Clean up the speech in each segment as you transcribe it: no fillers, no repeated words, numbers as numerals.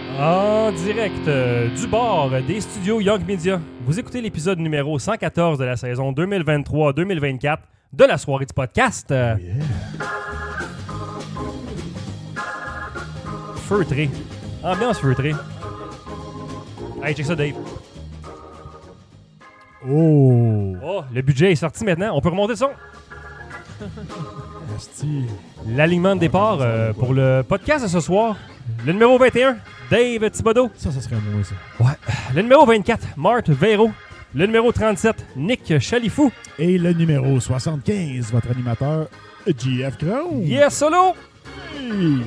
En direct du bar des studios Young Media, vous écoutez l'épisode numéro 114 de la saison 2023-2024 de la soirée du podcast. Feutré. Ambiance feutrée. Hey, check ça, Dave. Oh, le budget est sorti maintenant. On peut remonter le son. L'alignement de départ pour le podcast de ce soir. Le numéro 21, Dave Thibodeau. Ça serait moi, ça. Ouais. Le numéro 24, Marthe Véro. Le numéro 37, Nick Chalifou. Et le numéro 75, votre animateur, JF Crown. Yes, solo! Hey.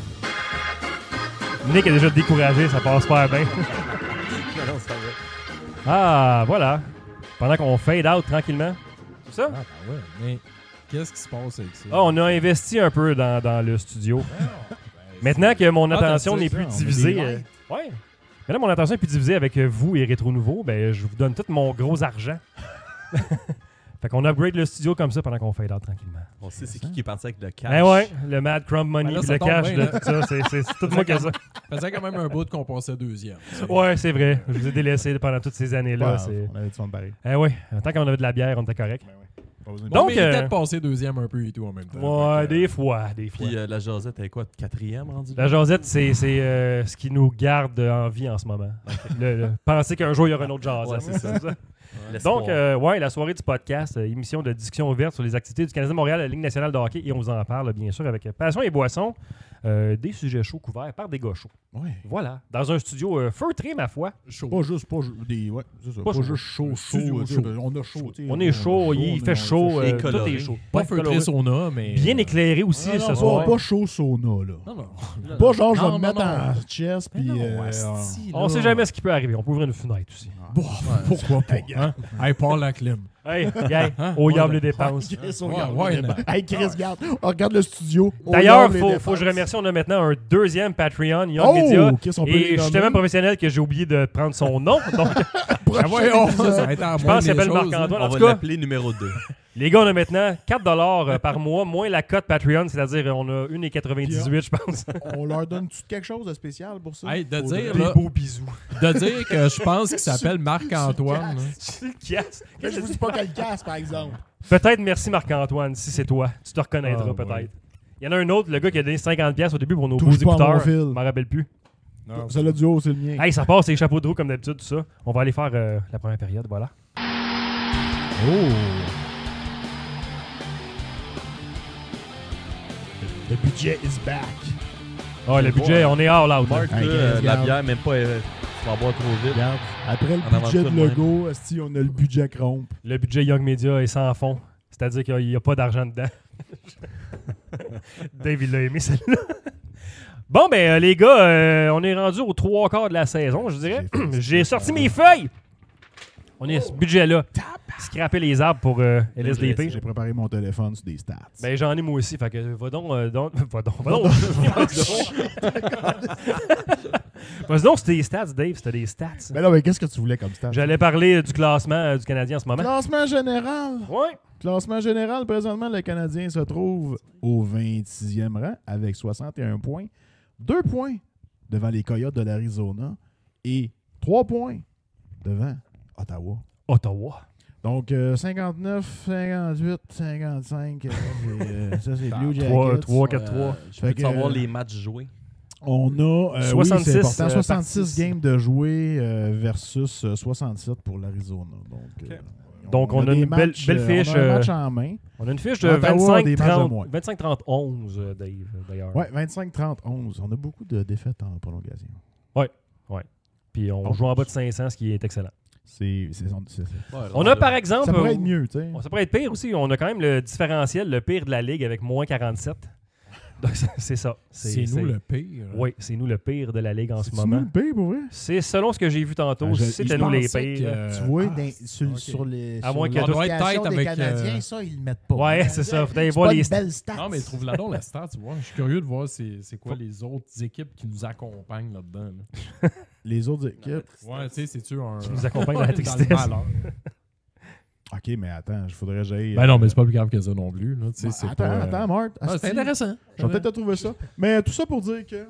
Nick est déjà découragé, ça passe pas bien. Non, ça va. Ah, voilà. Pendant qu'on fade out tranquillement. C'est ça? Ah, ben ouais, mais qu'est-ce qui se passe avec ça? Ah, on a investi un peu dans le studio. Maintenant que mon attention n'est plus divisée... ouais. Maintenant, mon attention est plus divisée avec vous et Rétro Nouveau, ben, je vous donne tout mon gros argent. Fait qu'on upgrade le studio comme ça pendant qu'on fade out tranquillement. On sait c'est qui est parti avec le cash. Ben ouais, le Mad Crumb Money, Ben là, puis ça le tombe cash, bien, de tout ça, c'est tout moi qui ai ça. Ça faisait quand même un bout qu'on passait deuxième. Ouais, c'est vrai. Je vous ai délaissé pendant toutes ces années-là. On avait du fun pareil. Eh oui, tant qu'on avait de la bière, on était correct. Donc, Donc, mais il est peut-être passé deuxième un peu et tout en même temps. Ouais, des fois. Puis la jasette, elle est quoi? Quatrième rendu? La jasette, c'est ce qui nous garde en vie en ce moment. Penser qu'un jour, il y aura une autre jasette. Ouais, c'est ça. Donc, ouais, la soirée du podcast, émission de discussion ouverte sur les activités du Canadien de Montréal, la Ligue nationale de hockey, et on vous en parle, bien sûr, avec passion et boisson. Des sujets chauds couverts par des gars chauds. Ouais. Voilà. Dans un studio feutré, ma foi. Chaud. Pas juste des. Ouais, c'est ça. Pas Pas chaud. juste chaud. Studio chaud. chaud. On a chaud. tu sais. On est chaud, il fait chaud, Et tout coloré. est chaud. Pas Ouais, feutré coloré. sauna, mais... Bien éclairé aussi Non, ce non, soir. pas chaud sauna, là. Non, non. Pas genre, je vais Non, me mettre non, non. en chest, puis. On sait jamais ce qui peut arriver. On peut ouvrir une fenêtre aussi. Bon, pourquoi pas? Hein? Hey, parle la clim. Hey, gars, au yable les dépenses. Chris, on Ouais, regarde ouais, les non. débats. Hey, Chris, regarde. On regarde le studio. on D'ailleurs, regarde les faut que je dépenses. remercie. On a maintenant un deuxième Patreon, Young Oh, Media. Chris, on peut Et les je suis nommer. tellement professionnel que j'ai oublié de prendre son nom. Donc, Ah, voyons, ça va être en je moins pense qu'il des s'appelle choses, Marc-Antoine. On En va tout cas, l'appeler numéro 2. les gars, on a maintenant $4 par mois, moins la cote Patreon, c'est-à-dire on a 1,98, je pense. On leur donne-tu quelque chose de spécial pour ça? Hey, de Faudrait- dire, Des là, beaux bisous. de dire que je pense qu'il s'appelle Marc-Antoine. là. C'est le casse. Mais je vous dis pas qu'elle casse, par exemple. Peut-être merci Marc-Antoine, si c'est toi. Tu te reconnaîtras Ah, peut-être. ouais. Il y en a un autre, le gars qui a donné 50$ au début pour nos beaux Touche pas à mon écouteurs. fil. Je m'en rappelle plus. C'est le duo, c'est le mien. Hey, ça passe, c'est les chapeaux de roue comme d'habitude, tout ça. On va aller faire la première période, voilà. Oh! Le budget is back. Ah, le budget, on est all out. là. Marc, Hey, là, Chris, la regarde. bière, même pas, tu vas boire trop vite. Regarde, après En le avant budget de de toi de logo, esti, on a le budget crompe. Le budget Young Media est sans fond. C'est-à-dire qu'il n'y a pas d'argent dedans. Dave, il l'a aimé, celle-là. Bon, ben, les gars, on est rendu aux 3/4 de la saison, je dirais. J'ai sorti mes feuilles. On est à ce budget-là. Scraper les arbres pour LSDP. J'ai préparé mon téléphone sur des stats. Ben, j'en ai moi aussi. Fait que, va donc. Va donc. Vas-y donc, c'était des stats, Dave. C'était des stats. Mais là, mais qu'est-ce que tu voulais comme stats? J'allais parler du classement du Canadien en ce moment. Classement général. Ouais. Classement général, présentement, le Canadien se trouve au 26e rang avec 61 points. 2 points devant les Coyotes de l'Arizona et 3 points devant Ottawa. Ottawa. Donc, 59, 58, 55. Ça, c'est Blue Jackets. 3, 4, 3. Je peux Fait que, savoir les matchs joués. On a 66, oui, c'est important, 66 parties. games de jouer versus 67 67 pour l'Arizona. Donc, on a une belle fiche, On a un match en main. On a une fiche de Ottawa a des matchs de 25-30, moins. 25-30-11, Dave, d'ailleurs. Ouais, 25-30-11. On a beaucoup de défaites en prolongation. Puis on joue en bas de 500, ce qui est excellent. C'est On a par exemple... ça pourrait être mieux, tu sais. Ça pourrait être pire aussi. On a quand même le différentiel, le pire de la Ligue avec moins 47. Donc, c'est ça. C'est nous le pire. Oui, c'est nous le pire de la Ligue en ce C'est-tu nous moment. le pire, pour vrai? C'est selon ce que j'ai vu tantôt, Ah, c'était je nous les pensais pires. que- Tu vois, ah, sur les À moins sur que- On doit être l'application tête des avec, Canadiens, ça, ils le mettent pas. Ouais, c'est ça. Faut aller C'est voir pas les une stats. belle stats. Non, mais trouve-la donc la stat, tu vois. Je suis curieux de voir c'est quoi les autres équipes qui nous accompagnent là-dedans. là. Les autres équipes. Ouais, tu sais, c'est-tu un... Qui nous accompagnent dans la le tristesse. malheur. OK, mais attends, il faudrait que j'aille... Ben non, mais c'est pas plus grave que ça non plus. Là. Tu sais, c'est attends, pas, attends, Marthe. Ah, c'est intéressant. Je vais peut-être te trouver ça. Mais tout ça pour dire que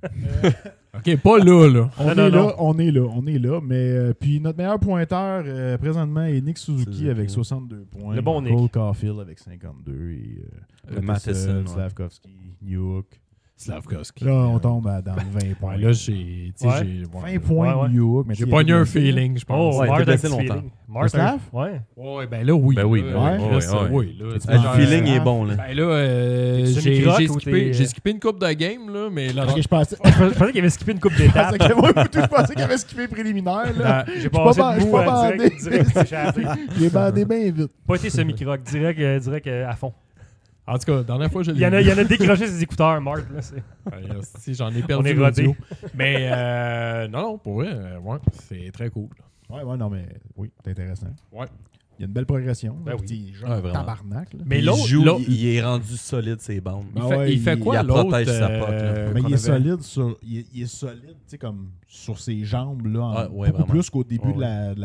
OK, pas là. On est là. Mais puis notre meilleur pointeur présentement est Nick Suzuki avec 62 points. Le bon Cole Nick. Caulfield avec 52 et Matheson, ouais. Slavkovski, Newhook. Slavkovski. Là, on tombe dans le 20 points. Ouais, là, j'ai... 20 points Ouais. Newhook. mais J'ai tu sais, pas il y a eu un des- feeling, je pense. Oh, Ouais, il Mart était a un blessé petit longtemps. feeling. Mart, Slav? Ouais. Ouais, ben là, oui. Ben oui, là, ben oui, Chris, ouais, ouais. oui, là, Tu tu penses Le genre, feeling il est bon, là. Ben là, T'es j'ai semi-croc ou t'es- j'ai skippé une coupe de game, là, mais là, Ok, je pensais Je pensais qu'il avait skippé une coupe d'étapes. je pensais qu'il avait skippé préliminaire. Là. J'ai pas passé ban- de je suis bout pas direct, bandé. c'est échappé. J'ai bandé bien vite. Pas été semi-croc, direct à fond. en tout cas, la dernière fois, je Il y en a décroché ses écouteurs, Mart. Là, c'est... si j'en ai On perdu est rodé. l'audio. Mais non, pour vrai, ouais, c'est très cool. Ouais, non, mais oui, c'est intéressant. Ouais. Il y a une belle progression. Ben oui. Il joue Ouais, vraiment. tabarnak. Là. Mais Il l'autre, joue, l'autre- il est rendu solide, ses bandes. Ben il ouais, fait quoi il l'autre? protège sa pote, là. Mais qu'on il est avait? solide sur. Il est solide, tu sais, comme sur ses jambes, là. Ah, ouais, beaucoup vraiment. plus qu'au début Ouais,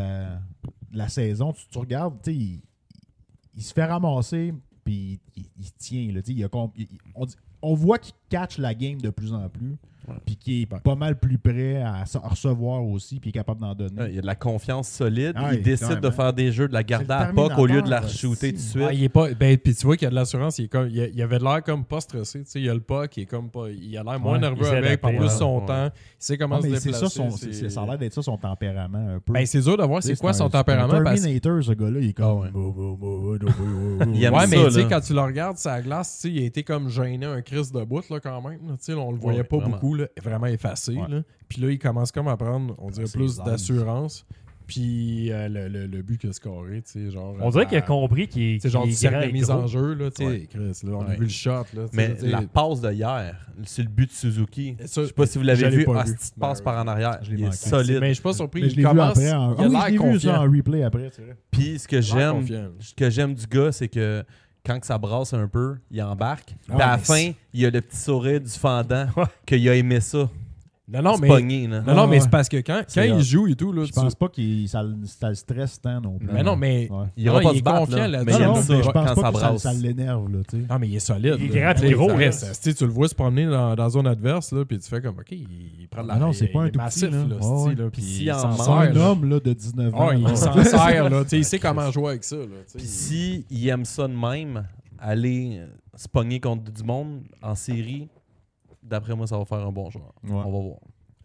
de la saison. Tu regardes, tu sais, il se fait ramasser, puis il tient, là. Tu sais, on voit qu'il catch la game de plus en plus. Puis qu'il est pas mal plus prêt à recevoir aussi, puis il est capable d'en donner. Il y a de la confiance solide. Ah, il décide carrément. de faire des jeux, de la garder C'est à le POC au lieu de la Terminator, shooter tout de si. suite. Ah, il est pas. Ben, puis tu vois qu'il y a de l'assurance. Il avait de l'air comme pas stressé. Tu sais, il y a le pas qui est comme pas. Il a l'air moins Ouais, nerveux il s'est avec, prend adapté, plus ouais. son Ouais. temps. Il sait comment Ah, se mais c'est déplacer. ça, ça a l'air d'être ça son tempérament un peu. Ben, c'est dur de voir c'est quoi son tempérament. C'est un Parce... Terminator, ce gars-là. Il est Ah ouais. comme. Il aime Ouais, ça, mais tu sais, là. quand tu le regardes sur la glace, tu sais, il a été comme gêné un Chris de bout, là, quand même. là. Tu sais, on le voyait Ouais, pas vraiment. beaucoup, là, vraiment effacé. Ouais. Là. Puis là, il commence comme à prendre, on dirait, C'est plus les d'assurance. Puis le but qu'il a scoré, tu sais, genre. On dirait qu'il a compris qu'il C'est genre qu'il du est cercle grand de et mise gros. en jeu, là, tu sais, Ouais. Chris, là, on a Ouais. vu le shot, là. tu sais, Mais tu sais, la passe de hier, c'est le but de Suzuki. Ça, Je sais pas si vous je l'avez l'ai vu. pas Ah, vu. cette passe Ben, par en arrière. je l'ai Il est manqué. solide. Mais je suis pas surpris. Mais je Il l'ai vu commence. après. Ah il a oui, l'air je l'ai vu ça confiant. en replay après, c'est vrai. Puis ce que Il a l'air j'aime, confiant. ce que j'aime du gars, c'est que quand que ça brasse un peu, il embarque. Ah, Puis à la mais fin, il y a le petit sourire du fendant Ouais. qu'il a aimé ça. Non, se mais. pogner, là. Non, mais Ouais. c'est parce que quand C'est il hot. joue et tout, là. Je pense pas que ça le stresse tant non plus. Mais non, mais. Ouais. Il ira Non, pas il se est battre, confiant là, là-dessus. mais il Non, aime non, ça mais je pense quand pas ça que brasse. ça l'énerve, là, tu sais. Non, mais il est solide. Il est là. grand et gros, Chris, là. tu le vois se promener dans la zone adverse, là, puis tu fais comme, OK, il prend de la. Ah non, c'est pas il un est tout massif, petit, là. là, Ouais, c'ti, ouais. là, Puis puis s'il il en s'en mange, C'est sert. un là. homme là, de 19 ans. Ouais, il s'en sert, là. Tu sais, il sait comment jouer avec ça, là. tu sais. Puis si il aime ça de même, aller se pogner contre du monde en série, d'après moi, ça va faire un bon joueur. Ouais. On va voir.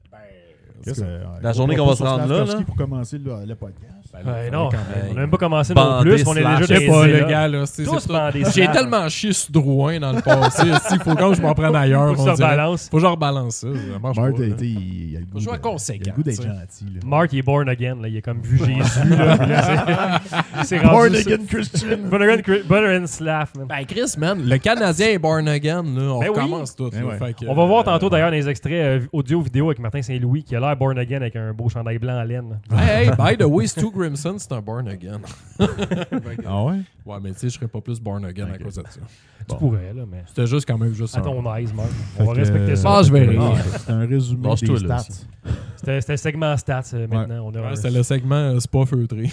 La journée qu'on va se rendre là, pour commencer le podcast. Ouais, non, quand on n'a même pas commencé non Bandé plus, on est slash- déjà Je sais pas, baisés, le là. gars, là. c'est Tous tout. bandés J'ai slash. tellement chié sur Drouin dans le passé. Il faut quand je m'en prenne ailleurs. Faut que on ça dirait. rebalance. Faut que je rebalance ça. Ça marche Mark, pas. là. il a le goût jouer de- conséquent, il a le goût d'être tu sais. gentil. Là. Mark, il est born again, là. Il a comme vu Jésus, là. Puis là, c'est Born rendu ça. again Christian. Born again slav, man. Ben, Chris, man, le Canadien est born again. Là. On Ben oui. recommence tout. Ben là. ouais. Fait que, On va voir tantôt d'ailleurs dans les extraits audio-vidéo avec Martin Saint-Louis qui a l'air born again avec un beau chandail blanc en laine. Hey, by the way, Stu Grimson, c'est un born again. Ah ouais? Ouais, mais tu sais, je serais pas plus born again à cause de ça. Tu pourrais, là, mais C'était juste quand même juste à un. ton aise, Mark. Fait On va que, respecter ça. Ah, je vais rire. C'est un résumé Lâche-toi, des là, stats. C'était segment stats maintenant. On a Ouais, c'était le segment Spa feutré.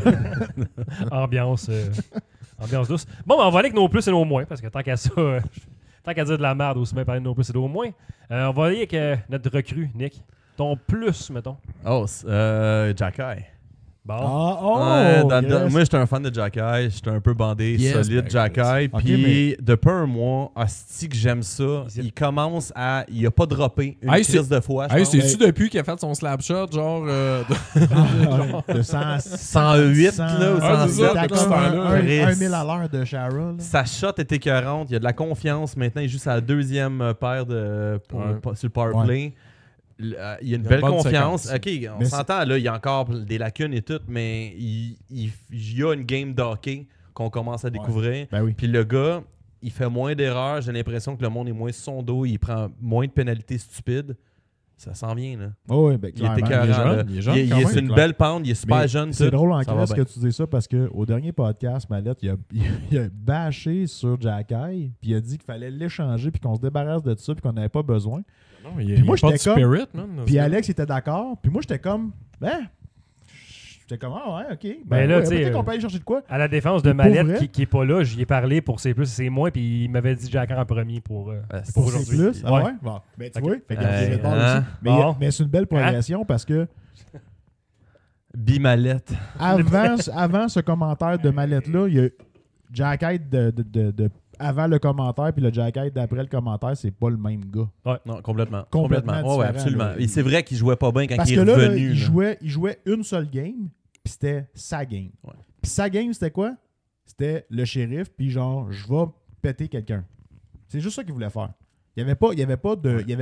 ambiance, ambiance douce. Bon, ben, on va aller avec nos plus et nos moins parce que tant qu'à ça, tant qu'à dire de la merde, aussi bien parler de nos plus et de nos moins. On va aller avec notre recrue, Nick. Ton plus, mettons. Oh, Jack-Eye. Bon. Ah, oh! Ouais, yes. moi, j'étais un fan de Jack-Eye. J'étais un peu bandé, Yes, solide ben, Jack-Eye. ok, Puis, depuis un mois, hostie que j'aime ça. Il commence à... Il a pas droppé une Hey, crise de fois, je Hey, pense. c'est-tu depuis qu'il a fait son slap shot, genre. De 100, 108, là, ou Ah, c'est 107. ça, T'as tout ce comme temps-là. un 1000 à l'heure de Shara. là. Sa shot est écœurante. Il y a de la confiance. Maintenant, il joue sa deuxième paire sur le power play. Il y a une belle bonne confiance. séquence. OK, on Mais s'entend, là, il y a encore des lacunes et tout, mais il y a une game d'hockey qu'on commence à découvrir. Ben oui. Puis le gars, il fait moins d'erreurs. J'ai l'impression que le monde est moins sur son dos. Il prend moins de pénalités stupides. Ça s'en vient, là. Oh, oui, ben, Il est clairement. écœurant, là. il est jeune Il quand est même, sur une clair. belle pente. Il est super Mais jeune. C'est tout. drôle en Ça va classe que tu dis ça parce qu'au dernier podcast, Mallette, il a bâché sur Jack-Eye, puis il a dit qu'il fallait l'échanger, puis qu'on se débarrasse de ça, puis qu'on n'avait pas besoin. Non, il y a, Puis moi, il y a pas de j'étais comme- spirit, man. Puis Alex était d'accord, puis moi, j'étais comme, ben, J'étais comme, ah ouais, OK. Ben là, ouais, tu sais, peut-être qu'on peut aller chercher de quoi. À la défense de Pour vrai? Mallette qui est pas là, j'y ai parlé pour ses plus et ses moins, puis il m'avait dit Jacker en premier pour Pour c'est aujourd'hui. plus. Ah Ouais. ouais? Bon. Ben, tu Ok. vois, fait qu'il y a Hey, des bords hein? aussi. Bon. Mais c'est une belle progression parce que Bimalette. avant ce commentaire de Mallette-là, il y a Jack Hyde avant le commentaire, puis le Jack Hyde d'après le commentaire, c'est pas le même gars. Non, complètement. Complètement Ouais, différent, absolument. là. Et c'est vrai qu'il jouait pas bien quand Parce il que est là, revenu. il là. jouait une seule game, puis c'était sa game. Ouais. Puis sa game, c'était quoi? C'était le shérif, puis genre, je vais péter quelqu'un. C'est juste ça qu'il voulait faire. Il n'y avait pas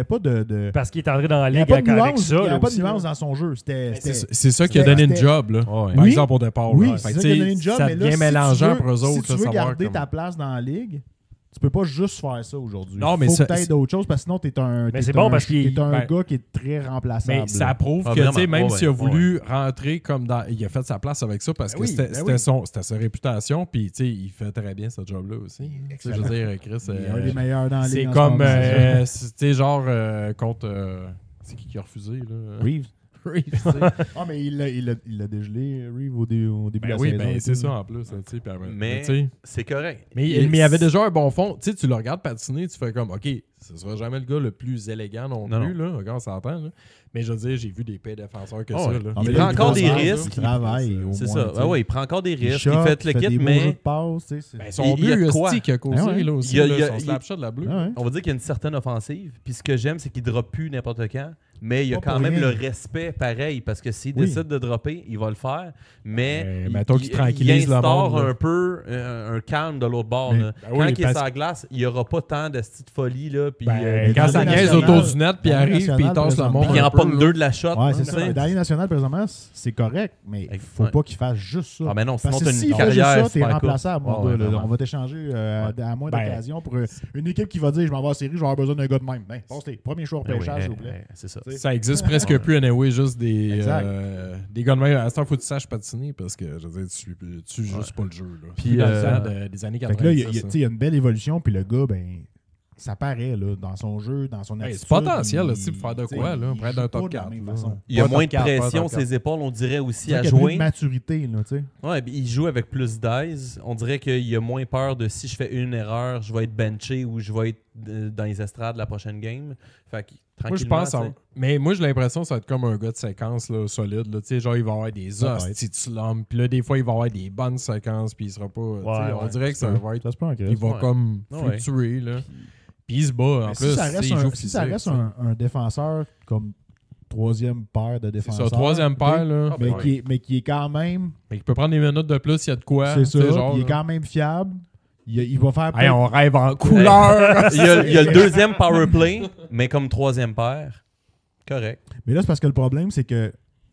de Parce qu'il est entré dans la il n'y ligue avait pas de avec nuance, ça. il y là avait pas de aussi, nuance là. dans son jeu. C'était C'est ça qui a donné une c'était- job, là. Ouais. Par Oui. exemple, au départ. Oui, là. c'est Fait ça que, qui a tu donné sais, une job, ça mais là, devient mélangeant pour eux si autres. tu là, veux savoir garder comme- ta place dans la ligue, tu peux pas juste faire ça aujourd'hui. Non, mais faut ça- que tu aies d'autres choses parce que sinon, t'es un, Mais c'est bon parce qu'il- t'es un ben, gars qui est très remplaçable. Mais ça prouve Ah, que, tu sais, vraiment, même ouais, s'il a ouais, voulu rentrer comme dans. Il a fait sa place avec ça parce que oui, c'était ben oui. c'était sa réputation, puis, tu sais, il fait très bien ce job-là aussi. Tu sais, je veux dire, Chris. Il est un des meilleurs dans la ligue. C'est en ce comme. moment. Tu sais, genre, contre. C'est qui a refusé, là? Reeves. Reeves, tu sais. Ah, mais il l'a dégelé, Reeves, au début de Ben la oui, saison. ben et c'est tout. ça en plus. Tu sais, puis, Mais tu sais, c'est correct. mais il y avait déjà un bon fond. Tu sais, tu le regardes patiner, tu fais comme, OK, ce sera jamais le gars le plus élégant non Non, plus, là. Regarde, on s'entend, là. Mais je veux dire, j'ai vu des pires défenseurs que Oh, ça, ouais. là. Ah, Il mais prend là, encore des commence, risques. Il travaille, au C'est moins, ça. tu sais. Ah ouais, il prend encore des risques. shot, Il fait le des kit, beaux jeux mais de passe, tu sais, c'est- Ben, son il y a but, de quoi? Esti, qui a causé, Ah ouais. là, aussi, Il y a- là, il y a- son il- slapshot de la bleue. Ah ouais. on va dire qu'il y a une certaine offensive. Puis ce que j'aime, c'est qu'il ne drop plus n'importe quand. Mais il y a Pas quand pour même rien. le respect pareil. Parce que s'il Oui. décide de dropper, il va le faire. Mais mettons qu'il tranquillise il le instaure monde, là. un peu un calme de l'autre bord. Mais- là. Ben Quand oui, il est parce- sur la glace, il n'y aura pas tant de petite folie. Là, puis, Ben, quand dans ça la niaise nationale- autour du net, puis il dans la arrive, puis il nationale, tasse le présentement, monde. puis il un en peu, pogne là. deux de la shot. Ouais, hein, c'est tu ça. sais. Dans les nationales, présentement, c'est correct, mais il faut Ouais. pas qu'il fasse juste ça. Ah, mais non, Parce sinon, que t'as s'il une fait juste carrière. ça, t'es super remplaçable, courte. mon Ouais, gars. là. vraiment. On va t'échanger à moins Ben, d'occasion pour une équipe qui va dire je m'en vais en série, je vais avoir besoin d'un gars de même. Ben, passe les premiers choix au Ben oui, repêchage, s'il vous plaît. c'est ça. Tu sais. Ça existe presque plus, anyway, juste des Exact. gars de même. À ce temps, faut que tu saches patiner parce que, je veux dire, tu joues juste pas le jeu. Là. Puis, Dans le temps des années Fait 90. que là, il y a une belle évolution, puis le gars, ben, ça paraît là, dans son jeu, dans son Hey, attitude. c'est potentiel, là, il- pour faire de tu sais, quoi, là, il près joue d'un pas top de la 4. même là. façon. Il y a Pas moins de top 4, pression pas sur top ses épaules, on dirait aussi C'est à vrai qu'il y a plus jouer. de maturité, là, tu sais. Ouais, puis il joue avec plus d'aise. On dirait qu'il y a moins peur de si je fais une erreur, je vais être benché ou je vais être dans les estrades la prochaine game. Fait que Moi, je tranquillement, pense. tu sais. Mais moi, j'ai l'impression que ça va être comme un gars de séquence là, solide. Là. Tu sais, genre, il va avoir des os, Peut-être. petits slumps. Puis là, des fois, il va avoir des bonnes séquences. Puis il sera pas. tu sais, on dirait que ça va être. Ça se peut en Il va Ouais. comme Ouais. fluctuer. Là. Puis il se bat. En Mais plus, si ça tu sais, reste, il joue si ça physique, reste tu sais. un défenseur comme troisième paire de C'est défenseurs. ça, troisième tu sais, paire, là. Ah, Mais, ben qui est quand même. Mais il peut prendre des minutes de plus s'il y a de quoi. c'est tu sais, ça. genre, il est là. quand même fiable. Il va faire. Hey, peut-être- on rêve en couleur. Il y a le deuxième power play, mais comme troisième paire. Correct. Mais là, c'est parce que le problème, c'est que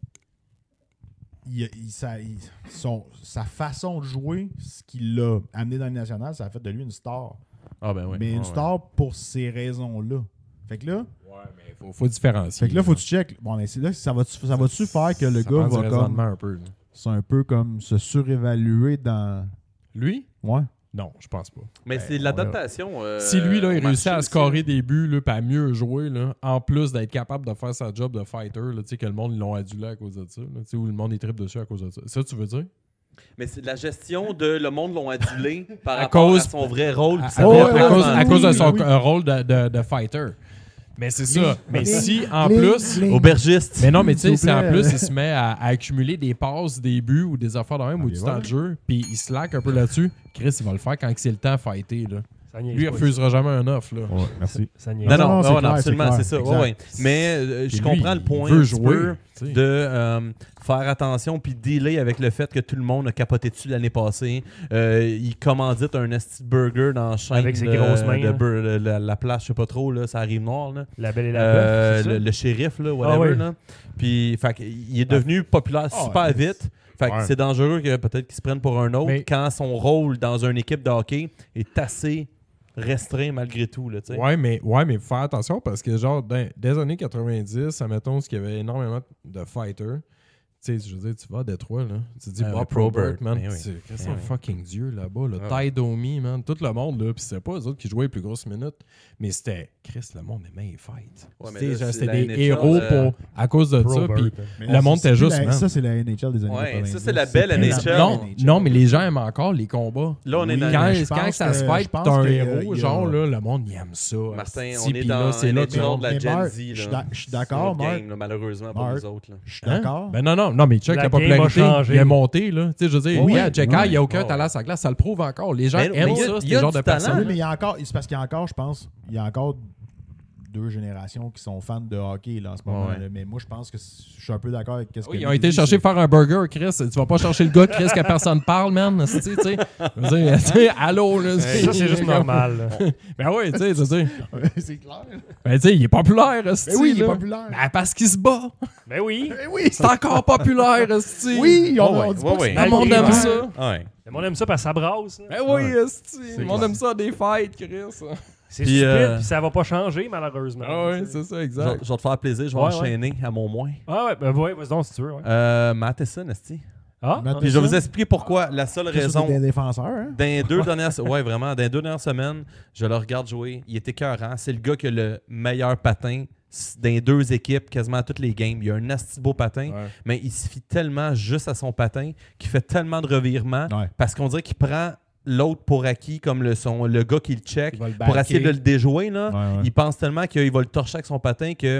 sa façon de jouer, ce qui l'a amené dans le national, ça a fait de lui une star. Ah ben oui. Mais une star pour ces raisons-là. Fait que là, Ouais, mais faut différencier. fait que là, faut que tu check. Bon, mais c'est là, ça va-tu faire que le Ça gars prend du va raisonnement comme. un peu. là. C'est un peu comme se surévaluer dans. Lui? Ouais. Non, je pense pas. Mais c'est de l'adaptation. Si lui, là, il au réussit marché à aussi, scorer des buts, là, puis à mieux jouer, là, en plus d'être capable de faire sa job de fighter, là, tu sais, que le monde ils l'ont adulé à cause de ça, là, tu sais, ou le monde il tripe dessus à cause de ça. Ça, tu veux dire? Mais c'est de la gestion de le monde l'ont adulé par À rapport cause- à son vrai rôle. puis À, sa Oh, vraie ouais, performance. à cause de son oui. rôle de fighter. Mais c'est ça. Mais si, en Cling, plus... cling. Aubergiste. Mais non, mais tu sais, S'il si vous en plaît. plus, il se met à accumuler des passes, des buts ou des affaires de même ou mais du voilà. temps de jeu, puis il slack un peu là-dessus, Chris, il va le faire quand c'est le temps à fighter, là. Ça niaise Lui, il pas. refusera jamais un offre, là. Ouais, merci. Ça niaise Non, pas. non, Non, c'est non, clair, absolument, c'est c'est ça. clair, Ouais, ouais. exact. Mais je Puis comprends lui, le point il veut un petit jouer, peu tu sais. de faire attention puis dealer avec le fait que tout le monde a capoté dessus l'année passée. Il commandite un esti de burger dans la chaîne Avec ses grosses mains, de hein. la place, je sais pas trop, là, ça arrive noir. Là. La belle et la bœuf. c'est ça? Le shérif, là, whatever. Ah oui. Là. Puis, fait, il est devenu populaire super ouais. vite. Fait que Ouais. c'est dangereux que peut-être qu'il se prenne pour un autre Mais- quand son rôle dans une équipe de hockey est assez restreint malgré tout. Là, tu sais. Ouais, mais faut faire attention parce que, genre, des années 90, admettons, qu'il y avait énormément de fighters, tu sais, je veux dire, tu vas à Détroit, là. Tu te dis Bob Probert, Probert, man. mais oui. C'est Mais un oui. fucking dieu là-bas. Là. Ah Ty Domi, man. Tout le monde, là. Puis c'était pas eux autres qui jouaient les plus grosses minutes. Mais c'était. Chris, le monde aimait les fights. Ouais, mais Tu sais, là, genre, c'est c'était la des NHL, héros à cause de ça. Probert, Puis hein. Mais le monde c'est était plus juste, man. Ça, c'est la NHL des années Ouais, 90. ça, c'est la belle plus NHL. la non, NHL. non, mais les gens aiment encore les combats. Là, on est Oui, dans... Quand, je quand pense ça se que- fight, je t'as pense un que, héros, il y a- genre, là, le monde, il aime ça. Martin, asti, on est puis dans là, c'est là que NHL de la Mais Gen Mark, Z. je suis d'accord, Mark. Game, là, malheureusement, pour Mark. nous autres. Là. Je suis d'accord. Ben non, mais check La la game a popularité, changé. il est monté, là. Tu sais, je veux dire, Oui, yeah, Jacka, il n'y a aucun Oh. talent à sa glace, ça le prouve encore. Les gens Mais aiment il y a- ça, il ces y a genres du de talent. personnes. Oui, mais il y a encore, c'est parce qu'il y a encore, je pense, il y a encore 2 générations qui sont fans de hockey là, en ce moment. Ouais. Là. Mais moi, je pense que je suis un peu d'accord avec ce que Oui, ils lui ont été dit, chercher c'est- faire un burger, Chris. Tu vas pas chercher le gars, Chris, que personne parle, man. Tu sais, je veux dire, tu sais, allô, là. Ça, c'est juste normal. là. Ben oui, tu sais, je veux dire. c'est clair. Ben, tu sais, il est populaire, esti, Mais oui, il est là. populaire. Ben, parce qu'il se bat. Ben oui. Mais oui, C'est encore populaire, esti. oui, on Ouais, dit ouais, pas que ouais. c'est Le monde aime Ouais. ça. Ouais. Le monde aime ça parce que ça brasse. là. Ben oui, esti. C'est Le monde clair. aime ça, des fights, Chris. C'est Puis, stupide, puis ça va pas changer, malheureusement. Ah ouais, Tu sais. c'est ça, Je exact. je vais te faire plaisir, je vais Ouais, enchaîner à mon moins. Ah ouais, ben ouais, vas-y donc si tu veux. Ouais. Matheson, esti. Ah, Matt- Puis je vais vous expliquer pourquoi. La seule Qu'est-ce que raison... c'est des défenseurs. Hein? Dans les deux dernières, ouais, vraiment, dans les 2 dernières semaines, je le regarde jouer. Il est écœurant. C'est le gars qui a le meilleur patin dans les 2 équipes, quasiment à toutes les games. Il a un asti beau patin, Ouais. mais il se fie tellement juste à son patin qu'il fait tellement de revirements Ouais. parce qu'on dirait qu'il prend l'autre pour acquis, comme le gars qui le check, Il va le pour backer. essayer de le déjouer. Là. Ouais, ouais. Il pense tellement qu'il va le torcher avec son patin que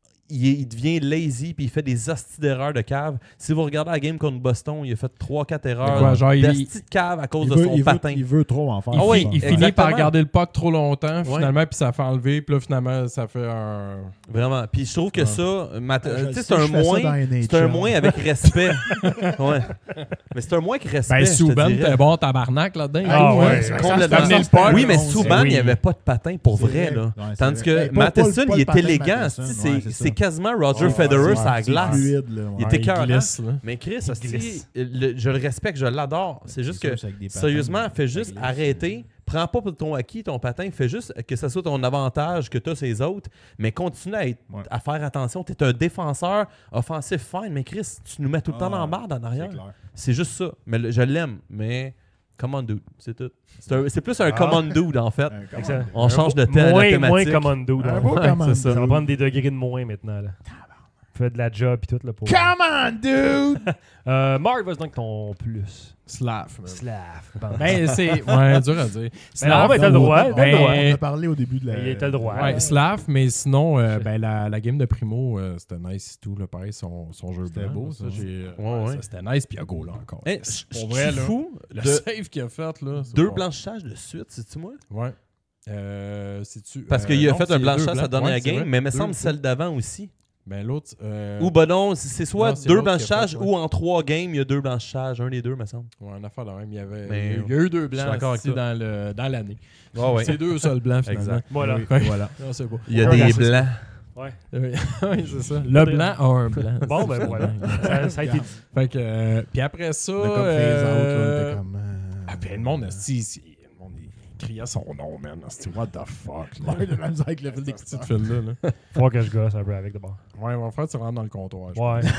il devient lazy puis il fait des hosties d'erreurs de cave. Si vous regardez la game contre Boston, il a fait 3-4 erreurs quoi, genre, il- d'hosties de cave à cause Il de veut, son il, veut, patin. il veut trop en faire. Ah oui, Il finit exactement. par garder le puck trop longtemps, Ouais. finalement, puis ça fait enlever, puis là, finalement, ça fait un... Vraiment. Puis je trouve que Ouais. ça, Je tu sais, sais, c'est un je fais ça moins. dans NHL. C'est un moins avec respect. Ouais. Mais c'est un moins avec respect. Ben, je te Souban, dirais. t'es bon tabarnak là-dedans. Ah Hey, ouais, c'est Complètement. ça, amené le puck. Oui, mais non, Souban, oui. il n'y avait pas de patin pour C'est vrai. Là. Ouais, c'est Tandis vrai. que Ben, pas Matheson, le il est patin de élégant. Matheson, c'est ouais, c'est ça. quasiment Roger Ouais, Federer ouais, sur la c'est glace. fluide, là, ouais. Il était écœurant. glisse, là. Mais Chris, Il hostie, glisse. je le respecte, je l'adore. C'est juste sûr, que, c'est avec des patins, sérieusement, mais fais ça juste glisse. arrêter. Prends pas pour ton acquis ton patin. Fais juste que ce soit ton avantage que tu as ces autres. Mais continue Ouais. à faire attention. Tu es un défenseur offensif fine. Mais Chris, tu nous mets tout le temps Ah, dans la barre en arrière. C'est clair. C'est juste ça. Mais je l'aime. Mais common dude, c'est tout. C'est plus un common dude, en fait. Excellent. On change de Moins, moins thématique. commando. Un donc. beau Ouais, commando. c'est ça. Ça va prendre des degrés de moins maintenant. Là. Fais de la job et tout. Là, pour... Come on, dude! Mark, vas-y donc ton plus. Slav. man. Slav. Ben, c'est... Ouais, dur à dire. Ben non, ben t'as le droit. On T'as le droit. on a parlé au début de la... Il était le droit. Ouais, Slav, mais sinon, ben, la game de Primo, c'était nice et tout. Là, pareil, son jeu C'était blanc, beau, là, ça. Ouais. ça, c'était nice, puis il a goal encore. Hey, Pour je vrai, suis là, fou. le de save qu'il a fait, là. c'est 2 bon. blanchissages de suite, c'est-tu moi? Ouais. C'est-tu... Parce qu'il a non, fait c'est un deux blanchissage blancs. sa dernière Ouais, c'est game, vrai. mais il me Deux semble fois. celle d'avant aussi. Ben, l'autre... Ou ben non, c'est soit Non, c'est 2 l'autre qui a blanchissages fait, ouais. ou en 3 games, il y a 2 blanchissages. Un des deux, me semble. Ouais, une affaire de même. Il y avait... Mais il y a eu 2 je suis blancs d'accord avec aussi toi. dans l'année. Ah ouais. C'est 2 seuls blancs, finalement. Exact. Voilà. Oui, Ouais. voilà. Non, c'est beau. Il y a Un des raciste. blancs. Ouais. Oui, c'est ça. Le blanc a un blanc. Bon, ben voilà. Ça a été dit. Fait que... puis après ça... Mais comme phase out, là, on était comme... Ah, puis le monde, esti, le monde, il criait son nom, man. Esti, what the fuck, là. Ouais, de la misère avec le fil Des d'écoute. petites fils-là, là. Faut que je gosse un peu avec de bord. Ouais, on va faire, tu rentres dans le comptoir. je Ouais.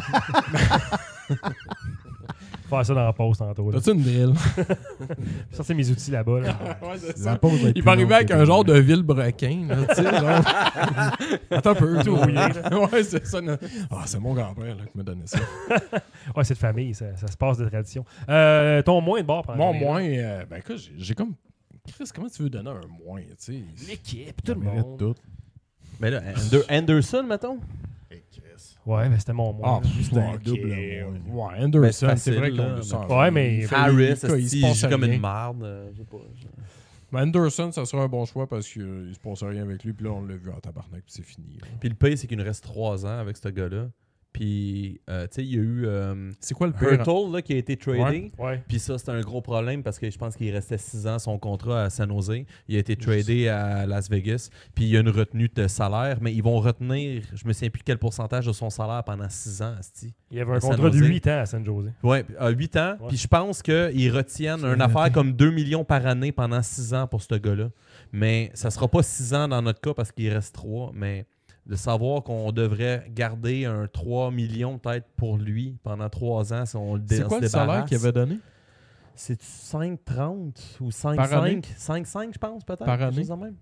Faire ça dans la pause tantôt. Là. T'as-tu une drill? Ça, c'est mes outils là-bas. Là. Ouais, c'est La pause va être Il plus va arriver longue avec que un genre de prévu. vilebrequin, là, tu sais, genre. Attends un peu. Tout là. rouillé, là. Ouais, c'est ça. là. Ah, c'est mon grand-père, là, qui m'a donné ça. Ouais, c'est de famille, ça se passe de tradition. Ton moins de bord, par Mon exemple. moins, ben écoute, j'ai comme... Chris, comment tu veux donner un moins, tu sais? L'équipe, tout On le mérite monde. tout. Mais là, Anderson, mettons. Ouais, mais c'était mon moins. Ah, là. Juste un ok. double Ouais, Ben, Anderson, c'est c'est facile, vrai là, qu'on mais- s'en Ouais, mais- il fait- Harris, il se esti, il passe joue comme rien. une marde. Je sais pas. Mais Anderson, ça serait un bon choix parce qu'il se passe rien avec lui. Puis là, on l'a vu en tabarnak, puis c'est fini. là. Puis le pire, c'est qu'il nous reste 3 ans avec ce gars-là. Puis, tu sais, il y a eu C'est quoi le pire? Hurtle là, qui a été tradé. Ouais. Puis ça, c'était un gros problème parce que je pense qu'il restait 6 ans son contrat à San Jose. Il a été tradé à Las Vegas. Puis il y a une retenue de salaire, mais ils vont retenir, je me souviens plus quel pourcentage de son salaire pendant 6 ans, asti. Il y avait un À San contrat de Jose. 8 ans à San Jose. Ouais, à 8 ans. Ouais. Puis je pense qu'ils retiennent une affaire comme 2 millions par année pendant 6 ans pour ce gars-là. Mais ça sera pas 6 ans dans notre cas parce qu'il reste 3. Mais De savoir qu'on devrait garder un 3 millions peut-être pour lui pendant 3 ans si on C'est quoi le salaire qu'il avait donné? C'est 5,30 ou Par année? 5,5 je pense peut-être. Par quelque année? chose de même.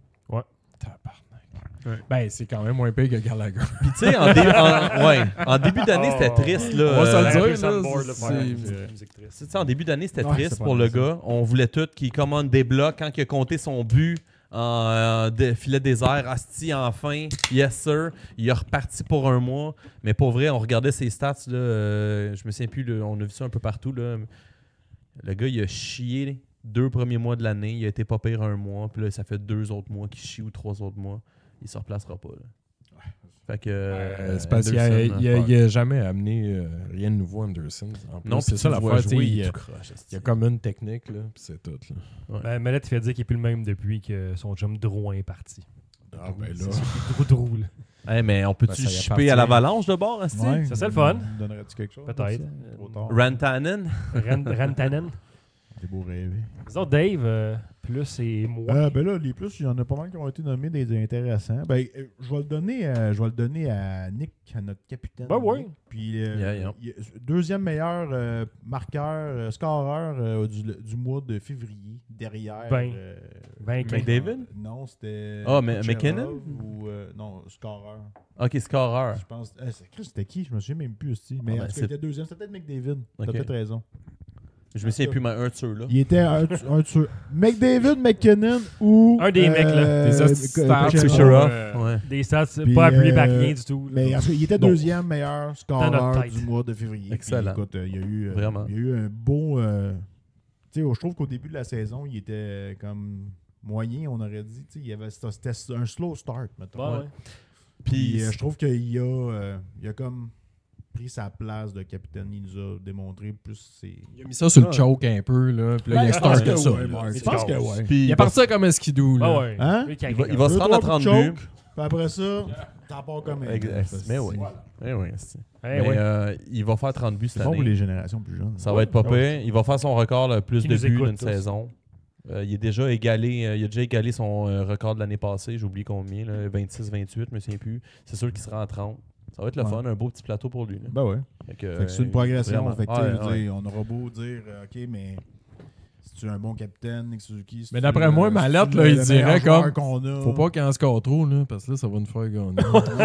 Tabarnak. Ben, c'est quand même moins pire que Gallagher. Puis tu sais, en début d'année, c'était triste. Là, On va se le dire, Après, là, Soundboard, là, c'est- faire la musique triste. Tu sais, en début d'année, c'était Ouais, triste c'est pas pour le mal ça. gars. On voulait tout qu'il commande des blocs quand il a compté son but en filet désert. Asti, enfin, yes sir. Il est reparti pour un mois. Mais pour vrai, on regardait ses stats. Là, je me souviens plus, là, on a vu ça un peu partout. Là. Le gars, il a chié 2 premiers mois de l'année. Il a été pas pire un mois. Puis là, ça fait 2 autres mois qu'il chie ou 3 autres mois. Il se replacera pas. Là. Fait que. C'est parce qu'il a jamais amené rien de nouveau, Anderson. En plus, Non, c'est puis ça tu le vois l'affaire. jouer, Il il y est a tout croche, asti. il y a comme une technique, là, puis c'est tout. Là. Ben, Mallette, il fait dire qu'il est plus le même depuis que son chum Drouin est parti. Ah, ben là. Drou, là. Hey, mais on peut-tu Ben, ça y chipper appartient. à l'avalanche de bord, Asti? Ouais. Ça serait le fun. Me donnerais-tu quelque chose? Peut-être. Trop tard. Rantanen? Rantanen. C'est beau rêver. Disons, Dave, plus et moins. Ben là, les plus, il y en a pas mal qui ont été nommés des intéressants. Ben, je vais le donner à Nick, à notre capitaine. Ben oui. Puis, Yeah. deuxième meilleur marqueur, scoreur du mois de février, derrière. Ben, McDavid? Non, c'était. Ah, mais Kucherov McKinnon? Ou, non, scoreur. Ok, scoreur. Je pense. C'était qui? Je me souviens même plus aussi. Mais ben, en tout cas, il était deuxième. C'était peut-être McDavid. T'as Ok. peut-être raison. Je me souviens plus, mais un de ceux-là. Il était un de ceux. McDavid, McKinnon ou. Un des mecs, là. Des stats, Kucherov. Ouais. Des stats Puis, pas appuyés par rien du tout. là. Mais en tout cas, il était Non. deuxième meilleur Dans scoreur notre tête. du mois de février. Excellent. Puis, écoute, il y a eu, Vraiment. il y a eu un beau. Tu sais, je trouve qu'au début de la saison, il était comme moyen, on aurait dit. Tu sais, c'était un slow start, mettons. Ouais. Puis Puis, je trouve qu'il il a comme pris sa place de capitaine. Il nous a démontré plus ses. Il a mis ça sur le choke un peu, là. Puis là, il a je pense starté que ça. ouais, là. Marc. Je C'est pense que grosse. ouais. puis Il est parti comme un skidoo, là. Ah ouais. Hein? Lui qui Il va agresse. se rendre à 30 buts. Puis après ça, t'en pars comme un. Exact. Mais oui. Mais oui, asti. Eh Mais, ouais. il va faire 30 buts cette C'est bon pour année. les générations plus jeunes. Ça va être pas Ouais. pire. Il va faire son record le plus Qui de nous buts écoute d'une tous. saison. Il a déjà égalé son record de l'année passée. J'ai oublié combien. 26-28, je me souviens plus. C'est sûr qu'il sera en 30. Ça va être le Ouais. fun, un beau petit plateau pour lui. Là. Ben ouais. Fait que, Fait que c'est une progression. vraiment. Fait que, tu sais, Ouais, je veux ouais. dire, on aura beau dire, OK, mais si tu es un bon capitaine, Nick Suzuki. Mais d'après moi, Mallette, là, il dirait comme, Faut Faut pas qu'il en score trop, là, parce que là, ça va nous faire gagner.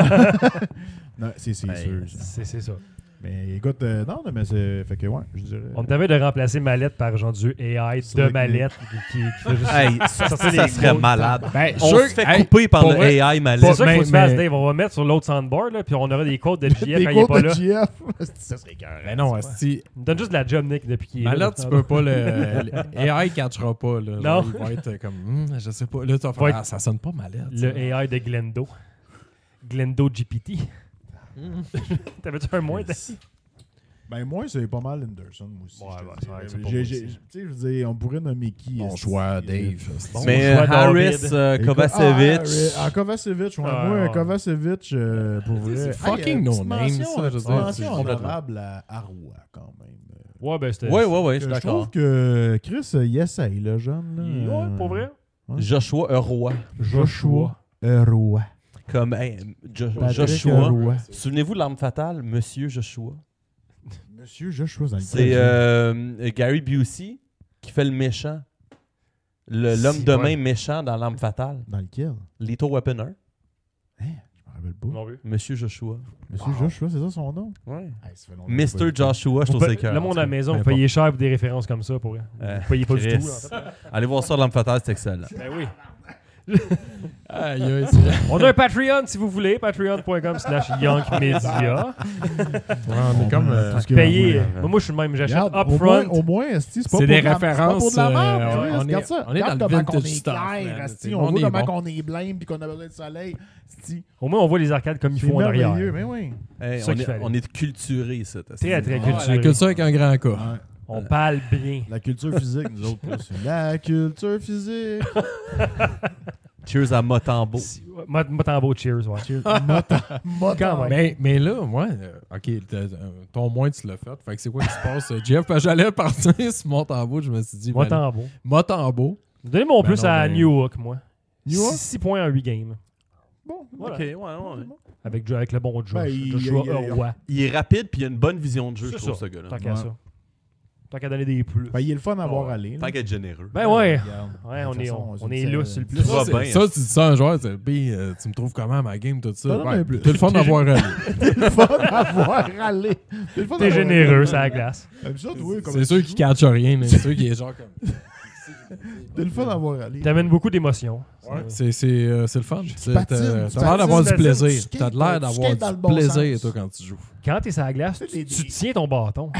Non, c'est sûr. ça. C'est ça. Mais écoute, non, mais c'est. Fait que ouais, je dirais. On t'avait de remplacer Mallette par genre du AI C'est de vrai que- Mallette qui fait juste. Hey, ça serait malade. Ben, On sûr- se fait hey, couper par pour le vrai, AI C'est malade. ça qu'il faut que tu mais- fasses, Dave. On va mettre sur l'autre soundboard, là, puis on aura des codes de JF Des quand il est cours pas de là. GF. Ça serait carré. Ben non, asti, Il me donne juste de la job, Nick, depuis qu'il est là. Mallette, tu peux pas le AI catchera pas, là. Non. Genre, il va être comme, je sais pas. Là, tu vas Va faire, être- ah, ça sonne pas Mallette. Le AI de Glendo. Glendo GPT. T'avais-tu un moins, Dave? Ben, moi, c'est pas mal Anderson, moi aussi. Ouais, je te ouais, dis. c'est vrai que c'est pas Tu moi sais, aussi. je veux dire, on pourrait nommer qui. Bon est-ce choix, qui- Dave. Bon Mais choix, Harris, David. Kovacevic. Kovacevic, ouais. Ah, Moi, ouais. Kovacevic, pour vrai. C'est fucking Hey, no petite name, mention, ça, je veux petite dire, mention c'est complètement. honorable à Roy, quand même. Ouais, ben c'était. Ouais, je suis Je d'accord. trouve que Chris, il essaye, le jeune. Là. Ouais, pour vrai. Joshua Roy. Joshua Roy. Comme Patrick Joshua. Roy. Souvenez-vous de l'arme fatale, Monsieur Joshua. Monsieur Joshua, dans le C'est Gary Busey qui fait le méchant. L'homme Si, de ouais. main méchant dans l'arme fatale. Dans lequel? Lethal Weapon 1. Hein? Je me rappelle pas. Non, oui. Monsieur Joshua. Monsieur Joshua, c'est ça son nom? Ouais. Hey, ça fait longtemps que j'ai pas Mr. vu ça. Joshua, je trouve ça écœurant. Le monde à la maison, vous Peu importe. payez cher pour des références comme ça, pour vrai. Vous payez pas du Chris. tout, en fait. Allez voir ça, l'arme fatale, c'est excellent. Ben oui. Aïe, aïe, c'est- On a un Patreon si vous voulez, patreon.com/youngmedia. on est comme. Tout ce que Payez. vous Moi, je suis le même, j'achète Regarde, upfront. au moins, esti, c'est pas C'est pour des de la- c'est pas références, pour de la merde, on Chris, est- regarde ça. on est Regarde dans le comment on vintage est stuff, clair, man. esti, On on voit est comment bon. on est blême puis qu'on a besoin de soleil. esti. Au moins, on voit les arcades comme ils C'est font en arrière. merveilleux, mais oui. Hey, ça qu'il fallait. on est culturés, ça. Très, très Ah, culturé. la culture avec un grand cas. Ouais. On parle bien. La culture physique, nous autres. là, c'est la culture physique. Cheers à Motambo. Motambo, cheers. Ouais. Quand même. Mais là, moi, OK, ton moins, tu l'as fait. Fait que c'est quoi qui se passe? Jeff, parce que j'allais partir sur Montembeau, je me suis dit. Motambo. Motambeau. Donnez mon Ben plus non, à ben- New Hook, moi. New Hook? 6 points en 8 games. bon. Voilà. Ok, ouais. Avec le bon Joshua. Ben, il- Joshua il- il- Roy. Il est rapide puis il a une bonne vision de jeu, je C'est trouve, ça. ce gars-là. Tant qu'à Ouais. ça. Tant qu'à donner des plus. Ben, il est le fun à voir Ouais. aller. là. Tant qu'à être généreux. Ben ouais. Regarde. Ouais, De on toute est, façon, on je est dis, là sur le plus. Tout va Ça, bien, ça, tu dis ça à un joueur, tu me trouves comment ma game, tout ça? Non, non, mais plus. T'es le fun d'avoir aller. C'est le fun à voir aller. C'est le fun T'es à voir généreux, aller. c'est à la glace. Comme ça, toi, comme C'est sûr qu'il catch rien, mais c'est sûr qu'il est genre comme. T'es le fun à voir aller. T'amènes beaucoup d'émotions. C'est le fun. patines, T'as l'air d'avoir du patines, plaisir. tu skates, T'as l'air tu d'avoir skates dans le du bon plaisir, sens. toi, quand tu joues. Quand t'es sur la glace, C'est des- tu tiens ton bâton.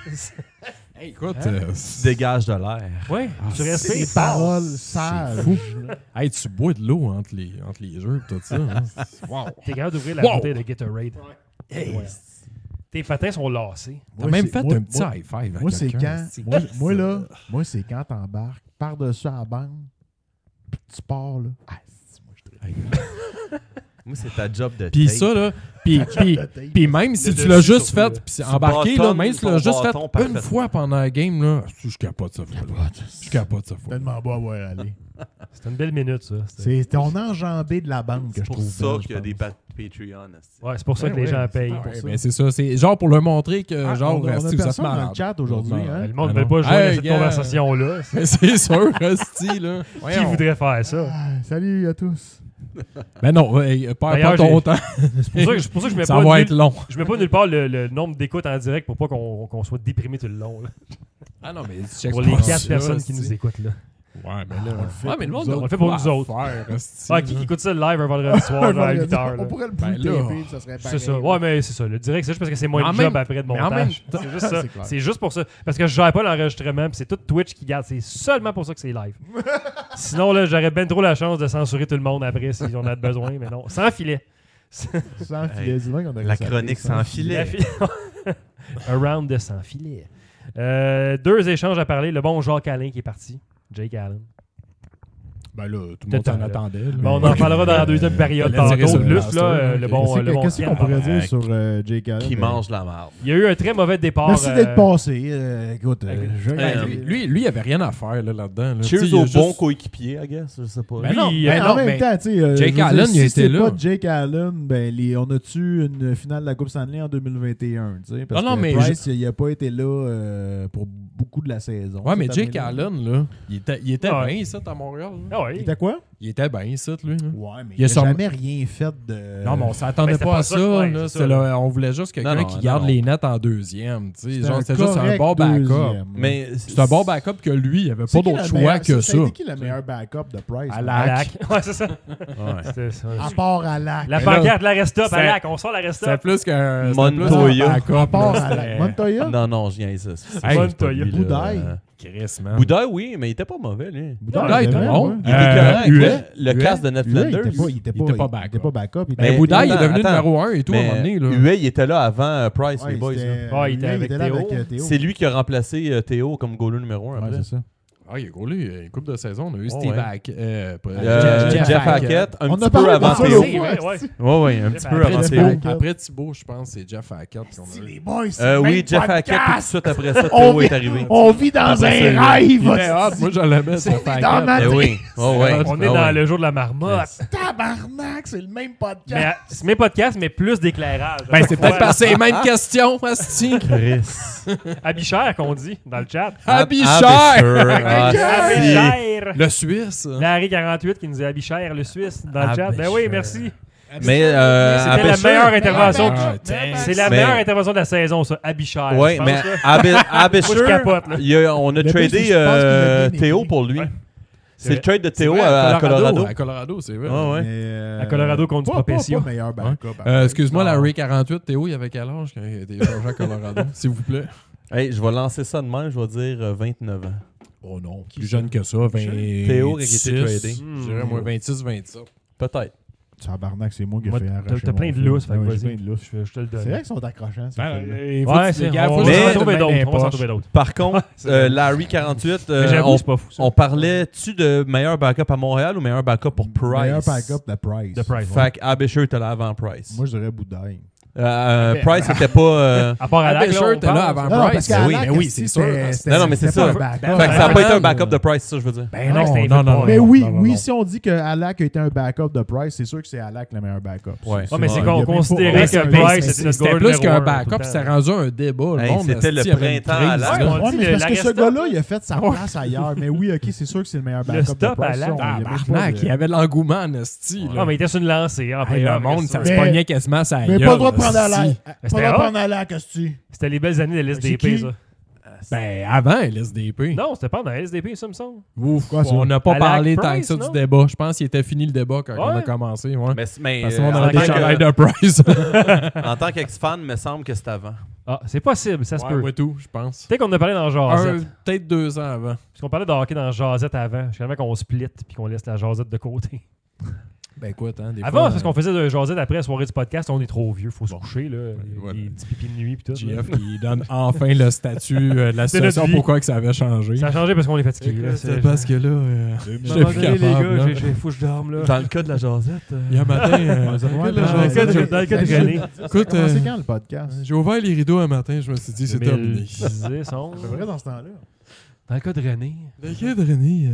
Hey, écoute, Tu dégages de l'air. Ouais, tu C'est respires. des fort. paroles sages. fou. Hey, tu bois de l'eau entre les jeux et tout ça. Hein. Wow. T'es capable d'ouvrir la Wow. bouteille de Gatorade. Hey, tes patins sont lassés. T'as Moi, même c'est- fait moi- un petit moi- high five. à Moi, c'est quelqu'un. quand. Moi, là, moi, c'est quand t'embarques par-dessus la bande, puis tu pars, là. Ah, c'est- moi, je te Moi, c'est ta job de Puis tape. ça, là, puis même si Le tu l'as dessus, juste surtout, fait, puis c'est tu embarqué, là, bâtonnes même si tu l'as ton juste fait bâton une parfaitement. fois pendant la game, là, je capote ça fois. Je capote ça fois. tellement beau à voir aller. C'était une belle minute, ça. C'était- C'est ton enjambé de la bande que C'est je pour trouve ça belle, qu'il y a je des pense. Patreon. esti. Ouais, c'est pour ça Ouais, que les ouais, gens c'est payent. Ouais, pour ça. ben c'est ça. C'est genre pour leur montrer que, Ah, genre, on a esti, vous êtes personne dans le malade. chat aujourd'hui, hein? Le monde Ah ne veut non. pas jouer à Hey, cette gars. conversation-là. Mais c'est sûr, Esti, là. Qui Voyons. voudrait faire ça? Ah, salut à tous. Ben non, perds pas D'ailleurs, ton temps. C'est pour ça que je mets Ça pas va être long. je mets pas nulle part le nombre d'écoutes en direct pour pas qu'on soit déprimé tout le long. là. Ah non, mais Pour les 4 personnes qui nous écoutent. Là. Ouais, mais là. On le fait Ouais, mais le pour monde nous On le fait pour doit nous autres. faire, esti, Ah, qui là. écoute ça live un vendredi soir genre à 8 heures. On là. pourrait le Ben plus là. taper, ça serait pareil. C'est ça. Ouais, mais c'est ça. Le direct, c'est juste parce que c'est moins Mais en de job même- après de mais en montage. même C'est juste ça. C'est clair. C'est juste pour ça. Parce que je gère pas l'enregistrement, puis c'est tout Twitch qui garde. C'est seulement pour ça que c'est live. Sinon, là, j'aurais bien trop la chance de censurer tout le monde après si on a besoin, mais non. Sans filet. Sans filet, dis-moi qu'on aurait La ça chronique fait sans sans filet. La fi- Un round de sans filet. 2 échanges à parler. Le bon Jacques Alain qui est parti. Jake Allen. Ben là, tout le De monde s'en temps, là. attendait. là. Bon, on en parlera dans la deuxième période fallait dire tantôt. sur le Plus, roster, là, hein, le ok. bon, le bon Qu'est-ce qu'on Siam. pourrait dire Ouais. sur Jake Allen? Qui Ben, mange la merde. Il y a eu un très mauvais départ. Merci d'être passé. Écoute, Lui, il avait rien à faire là, là-dedans. là. Tu sais, Cheers il a aux juste- bons coéquipiers, I guess. Je sais pas. Ben non, Lui, ben en non, même mais- temps, tu sais, Jake je veux dire, Allen, il si était c'est là. pas Jake Allen, ben, on a-tu une finale de la Coupe Stanley en 2021, tu sais? Parce Non, non, que mais Price, il n'a pas été là pour beaucoup de la saison. Ouais, mais cette Jake année-là. Allen, là, il était Ah ouais. bien ici à Montréal. là. Ah ouais. Il était quoi? Il était bien ici, lui. là. Ouais, mais Il a il n'a sûrement- jamais rien fait de... Non, mais on s'attendait Ben, c'était pas pas à ça, ça. ouais, là. c'est C'est ça. là, on voulait juste quelqu'un Non, qui non, garde non. les nets en deuxième. tu sais. C'était Genre, c'était juste un correct bon backup. deuxième. Mais C'est un bon backup que lui. Il n'y avait C'est pas qui d'autre la choix meilleure- que ça. Ça a été qui le meilleur backup de Price? À man? la- Alac. Ouais, c'est ça. Ouais. C'était ça. À part à la... La Mais là, pancarte, la restop, c'est- Alac. On sort la C'est restop. plus qu'un Montoya. backup. À part là, à la... c'était- Montoya? Non, non, je viens ça. C'est Hey, pas Montoya. lui, là. Boudaille. Chris, man. Boudaille, oui, mais il était pas mauvais, lui. Boudaille était vrai, bon. ouais. Il était écœurant avec Huet. le casque de Ned Lui, il Flanders. était pas Il était pas backup. Il Ben, était- Boudaille est attends, devenu attends. numéro 1 et tout à un moment donné. là. Huet, il était là avant Price, Ouais, les boys. c'était- là. Ouais, il était avec là Théo. C'est lui qui a remplacé Théo comme goaler numéro 1 Ouais, après. c'est ça. Ah, il a goalé une coupe de saison. On a eu Oh, Steve ouais. Hackett. Jeff Hackett, un On petit a peu parlé avant de ça, Théo. là. Ouais, ouais. Ouais, ouais, un Jeff petit peu Hackett. avant Après Théo. Thibaut. Après Thibaut, je pense, c'est Jeff Hackett. qu'on a eu. Les boys, c'est le Oui, même Jeff Hackett, puis tout de podcast. suite après ça, On Théo vit- est arrivé. On vit dans Après un ça, rêve. Il était hot. Moi, je l'aimais, Jeff dans Hackett. ma- Eh oui, oh, ouais. On est Ah dans ouais. le jour de la marmotte. Tabarnak, c'est le même podcast. Mais c'est mes podcasts, mais plus d'éclairage. Ben, c'est peut-être parce que c'est les mêmes questions, Asti. Chris. Abichère qu'on dit dans le chat. Abichère! Ah, si. Abichère! Le Suisse. Larry 48 qui nous dit Abichère, le Suisse, dans le chat. Ben oui, Abichère. merci. Mais C'était la Abichère- meilleure intervention. Ah, C'est la Mais- meilleure intervention de la saison, ça. Abichère. Ouais, je pense, mais là. Abichère, Moi, je capote, là. on a Le tradé plus, je pense qu'il a bien Théo écrit. pour lui. Ouais. C'est le trade de C'est Théo vrai, à Colorado. À Colorado, c'est vrai. Ah ouais. Mais, À Colorado contre du Propecio. Pas meilleur backup. Excuse-moi, Non. Larry 48, Théo, il avait quel âge quand il a été changé à Colorado, s'il vous plaît? Hey, je vais lancer ça de même, je vais dire 29 ans. Oh non, plus jeune que ça, 20. Théo, quand il était tradé. Je dirais, moi, 26, 27. Peut-être. Tabarnak, c'est moi qui ai Moi, fait t'as- arracher t'as plein mon de fil. lousse, fait que Ouais, j'ai vas-y. plein de lousse. Je te le donne. C'est vrai qu'ils sont accrochants, ces Ben, fils-là. il faut Ouais, que tu- c'est gars, faut on que va tu s'en mettes trouver de main d'autres. dans les On va s'en poches. trouver d'autres. Par contre, C'est vrai. Larry 48, Mais j'avoue, c'est pas fou, ça. on parlait-tu de meilleur backup à Montréal ou meilleur backup pour Price? Meilleur backup de Price. De Price. Fait que Abisher était là avant Price. Moi, je dirais Boudaille. Price n'était pas. À part Alak, Fisher là, on était là parle. avant Non, non, Price. parce Ben oui, qu'Alak, mais oui, c'est sûr. Non, mais c'est ça. pas un Fait backup. que ça n'a pas été un non. backup de Price, ça, je veux dire. Ben Ouais, non, c'était non, non, pas- non. Mais non, oui, non, non, oui, non. si on dit que Alak a été un backup de Price, c'est sûr que c'est Alak le meilleur backup. Ouais. Ouais, mais c'est Ouais, qu'on il y a même considérait pas- que mais Price c'est- c'était notre C'était goal plus numéro qu'un un, backup, tout le c'était temps. rendu un débat. Le Hey, monde, c'était le esti, avait une printemps crise, à la- là. Ouais, on Ouais, dit mais le- parce que l'arrêt ce stop, gars-là, là. il a fait sa place ailleurs. Mais oui, ok, c'est sûr que c'est le meilleur backup stop de à Price. la- ça, il y a même pas Tabarnak, de- il y avait de l'engouement en esti. Ah, mais il était sur une lancée. En Hey, playoff, le monde, qu'est-ce ça que se c'est? Mais- pognait quasiment sa Mais gueule. pas le droit de prendre Alak. esti. Pas le c'était droit de hot. prendre Alak, hostie. C'était les belles années de l'SDP, qui? ça. Ben, avant LSDP. Non, c'était pas dans la SDP, ça me semble. Ouf, Quoi, ça? on n'a pas Alak parlé tant Price, que ça non? du débat. Je pense qu'il était fini le débat quand on a Ouais. commencé. Ouais. Mais Parce que on en avait des tant chandails que- de Price. en tant qu'ex-fan, il me semble que c'était avant. Ah, c'est possible, ça se Ouais, peut. ouais, tout, je pense. Peut-être qu'on en a parlé dans Jazette. Peut-être 2 ans avant. Parce qu'on parlait de hockey dans Jazette avant. Jusqu'à temps qu'on split puis qu'on laisse la Jazette de côté. Ben écoute, hein, des Avant, fois, parce qu'on faisait de Jazette après la soirée du podcast, on est trop vieux, faut se coucher, là. voilà. Les petits pipis de nuit puis tout. là. GF qui donne enfin le statut de la C'est notre situation, vie. pourquoi que ça avait changé. Ça a changé parce qu'on est fatigué. là. C'est parce que là, À un j'étais moment plus donné, capable. les là. gars, faut que je dorme, là. Dans le cas de la Jazette. Il y a un matin, Ouais, Dans le cas de René. écoute, C'est quand le podcast? j'ai ouvert les rideaux un matin, je me suis dit, c'est terminé. 2010, 11. C'est vrai dans ce temps-là. Dans le cas de René. Le gars de René,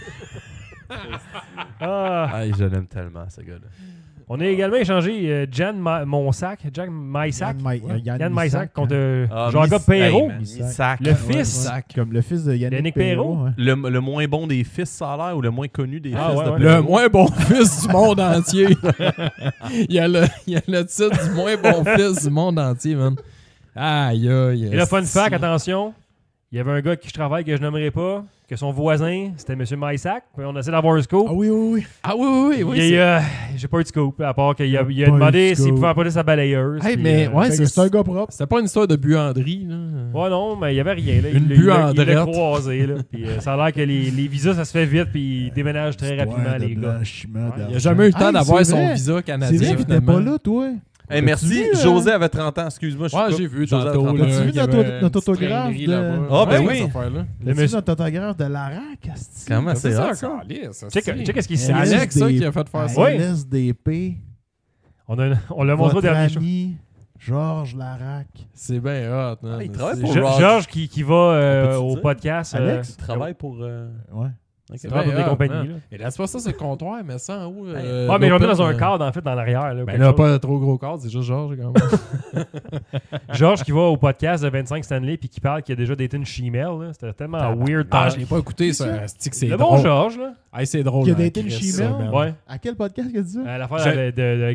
Ah, Ah, je l'aime tellement, ce gars-là. on a également échangé Jan Monsac, Jack Mysac. Yann Mysac contre Jacob Perrault. Missac. Le fils. Comme le fils de Yannick Yannick Perrault. Perrault. hein. Le moins bon des fils, ça a l'air, ou le moins connu des Ah, fils ouais, de ouais. le Perrault. moins bon fils du monde entier. il y a le titre du moins bon fils du monde entier, man. Aïe, aïe. Et le fun fact, attention, il y avait un gars avec qui je travaille que je nommerai pas, que son voisin, c'était M. Mysac. Puis on essaie d'avoir un scoop. Ah oui, oui, oui. Ah oui, J'ai pas eu de scoop, à part qu'il a Pas eu demandé de s'il scoop. pouvait apporter sa balayeuse. Hey, puis, mais ouais, Fait que c'est un gars propre. C'était pas une histoire de buanderie, là. Ouais, non, mais il y avait rien. Là. Une Il l'a buandrette. croisé. Là. Puis, ça a l'air que les visas, ça se fait vite, puis ils déménagent très rapidement, Ouais, de les gars. blanchiment Il d'argent. a jamais eu le temps Hey, d'avoir c'est son vrai. visa C'est canadien, vrai que t'étais finalement. pas là, toi. Hey, merci. vu, José avait 30 ans, excuse-moi. je Ouais, suis j'ai pas- vu José avait tantôt. 30 là, ans. T'as-tu vu qu'il y notre- avait une notre petite autographe crainerie de- là-bas. Ah, ben Ouais, oui. cette affaire-là. T'as-tu monsieur- notre autographe de Larac, asti? Comment c'est ça hot, encore? Check ce qu'il C'est s'est Alex, ça, qui a fait faire ça. Ouais. LSDP. On l'a montré au Votre dernier show. ami Georges Larac. C'est bien hot. man. Ah, il travaille C'est- pour Georges qui va On peut-tu au dire? podcast. Alex? Il travaille pour. Ouais. Ok. C'est pour bien des hot, compagnies. man. Là. Et là, c'est pas ça, c'est le comptoir, mais ça en haut. Ouais, mais je vais mettre dans un cadre, en fait, dans l'arrière. Là, ou Ben quelque là, chose. pas trop gros cadre, c'est juste Georges, quand même. Georges qui va au podcast de 25 Stanley puis qui parle qu'il a déjà daté une shemale. là. C'était tellement weird. Ah, je l'ai pas écouté, ça. C'est Le drôle. bon Georges, là. Ah, c'est drôle. Qui a hein, daté une Chris, female? ça, man. Ouais. À quel podcast qu'il a dit ça? L'affaire J'ai-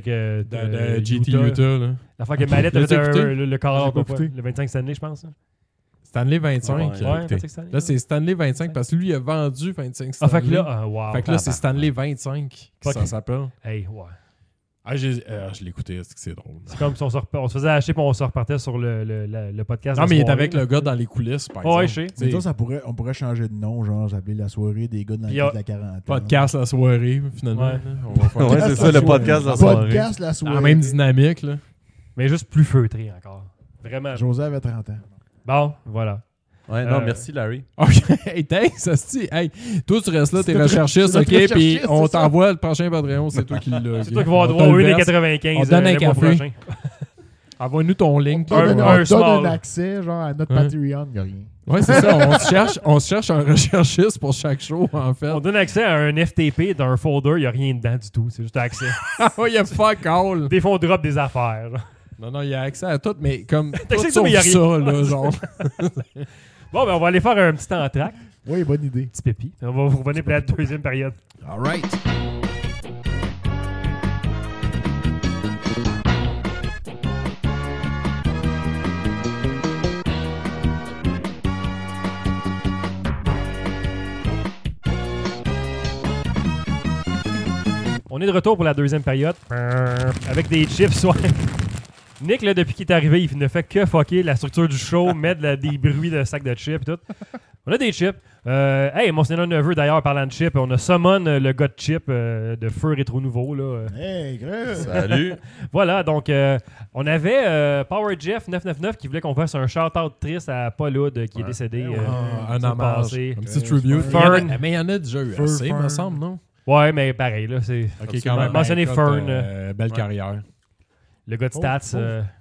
de GT Utah, là. L'affaire que Mallette a L'as-tu fait écouté? le J'ai call pas écouté. le 25 Stanley, je pense. hein. Stanley 25. Ouais, qu'il a écouté. 25 Stanley. Là, c'est Stanley 25 parce que lui, il a vendu 25 Ah, Stanley. fait que là, wow. Fait que là, c'est Stanley 25 que Ok. ça s'appelle. Hey, ouais. Ah, je l'ai écouté, c'est drôle. C'est comme si on se faisait acheter puis on se repartait sur le podcast. Non, de mais il est soirée, avec là. le gars dans les coulisses, par Ouais, exemple. je sais. Tu sais, Mais toi, on pourrait changer de nom, genre, s'appeler la soirée des gars dans Puis, le de la quarantaine. podcast la soirée, finalement. Ouais. là. On va faire Ouais, c'est ça, le podcast de la soirée. Podcast la dans soirée. la même dynamique, là. Mais juste plus feutré encore. Vraiment. José avait 30 ans. Bon, voilà. Ouais, non, merci, Larry. OK. Hey, thanks, hostie. Hey, toi, tu restes là, t'es C'est recherchiste, notre OK? Puis recherchiste, on c'est ça. t'envoie le prochain Patreon, c'est toi qui l'as. C'est toi qui vas avoir On te le 1,95 On donne un le mois café. prochain. Envoie-nous ton link. On donne un small. accès, genre, à notre Hein? Patreon, y a rien. Ouais, c'est ça. On se cherche un recherchiste pour chaque show, en fait. On donne accès à un FTP d'un folder, il n'y a rien dedans du tout. C'est juste accès. Ah ouais, il y a fuck all. Des fois, on drop des affaires. là. Non, il y a accès à tout, mais comme T'as tout accès à tout, mais sauf il y a ça, là, genre. Bon, ben, on va aller faire un petit entracte. Oui, bonne idée. Petit pépi. On va vous revenir pour la deuxième période. All right. On est de retour pour la deuxième période. Avec des chips, ouais. Nick, là, depuis qu'il est arrivé, il ne fait que fucker la structure du show, mettre des bruits de sacs de chips et tout. On a des chips. Hey, mon Seigneur Neveu, d'ailleurs, parlant de chips, on a summon le gars de chip de Feu Rétro Nouveau. Là. Hey, Greg! Salut. Voilà, donc on avait Power Jeff 999 qui voulait qu'on fasse un shout-out triste à Paul Hood qui est décédé. Un semaine hommage. passée. Un petit tribute. Fern. Mais il y en a déjà eu Fern, assez, Fern. me semble, non? Ouais, mais pareil, là, c'est Ok, quand même. mentionné écoute, Fern, belle carrière. le gars de Stats.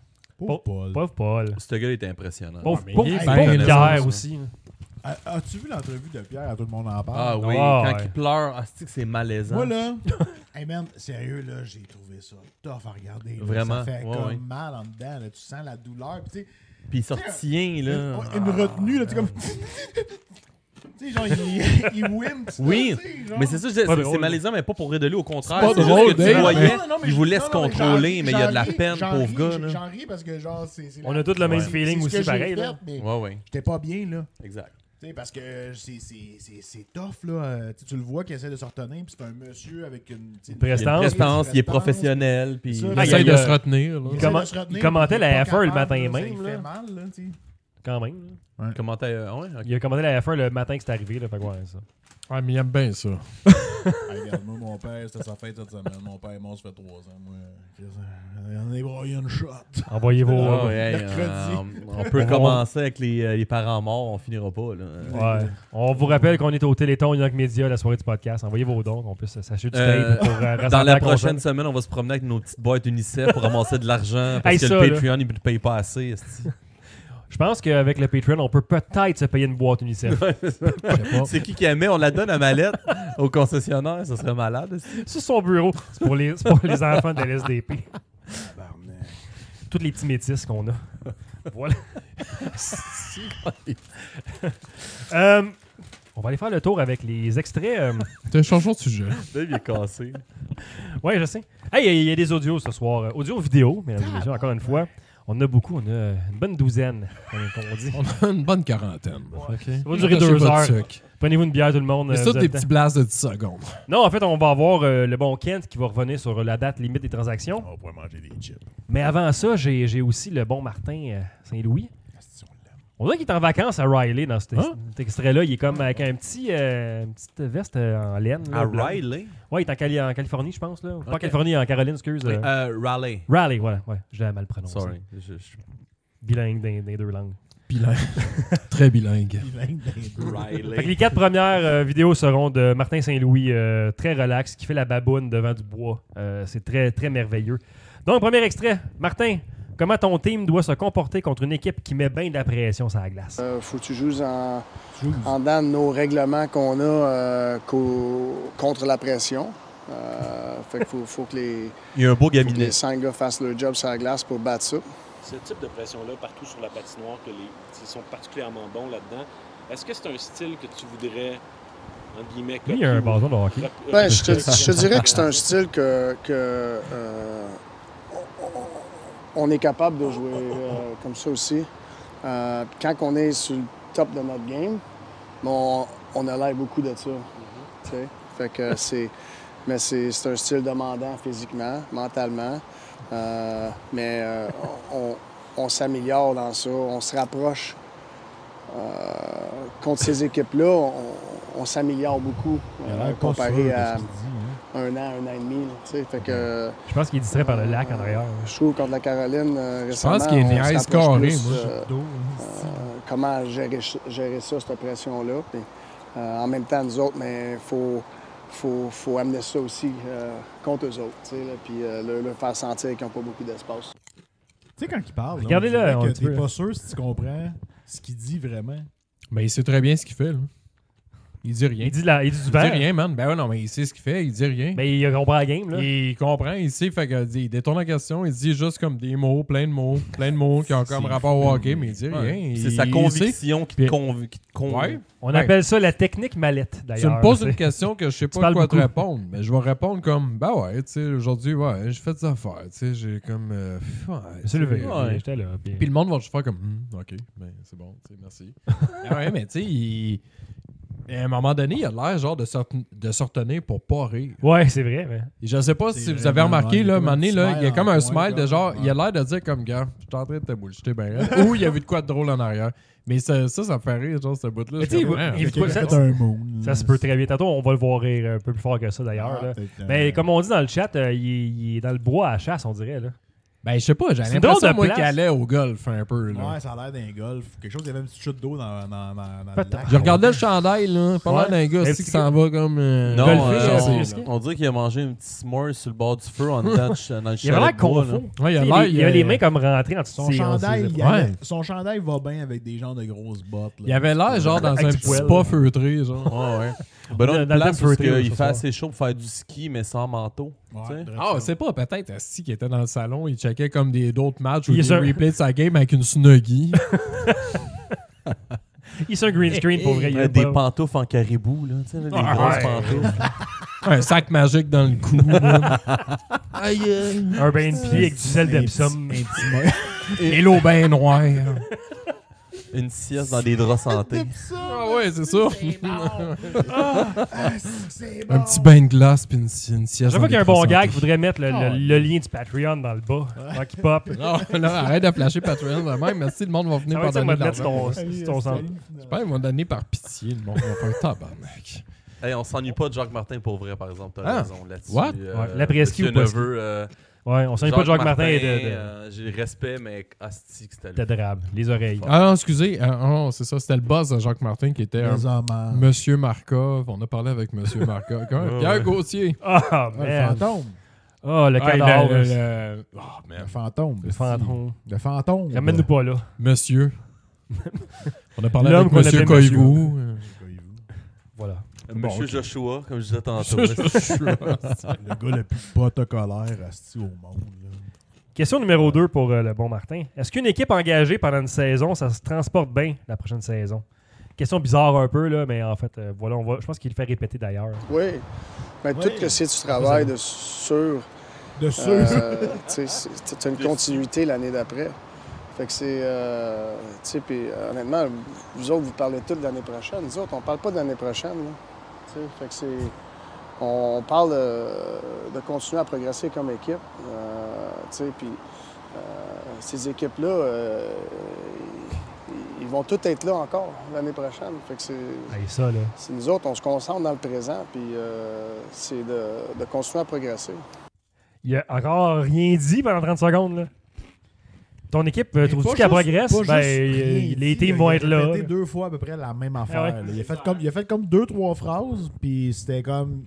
Pauvre Paul. Pauvre Paul. Ce gars est impressionnant. Pauvre mais pauvre- il est pauvre bien Pierre renaissance, aussi. As-tu vu l'entrevue de Pierre à Tout le monde en parle? Ah oui, Ah, quand ouais. il pleure, c'est malaisant. Moi, là, hey man, sérieux, là, j'ai trouvé ça tough à regarder. là. Vraiment? Ça fait Ouais, comme ouais. mal en dedans. Là. Tu sens la douleur. Puis, tu sais, Puis il sortient, là. une retenue, là, tu sais, comme. Tu sais, genre, il wimp. Oui, tu sais, genre. mais c'est ça, Pas c'est drôle. malaisant, mais pas pour rire de lui, au contraire. C'est pas C'est drôle, juste que tu Dave. voyais, Non, mais il vous laisse non, mais contrôler, mais il y a de la j'en peine, ris, pauvre j'en gars. ris, là. J'en ris parce que, genre, c'est. On a tous le même Ouais. feeling c'est ce aussi, que j'ai pareil. fait, Là. mais Ouais, ouais, j'étais pas bien, là. exact. Tu sais, parce que c'est tough, là. Tu le vois qu'il essaie de se retenir, puis c'est un monsieur avec une. Une Il a une prestance. prestance, il est professionnel, puis Ça, Il Ah, essaie il y de a- se retenir. Là. Il Comment- essaie de se retenir, il commentait puis la il est pas F1 le capable, matin là, même, Ça lui là. fait mal, là, tu sais. Quand même. là. comment t'as. Ouais, ok. Il a commandé la F1 le matin que c'est arrivé. Là, fait que ouais, ça. Ouais, mais il aime bien ça. Hey, regarde, moi, mon père, c'était sa fête cette semaine. Mon père est mort, ça fait 3 ans. Moi, on est broyé une shot. Envoyez vos. Ah, ouais, hey, mercredi. on peut commencer avec les parents morts, on finira pas. Là. Ouais. On vous rappelle qu'on est au Téléthon Young Media, la soirée du podcast. Envoyez vos dons, qu'on puisse s'acheter du Euh, tape pour rassembler Dans la la console. prochaine semaine, on va se promener avec nos petites boîtes UNICEF pour ramasser de l'argent parce Hey, que ça, le là. Patreon, il ne paye pas assez. esti. Je pense qu'avec le Patreon, on peut peut-être se payer une boîte UNICEF. Je sais pas. C'est qui aimait? On la donne à Mallette au concessionnaire, ça serait malade. esti. Sur son bureau, c'est pour les enfants de l'SDP. Tous les petits métis qu'on a. Voilà. On va aller faire le tour avec les extraits. T'as changé de sujet. Dave, il est cassé. Ouais, je sais. Hey, il y a des audios ce soir. Audio-vidéo, mesdames et messieurs, encore une fois. On en a beaucoup. On a une bonne douzaine, comme on dit. On a une bonne quarantaine. OK? Ça va durer Attachez 2 votre heures. sucre. Prenez-vous une bière, tout le monde. Mais vous ça, avez des le temps. petits blasts de 10 secondes. Non, en fait, on va avoir le bon Kent qui va revenir sur la date limite des transactions. On va pouvoir manger des chips. Mais avant ça, j'ai aussi le bon Martin Saint-Louis. On dirait qu'il est en vacances à Riley dans cet extrait-là. Il est comme avec une petite veste en laine. là, À blanc. Riley? Ouais, il est en Californie, je pense. Là. Pas en Ok. Californie, en Caroline, excuse. Raleigh. Raleigh, voilà. Ouais, je l'ai mal prononcé. Sorry. Bilingue dans les deux langues. Bilingue. Très bilingue. Fait que Riley. les 4 premières vidéos seront de Martin Saint-Louis, très relax, qui fait la baboune devant du bois. C'est très, très merveilleux. Donc, premier extrait. Martin, comment ton team doit se comporter contre une équipe qui met bien de la pression sur la glace? Faut que tu joues en dedans de nos règlements qu'on a contre la pression. Fait qu'il faut que Il y a un beau faut que gaminet. les 5 gars fassent leur job sur la glace pour battre ça. Ce type de pression-là, partout sur la patinoire, ils sont particulièrement bons là-dedans. Est-ce que c'est un style que tu voudrais, entre guillemets, Lui, il y a un copier ou bâton de hockey. Ben, je te dirais que c'est un style que on est capable de jouer comme ça aussi. Quand on est sur le top de notre game, on a l'air beaucoup de ça. Tu sais? Fait que mais c'est un style demandant physiquement, mentalement. Mais on s'améliore dans ça, on se rapproche. Contre ces équipes-là, on s'améliore beaucoup comparé à un an et demi. Là, tu sais. Fait que, Je pense qu'il est distrait par le lac en arrière. je trouve contre la Caroline récemment, pense qu'il est on niaise se rapproche carré, plus, moi. comment gérer ça, cette pression-là. Puis, en même temps, nous autres, mais faut amener ça aussi contre eux autres, tu sais, là, puis leur faire sentir qu'ils n'ont pas beaucoup d'espace. Tu sais, quand il parle, Regardez-le, là, un on dirait petit que t'es peu. pas sûr si tu comprends ce qu'il dit vraiment. Mais il sait très bien ce qu'il fait, là. Il dit rien. Il dit du Il dit vert. rien, man. Ben ouais, non, mais il sait ce qu'il fait, il dit rien. Mais il comprend la game, là. Il comprend, il sait, fait que, il détourne la question, il dit juste comme des mots, plein de mots qui ont comme rapport au hockey, mais il dit rien. C'est sa Il conviction qui Puis- te convainc. Ouais. On Ouais. appelle ça la technique mallette, Tu d'ailleurs. me poses là, une c'est- question que je sais Tu pas parles quoi te beaucoup. répondre, mais je vais répondre comme, ben ouais, tu sais, aujourd'hui, ouais, j'ai fait des affaires, tu sais, j'ai comme, ouais, Je me suis levé, Ouais. j'étais là. Puis... Puis le monde va juste faire comme, ok, ben c'est bon, tu sais, merci. Ah ouais, mais tu sais, à un moment donné, il a l'air genre de se retenir pour pas rire. Ouais, c'est vrai. Mais... Et je sais pas C'est si vous vraiment, avez remarqué, ouais, là, à un il y a moment donné, comme là, un il y a smile comme en un coin, smile de comme, genre, il a ouais. l'air de dire comme, gars, je suis en train de te bullshiter bien. Ou il y avait de quoi de drôle en arrière. Mais ça me fait rire, genre, ce bout-là. Mais Je suis tu sais, comme, ah, il- Fait qu'il a ça- fait un moon. Ça se peut très bien. Tantôt, on va le voir rire un peu plus fort que ça, d'ailleurs. là. Mais comme on dit dans le chat, il est dans le bois à chasse, on dirait. Là. Ben, je sais pas, j'ai C'est une drôle l'impression, de moi, place. qu'il allait au golf un peu. Là. Ouais, ça a l'air d'un golf. Quelque chose, il y avait une petite chute d'eau dans le Peut-être. lac. Je regardais le chandail, là. Pas l'air d'un gars Un aussi petit qui s'en va comme. Non, golfer, on dirait qu'il a mangé un petit s'more sur le bord du feu en dedans dans le Il avait l'air chalet de bois, là. confus. Ouais, il a Il l'air. avait les mains comme rentrées en dessous Son de chandail, ses il épaules. avait- son chandail va bien avec des genres de grosses bottes. Là. Il avait l'air genre dans Avec un du petit poil, spa là. feutré, genre. Ouais, ouais. Ben là, Dans une le place temps où feutré, il ce fait soir. assez chaud pour faire du ski, mais sans manteau. Ouais, tu sais. drette Ah, ça. c'est pas peut-être Asti qui était dans le salon, il checkait comme d'autres matchs ou Il est des sur- replays de sa game avec une snuggie. Il est un green screen pour vrai. il a Des pas- pantoufles en caribou, là, tu sais, là, des Ah, grosses ouais. pantoufles. Un sac magique dans le cou. là. Aïe, aïe. Un bain de pied avec du sel d'Epsom. Un petit Et l'eau bien noire. Une sieste dans des draps santé. Ah ouais, c'est ça. C'est Un petit bain de glace puis une sieste. Chaque fois dans qu'il y a un des bon croissants. gag, il faudrait mettre le Ah ouais. lien du Patreon dans le bas. Avant qu'il pop. Non, là, arrête de flasher Patreon de même. Merci, le monde va venir Ah ouais, par tu sais, on donner va de te mettre l'argent. sur ton centre. J'espère qu'ils vont donner par pitié. Le monde va faire tabarnak. Hey, on s'ennuie pas de Jacques Martin pour vrai, par exemple. T'as Ah. raison là-dessus. What? Ouais, l'après-ski Monsieur ou pas ski? Neveu, Ouais, on s'en pas de Jacques Martin et de J'ai le respect, mais asti que c'était lui. d'adorable. Les oreilles. Ah non, excusez. Non, c'est ça. C'était le boss de Jacques Martin qui était Les hommages. Monsieur Markov. On a parlé avec Monsieur Markov. Comment? Pierre Gauthier. Ah, Ouais, le man. fantôme. Oh, le Ah, cadavre. Oh, Le man. fantôme. Le fantôme. Le fantôme. Ramène-nous pas là. Monsieur. On a parlé L'homme avec qu'on Monsieur appelait Coyvou. Voilà. Monsieur Bon, ok. Joshua, comme je disais tantôt. Le gars le plus protocolaire asti au monde. Là. Question numéro 2 pour le bon Martin. Est-ce qu'une équipe engagée pendant une saison, ça se transporte bien la prochaine saison? Question bizarre un peu, là, mais en fait, voilà, je pense qu'il le fait répéter d'ailleurs. Oui. Mais tout que si tu travailles sur, De sûr. tu as une continuité l'année d'après. Fait que c'est. Tu sais, puis honnêtement, vous autres, vous parlez tout de l'année prochaine. Nous autres, on parle pas de l'année prochaine. Là. Tu sais, fait que c'est. On parle de continuer à progresser comme équipe. Tu sais, puis ces équipes-là, ils vont toutes être là encore l'année prochaine. Fait que c'est. Hey, ça, là. C'est nous autres, on se concentre dans le présent, puis c'est de continuer à progresser. Il a encore rien dit pendant 30 secondes, là. Ton équipe, Mais trouves-tu pas qu'elle juste- progresse? pas juste Ben, rien les dit, teams vont être Il a là. répété 2 fois à peu près la même affaire. Ah ouais. là. Il a fait comme 2-3 phrases, puis c'était comme.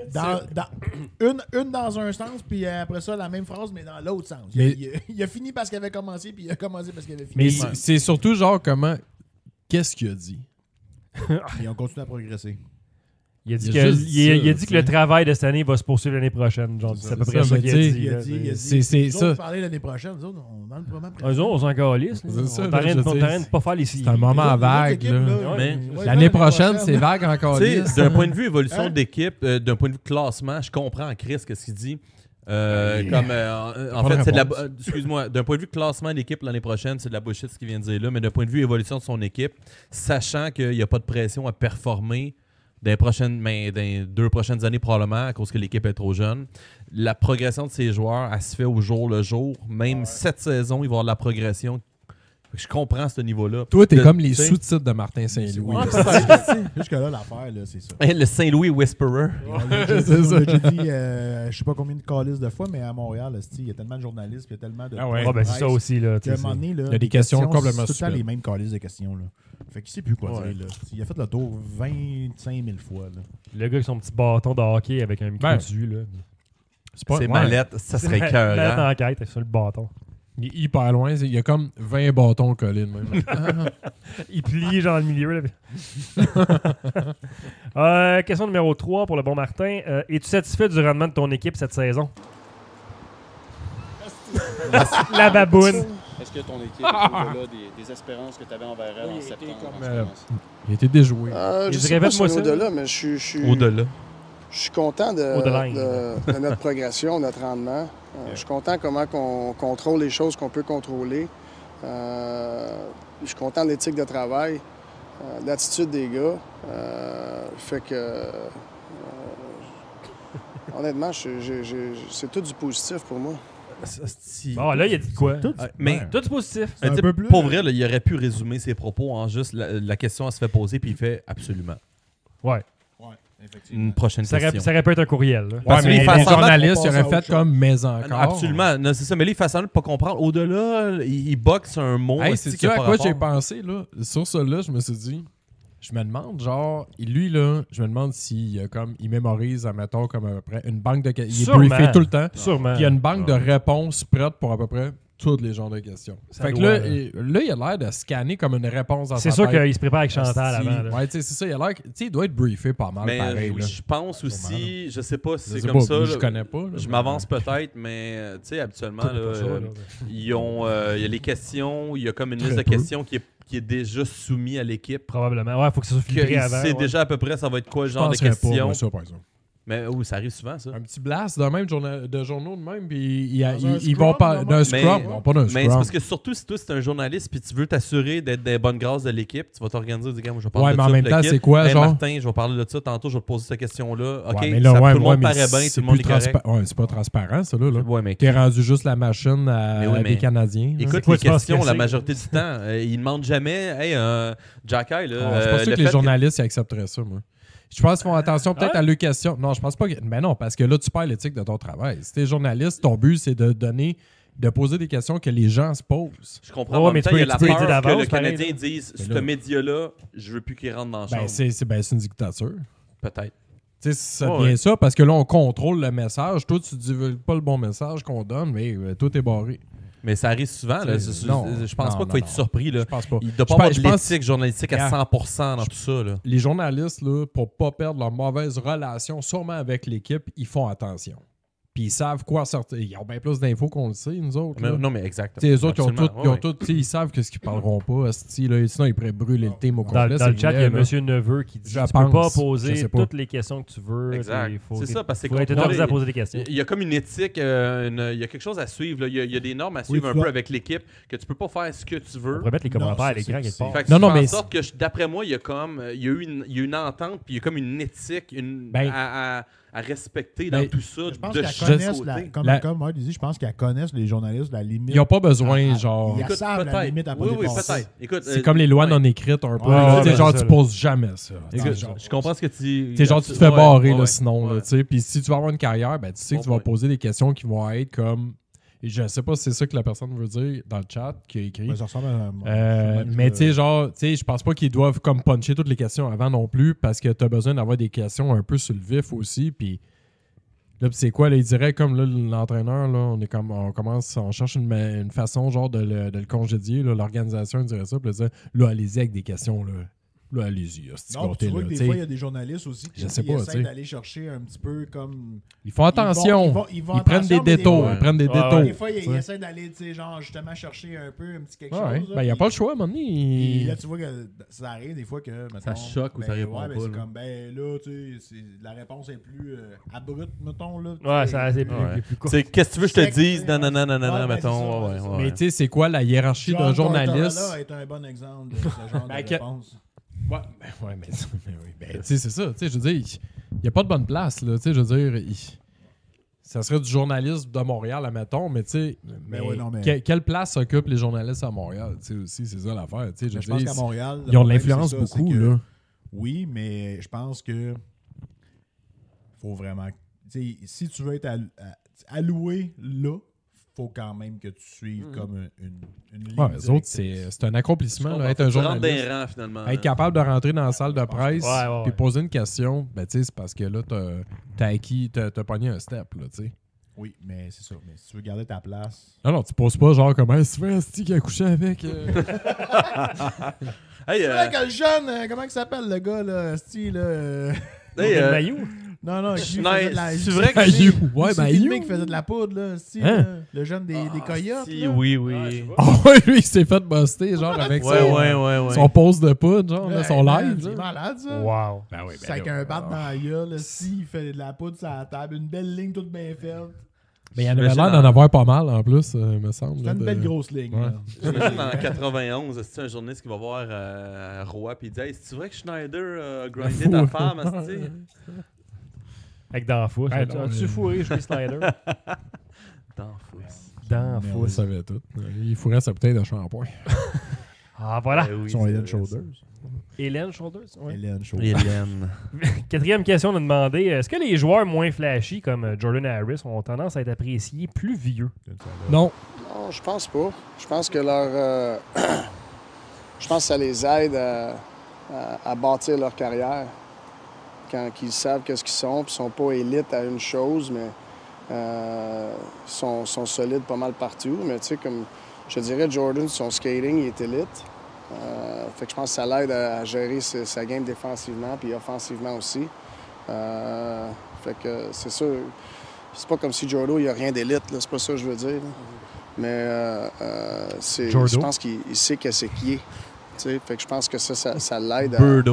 Une dans un sens, puis après ça, la même phrase, mais dans l'autre sens. Mais- Il a fini parce qu'il avait commencé, puis il a commencé parce qu'il avait fini. Mais c'est surtout genre comment. Qu'est-ce qu'il a dit? Et on continue à progresser. Il a dit, Il que, a juste il a- dit il a ça, dit que le travail de cette année va se poursuivre l'année prochaine. Genre, c'est à peu c'est près ça, ça mais qu'il a tu sais, dit. Il a là. dit, il a dit. C'est nous ça. autres, parler l'année prochaine, nous autres, on est dans le moment présent. Eux autres, on s'en calisse. là. C'est ça, On là, t'arrête je on sais. t'arrête de pas faire les C'est un moment Les autres vague. équipes, Là. Mais ouais, L'année prochaine, c'est vague encore. Tu sais, d'un point de vue évolution Hein? d'équipe, d'un point de vue classement, je comprends Chris qu'est-ce qu'il dit. Oui. Comme, en Pas de fait, c'est de la, réponse. excuse-moi, d'un point de vue classement d'équipe l'année prochaine, c'est de la bullshit ce qu'il vient de dire là, mais d'un point de vue évolution de son équipe, sachant qu'il n'y a pas de pression à performer dans les 2 prochaines années probablement à cause que l'équipe est trop jeune, la progression de ses joueurs, elle se fait au jour le jour. Même cette saison, il va y avoir de la progression. Fait que je comprends ce niveau-là. Toi, t'es De- comme les tu sais, sous-titres de Martin Saint-Louis. Oui, là. Jusque-là, l'affaire, là, c'est ça. Le Saint-Louis Whisperer. On l'a déjà dit, C'est ça. on l'a déjà dit, je sais pas combien de calices de fois, mais à Montréal, esti, il y a tellement de journalistes, puis il y a tellement de. Ah ouais. Ah, ben, c'est ça aussi. Là, tu Qu'à un sais, moment donné, là, Il y a des questions complètement c'est tout le temps stupides. les mêmes calices de questions. Là. Fait qu'il sait plus quoi Ouais. dire. Là. Il a fait le tour 25 000 fois. Là. le gars avec son petit bâton de hockey avec un micro Ben, dessus. Là. pas- C'est ouais. mallette, ça serait Mettre écœurant. en quête sur le bâton. Il est hyper loin. Il y a comme 20 bâtons collés de même. Il plie genre dans le milieu. Là. Question numéro 3 pour le bon Martin. Es-tu satisfait du rendement de ton équipe cette saison? La baboune. Est-ce que ton équipe, au-delà des espérances que tu avais envers elle en septembre, en ce moment? Il a été déjoué. Il Je dit, sais pas répète-moi si ça. au-delà, mais je suis Au-delà. Je suis content Au-delà. de notre progression, notre rendement. Je suis content comment on contrôle les choses qu'on peut contrôler. Je suis content de l'éthique de travail, de l'attitude des gars. Fait que, honnêtement, c'est tout du positif pour moi. Bon, là, il a dit quoi? Mais Tout du positif. C'est un tu sais, peu plus- pour vrai, là, il aurait pu résumer ses propos en juste la question elle se fait poser puis il fait absolument. Ouais. Une prochaine Ça question. aurait pu être un courriel. Là. Parce que mais lui, il fait les semblant journalistes, qu'on ils auraient passe à fait autre comme mais encore. Absolument. Non, c'est ça. Mais là, il fait semblant de pas comprendre. Au-delà, il boxe un mot. Hey, esti, c'est qui a à pas quoi rapport. j'ai pensé, là? Sur ça, là, je me suis dit, je me demande, genre, lui, là, je me demande s'il il mémorise, admettons, comme à peu près une banque de questions. Il est Sûrement. briefé tout le temps. Sûrement. Puis il y a une banque de réponses prête pour à peu près tous les genres de questions. Ça Fait que doit, là, il a l'air de scanner comme une réponse dans C'est sa sûr tête. qu'il se prépare avec Chantal Asti. avant. Là. Ouais, tu sais, c'est ça. Il a l'air tu sais, il doit être briefé pas mal, Mais pareil. là. je pense aussi, je sais pas si Je c'est sais comme pas, ça. je là. connais pas. là, Je mais- m'avance peut-être, mais tu sais, habituellement, là, Pas ça, là. il y a les questions, il y a comme une Très liste de peu. questions qui est déjà soumise à l'équipe. Probablement. Ouais, il faut que ça soit filtré Il avant. sait ouais. déjà à peu près ça va être quoi le Je genre de penserais pas, questions. moi, ça, par exemple. Mais oui, ça arrive souvent, ça. Un petit blast de même, de journaux de même, puis Dans un ils scrum, vont pas d'un Mais- scrum, non pas d'un Mais c'est scrum. parce que surtout si toi c'est un journaliste puis tu veux t'assurer d'être des bonnes grâces de l'équipe, tu vas t'organiser, dire, moi je vais parler Ouais, de mais ça, en même puis temps, le kit. c'est quoi, Hey, genre? Martin, je vais parler de ça tantôt, je vais te poser cette question-là. OK, Ouais, mais là, ça, ouais, tout le monde mais paraît bien, c'est tout le monde est plus correct. ouais, c'est pas transparent, ça, là. Ouais, mais T'es rendu juste la machine Mais oui, des mais- Canadiens. là. écoute quoi, les tu penses questions que la c'est? majorité du temps. Ils demandent jamais, hey, Jack Eye, là. Je suis pas sûr le que les fait journalistes ils accepteraient ça, moi. Je pense qu'ils font attention peut-être Ouais. à leurs questions. Non, je pense pas que. Mais non, parce que là, tu perds l'éthique de ton travail. Si t'es journaliste, ton but, c'est de poser des questions que les gens se posent. Je comprends, Ouais, mais en mais même temps, tu il y a peux- la tu peux peur aider que d'avance, le pareil, Canadien là. dise, Mais ce là- média-là, je veux plus qu'il rentre dans la chambre. Ben, c'est une dictature. Peut-être. Tu sais, ça Ouais, devient ouais. ça parce que là, on contrôle le message. Toi, tu divulgues pas le bon message qu'on donne, mais tout est barré. Mais ça arrive souvent. Là. Non. Je pense Non, pas qu'il faut non, être surpris. Là. Je pense pas. Il doit pas Je avoir pense- de je pense- l'éthique journalistique à Yeah. 100% dans tout ça. Là. Les journalistes, là, pour pas perdre leur mauvaise relation, sûrement avec l'équipe, ils font attention. Puis ils savent quoi sortir. Ils ont bien plus d'infos qu'on le sait, nous autres. là. Non, mais exactement. Tu sais, les autres, Absolument. ils, ont Ouais, tout, tu sais, ils savent que ce qu'ils parleront pas. asti, là, sinon, ils pourraient brûler le thème au Dans, complet. dans le chat, il y a Monsieur Neveu qui dit Je tu peux pas pense. Je poser sais pas. toutes les questions que tu veux. Exact. Il faut C'est ça, parce que c'est faut être contrôlé. autorisé à poser des questions. Il y a comme une éthique, il y a quelque chose à suivre. Là. Il y a des normes à suivre tu un dois- peu avec l'équipe, que tu peux pas faire ce que tu On veux. pourrait mettre les commentaires à l'écran quelque part. Fait que Non, tu non, fais en mais sorte que, d'après moi, il y a eu une entente, puis il y a comme une éthique Ben, à respecter dans ben, tout ça. Je pense de qu'elles chaque connaissent, côté. comme Marc dit, je pense qu'elles connaissent les journalistes la limite. Ils n'ont pas besoin, Ah, genre. Ils Écoute, savent la peut-être. limite à pas Oui, oui, dépasser. peut-être. Écoute, C'est comme les lois ouais. non écrites un peu. Ouais, là. ouais, Tu sais, ben, genre, c'est tu ça, poses jamais ça. Écoute, Genre, je comprends ce que tu dis. tu sais, genre, tu te fais Ouais, barrer ouais, là, sinon. ouais. Là, tu sais. Puis si tu vas avoir une carrière, ben, tu sais que Bon tu vas point. poser des questions qui vont être comme. Et je sais pas si c'est ça que la personne veut dire dans le chat qui a écrit. Ben, ça ressemble à Mais tu sais, genre, tu sais, je pense pas qu'ils doivent comme puncher toutes les questions avant non plus parce que tu as besoin d'avoir des questions un peu sur le vif aussi. Puis là, c'est quoi, là, il dirait comme là, l'entraîneur, là, on cherche une façon genre de le congédier. Là, l'organisation dirait ça. Puis là, allez-y avec des questions. Là, allez-y. Non, tu vois que des fois, il y a des journalistes aussi qui Je sais pas, tu essaient sais. d'aller chercher un petit peu comme. Ils font attention. Ils vont Ils prennent attention, des mais détours. fois- Ils prennent des Ouais, détours. Des fois, ils tu sais. essaient d'aller, tu sais, genre, justement, chercher un peu un petit quelque Ouais. chose. là, Ben, il n'y a puis- pas le choix, à un moment donné. puis il- là, tu vois que ça arrive des fois que. mettons, choque ou ça répond ouais, ben, pas, c'est là. comme, ben là, tu sais, la réponse est plus abrupte, mettons. Là, tu Ouais, sais. c'est plus, Ouais. plus court. C'est qu'est-ce que tu veux que je te Sec, dise? tu Non, sais, non, non, non, ouais, non, ben, mettons. c'est Ouais, ça. ouais. Mais tu sais, c'est quoi la hiérarchie d'un journaliste? Tortorella est un bon exemple de ce genre Ben, de que- réponse. Ouais, mais oui. Ben, tu sais, c'est ça. Tu sais, je veux dire, il n'y a pas de bonne place, là. Tu sais, je veux dire, ça serait du journalisme de Montréal, admettons, mais tu sais, ouais, non, mais- quelle place occupent les journalistes à Montréal? Tu sais, aussi, c'est ça l'affaire. Tu sais, Mais je veux pense dire, qu'à Montréal. ils ont de le problème, l'influence c'est ça, beaucoup, c'est que- là. Oui, mais je pense que faut vraiment. Tu sais, si tu veux être alloué là, faut quand même que tu suives comme une ligne. Ouais, les autres, directrice. c'est un accomplissement, là, être un Tu rentres journaliste. des rangs, finalement. Être capable de rentrer dans la salle de presse Ouais. puis poser une question, ben, tu sais, c'est parce que là, t'as acquis, t'as pogné un step, là, tu sais. Oui, mais c'est ça. Mais si tu veux garder ta place. Non, tu poses pas genre comment est-ce que tu fais, Asti, qui a couché avec. Hey, C'est vrai que le jeune, comment il s'appelle le gars, là, style, là. hey, Le maillot? Non, qui Schneider- faisait de la. c'est vrai que Maillot. Ouais, c'est Maillot. filmé qui faisait de la poudre, là, style, Hein? là, le jeune des coyotes. Si, là. oui, oui. Oh, ouais, lui, il s'est fait buster, genre, avec Ouais. son pose de poudre, genre, là, son man, live. C'est là. malade, ça. Wow. Ben oui, C'est avec un bat dans la gueule, là, s'il fait de la poudre sur la table, une belle ligne toute bien faite. Mais il y en avait l'air d'en avoir pas mal, en plus, me semble. C'est là, une de- belle grosse ligne. Ouais. là. J'imagine en 91, c'est un journaliste qui va voir Roy et il dit hey, c'est vrai que Schneider a grindé ta femme, asti? Avec dans la fousse. Ouais, As-tu- non, As-tu mais- fourré Julie Snyder? Dans la fousse. Dans la Mais On fousse. savait tout. Il fourrait sa bouteille de shampoing. Ah, voilà. Eh oui, Son c'est Head vrai, Shoulders. Hélène Shoulders? Ouais. Hélène Shaw. Hélène. Quatrième question, on a demandé est-ce que les joueurs moins flashy comme Jordan Harris ont tendance à être appréciés plus vieux? Non. Non, je pense pas. Je pense que leur. Je pense que ça les aide à bâtir leur carrière. Quand ils savent qu'est-ce qu'ils sont, puis ils sont pas élites à une chose, mais sont solides pas mal partout. Mais tu sais, comme je dirais, Jordan, son skating, il est élite. Fait que je pense que ça l'aide à gérer sa game défensivement puis offensivement aussi. Fait que c'est sûr, c'est pas comme si Jordan, il n'y a rien d'élite, là, c'est pas ça que je veux dire. Là. Mais je pense qu'il sait qu'est-ce qu'il est. T'sais, fait que je pense que ça l'aide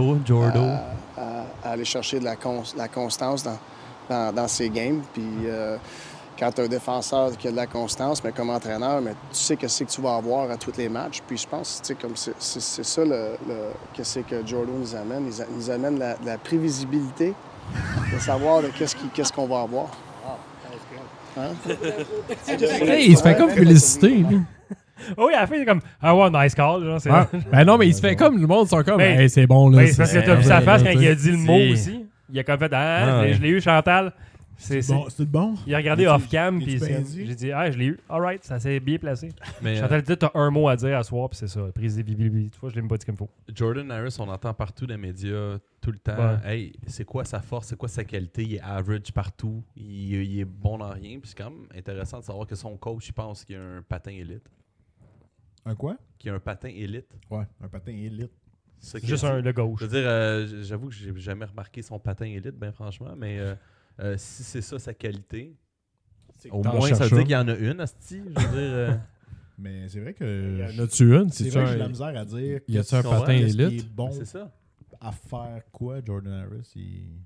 à aller chercher de la constance dans ses games. Puis quand tu as un défenseur qui a de la constance, mais comme entraîneur, mais tu sais qu'est-ce que tu vas avoir à tous les matchs. Puis je pense que c'est ça qu'est-ce que Jordan nous amène. Il nous amène la prévisibilité de savoir qu'est-ce qu'on va avoir. Hein? Hey, il se fait comme féliciter. Lui. Oui, à la fin, c'est comme ah ouais, nice call. Genre, Ben non, mais il se fait comme le monde sont comme Ben, hey, c'est bon là. Ben, c'est parce que t'as vu sa face quand il a dit le mot C'est- aussi. Il a comme fait ouais. je l'ai eu, Chantal. Bon, c'est bon. Il a regardé L'as-tu- off-cam, puis l'as-tu bien dit? j'ai dit je l'ai eu. Alright, ça s'est bien placé. Mais Chantal, t'as un mot à dire à soir, puis c'est ça. Prévisibilité. Tu vois, je l'ai même pas dit comme il faut. Jordan Harris, on entend partout dans les médias tout le temps. Ouais. Hey, c'est quoi sa force, c'est quoi sa qualité? Il est average partout. Il est bon dans rien. Puis c'est quand même intéressant de savoir que son coach, il pense qu'il a un patin élite. Un quoi? Qu'il a un patin élite. Ouais, un patin élite. C'est ça C'est qu'il juste a dit. le gauche. Je veux dire, j'avoue que j'ai jamais remarqué son patin élite, bien franchement, mais si c'est ça sa qualité, au t'en moins ça cherches veut dire un. qu'il y en a une, asti. Je veux dire, Mais c'est vrai que. En as-tu une? C'est vrai que j'ai de la misère à dire. Y a-tu qu'est-ce un qui- patin qu'est-ce qui élite? est bon c'est ça. à faire quoi, Jordan Harris?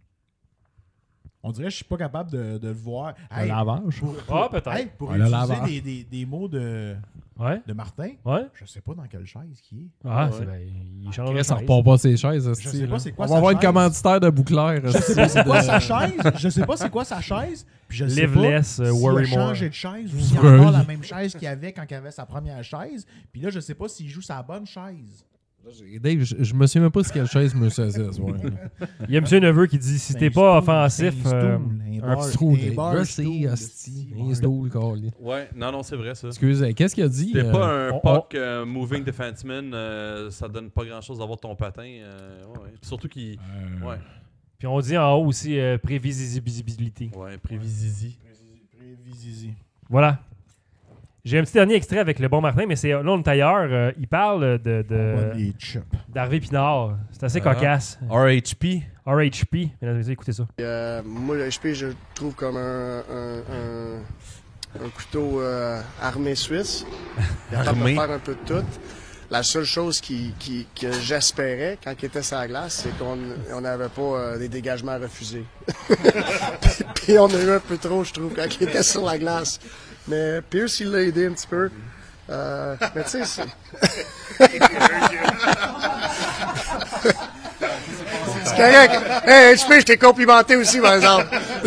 On dirait que je suis pas capable de le voir. Un lavage. Ah, peut-être. Pour Ouais, le utiliser lavage. des mots de Ouais. Martin, Ouais. je sais pas dans quelle chaise qui est. Ah, Ouais. c'est ben, il change de Chris, ça chaise. repart pas ses chaises. Je esti, sais pas là. c'est quoi On sa va avoir une chaise. commanditaire de Bouclair. Je sais pas c'est quoi sa chaise. Je sais pas c'est quoi sa chaise. Puis je sais Live pas less, s'il worry a more. changé de chaise ou s'il a Ouais. encore la même chaise qu'il avait quand il avait sa première chaise. Puis là, je sais pas s'il joue sa bonne chaise. Dave, je me souviens même pas si quelle chaise me saisisse. Il y a M. Neveu qui dit si t'es pas offensif, un Je sais, asti. Un stool, câlisse. Ouais, non, c'est vrai ça. Excuse, qu'est-ce qu'il a dit? T'es pas un on- puck moving defenseman, ça donne pas grand chose d'avoir ton patin. Ouais. Puis surtout qu'il. Ouais, Puis on dit en haut aussi prévisibilité. ouais, prévisizi. Prévisizi. Voilà. J'ai un petit dernier extrait avec le bon Martin, mais c'est là, on est ailleurs. Il parle Les chips. d'Harvey Pinard. C'est assez Ah. cocasse. RHP. RHP. Mesdames et messieurs, écoutez ça. Moi, le HP, je le trouve comme un couteau armé suisse. Il est capable de Armé. faire un peu de tout. La seule chose que j'espérais quand il était sur la glace, c'est qu'on n'avait pas des dégagements refusés. Puis on a eu un peu trop, je trouve, quand il était sur la glace. Mais Pierce, il l'a aidé un petit peu. Mais tu sais, c'est... C'est correct. Hey, HP, je t'ai complimenté aussi, par exemple.